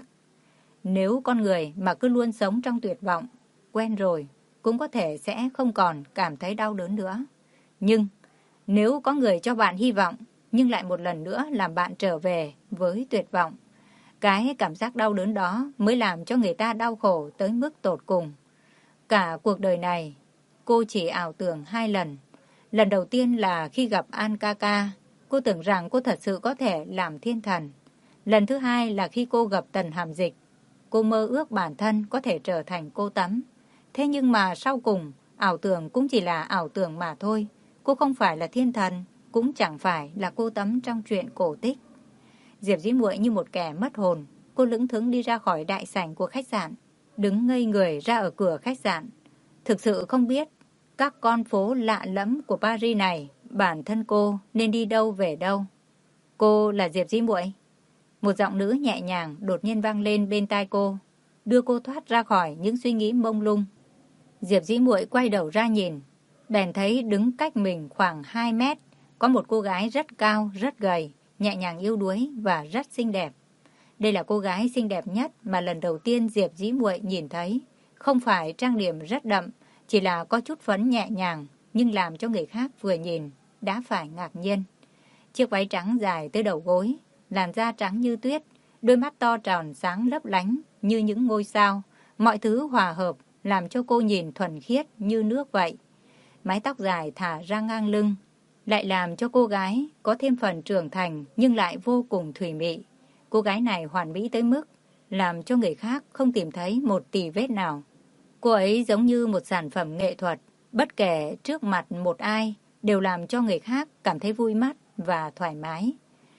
Nếu con người mà cứ luôn sống trong tuyệt vọng, quen rồi, cũng có thể sẽ không còn cảm thấy đau đớn nữa. Nhưng nếu có người cho bạn hy vọng, nhưng lại một lần nữa làm bạn trở về với tuyệt vọng, cái cảm giác đau đớn đó mới làm cho người ta đau khổ tới mức tột cùng. Cả cuộc đời này, cô chỉ ảo tưởng 2 lần. Lần đầu tiên là khi gặp An Ca Ca, cô tưởng rằng cô thật sự có thể làm thiên thần. Lần thứ hai là khi cô gặp Tần Hàm Dịch, cô mơ ước bản thân có thể trở thành cô Tấm. Thế nhưng mà sau cùng, ảo tưởng cũng chỉ là ảo tưởng mà thôi. Cô không phải là thiên thần, cũng chẳng phải là cô Tấm trong truyện cổ tích. Diệp Dĩ Muội như một kẻ mất hồn, cô lững thững đi ra khỏi đại sảnh của khách sạn, đứng ngây người ra ở cửa khách sạn. Thực sự không biết các con phố lạ lẫm của Paris này, bản thân cô nên đi đâu về đâu. Cô là Diệp Dĩ Muội. Một giọng nữ nhẹ nhàng đột nhiên vang lên bên tai cô, đưa cô thoát ra khỏi những suy nghĩ mông lung. Diệp Dĩ Muội quay đầu ra nhìn, bèn thấy đứng cách mình khoảng 2 mét, có một cô gái rất cao, rất gầy, nhẹ nhàng yếu đuối và rất xinh đẹp. Đây là cô gái xinh đẹp nhất mà lần đầu tiên Diệp Dĩ Muội nhìn thấy. Không phải trang điểm rất đậm, chỉ là có chút phấn nhẹ nhàng, nhưng làm cho người khác vừa nhìn đã phải ngạc nhiên. Chiếc váy trắng dài tới đầu gối, làn da trắng như tuyết, đôi mắt to tròn sáng lấp lánh như những ngôi sao, mọi thứ hòa hợp làm cho cô nhìn thuần khiết như nước vậy. Mái tóc dài thả ra ngang lưng, lại làm cho cô gái có thêm phần trưởng thành nhưng lại vô cùng thùy mị. Cô gái này hoàn mỹ tới mức làm cho người khác không tìm thấy một tì vết nào. Cô ấy giống như một sản phẩm nghệ thuật, bất kể trước mặt một ai đều làm cho người khác cảm thấy vui mắt và thoải mái.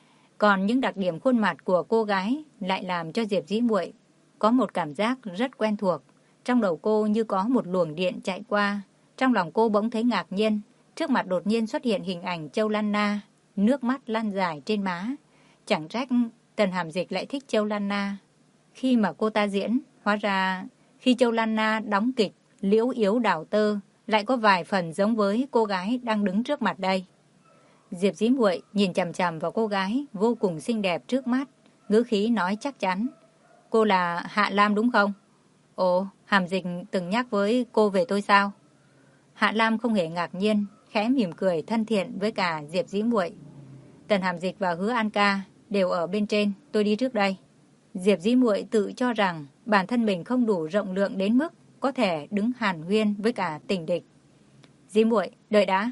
Còn những đặc điểm khuôn mặt của cô gái lại làm cho Diệp Dĩ Muội có một cảm giác rất quen thuộc. Trong đầu cô như có một luồng điện chạy qua. Trong lòng cô bỗng thấy ngạc nhiên. Trước mặt đột nhiên xuất hiện hình ảnh Châu Lan Na, nước mắt lăn dài trên má. Chẳng trách Tần Hàm Dịch lại thích Châu Lan Na. Khi mà cô ta diễn, hóa ra khi Châu Lan Na đóng kịch Liễu Yếu Đào Tơ lại có vài phần giống với cô gái đang đứng trước mặt đây. Diệp Dĩ Muội nhìn chằm chằm vào cô gái vô cùng xinh đẹp trước mắt, ngữ khí nói chắc chắn. Cô là Hạ Lam đúng không? Ồ, Hàm Dịch từng nhắc với cô về tôi sao? Hạ Lam không hề ngạc nhiên, khẽ mỉm cười thân thiện với cả Diệp Dĩ Muội. Tần Hàm Dịch và Hứa An Ca đều ở bên trên, tôi đi trước đây. Diệp Dĩ Muội tự cho rằng bản thân mình không đủ rộng lượng đến mức có thể đứng hàn huyên với cả tình địch. Dĩ Muội, đợi đã.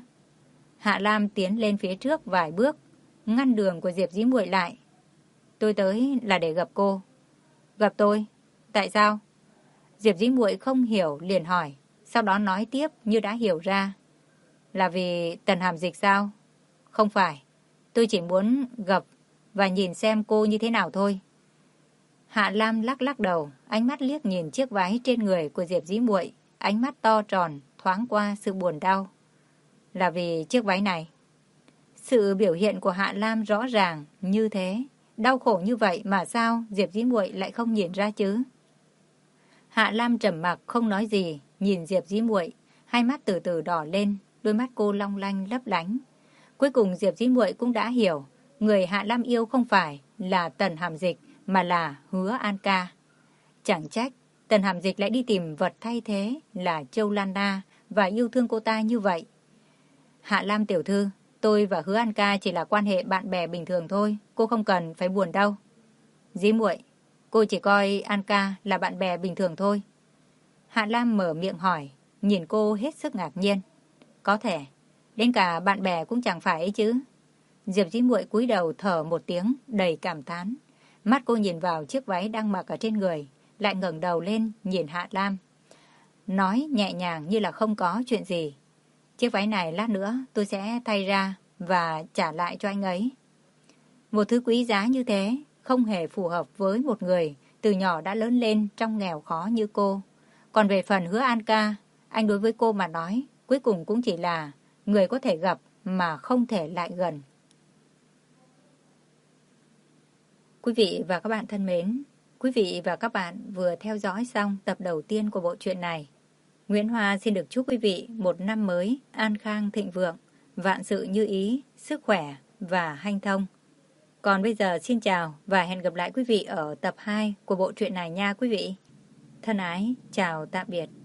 Hạ Lam tiến lên phía trước vài bước, ngăn đường của Diệp Dĩ Muội lại. Tôi tới là để gặp cô. Gặp tôi? Tại sao? Diệp Dĩ Muội không hiểu liền hỏi, sau đó nói tiếp như đã hiểu ra. Là vì Tần Hàm Dịch sao? Không phải, tôi chỉ muốn gặp và nhìn xem cô như thế nào thôi. Hạ Lam lắc lắc đầu, ánh mắt liếc nhìn chiếc váy trên người của Diệp Dĩ Muội, ánh mắt to tròn thoáng qua sự buồn đau. Là vì chiếc váy này. Sự biểu hiện của Hạ Lam rõ ràng như thế, Đau khổ như vậy mà sao Diệp Dĩ Muội lại không nhìn ra chứ? Hạ Lam trầm mặc không nói gì, nhìn Diệp Dĩ Muội, hai mắt từ từ đỏ lên, đôi mắt cô long lanh lấp lánh. Cuối cùng Diệp Dĩ Muội cũng đã hiểu, người Hạ Lam yêu không phải là Tần Hàm Dịch mà là Hứa An Ca. Chẳng trách Tần Hàm Dịch lại đi tìm vật thay thế là Châu Lan Na và yêu thương cô ta như vậy. Hạ Lam tiểu thư, tôi và Hứa An Ca chỉ là quan hệ bạn bè bình thường thôi, cô không cần phải buồn đâu. Dĩ Muội, cô chỉ coi An Ca là bạn bè bình thường thôi. Hạ Lam mở miệng hỏi, nhìn cô hết sức ngạc nhiên. Có thể, đến cả bạn bè cũng chẳng phải ấy chứ. Diệp Dĩ Muội cúi đầu thở một tiếng đầy cảm thán. Mắt cô nhìn vào chiếc váy đang mặc ở trên người, lại ngẩng đầu lên nhìn Hạ Lam. Nói nhẹ nhàng như là không có chuyện gì. Chiếc váy này lát nữa tôi sẽ thay ra và trả lại cho anh ấy. Một thứ quý giá như thế không hề phù hợp với một người từ nhỏ đã lớn lên trong nghèo khó như cô. Còn về phần Hứa An Ca, anh đối với cô mà nói, cuối cùng cũng chỉ là người có thể gặp mà không thể lại gần. Quý vị và các bạn thân mến, quý vị và các bạn vừa theo dõi xong tập đầu tiên của bộ truyện này. Nguyễn Hoa xin được chúc quý vị một năm mới an khang thịnh vượng, vạn sự như ý, sức khỏe và hanh thông. Còn bây giờ xin chào và hẹn gặp lại quý vị ở tập 2 của bộ truyện này nha quý vị. Thân ái, chào tạm biệt.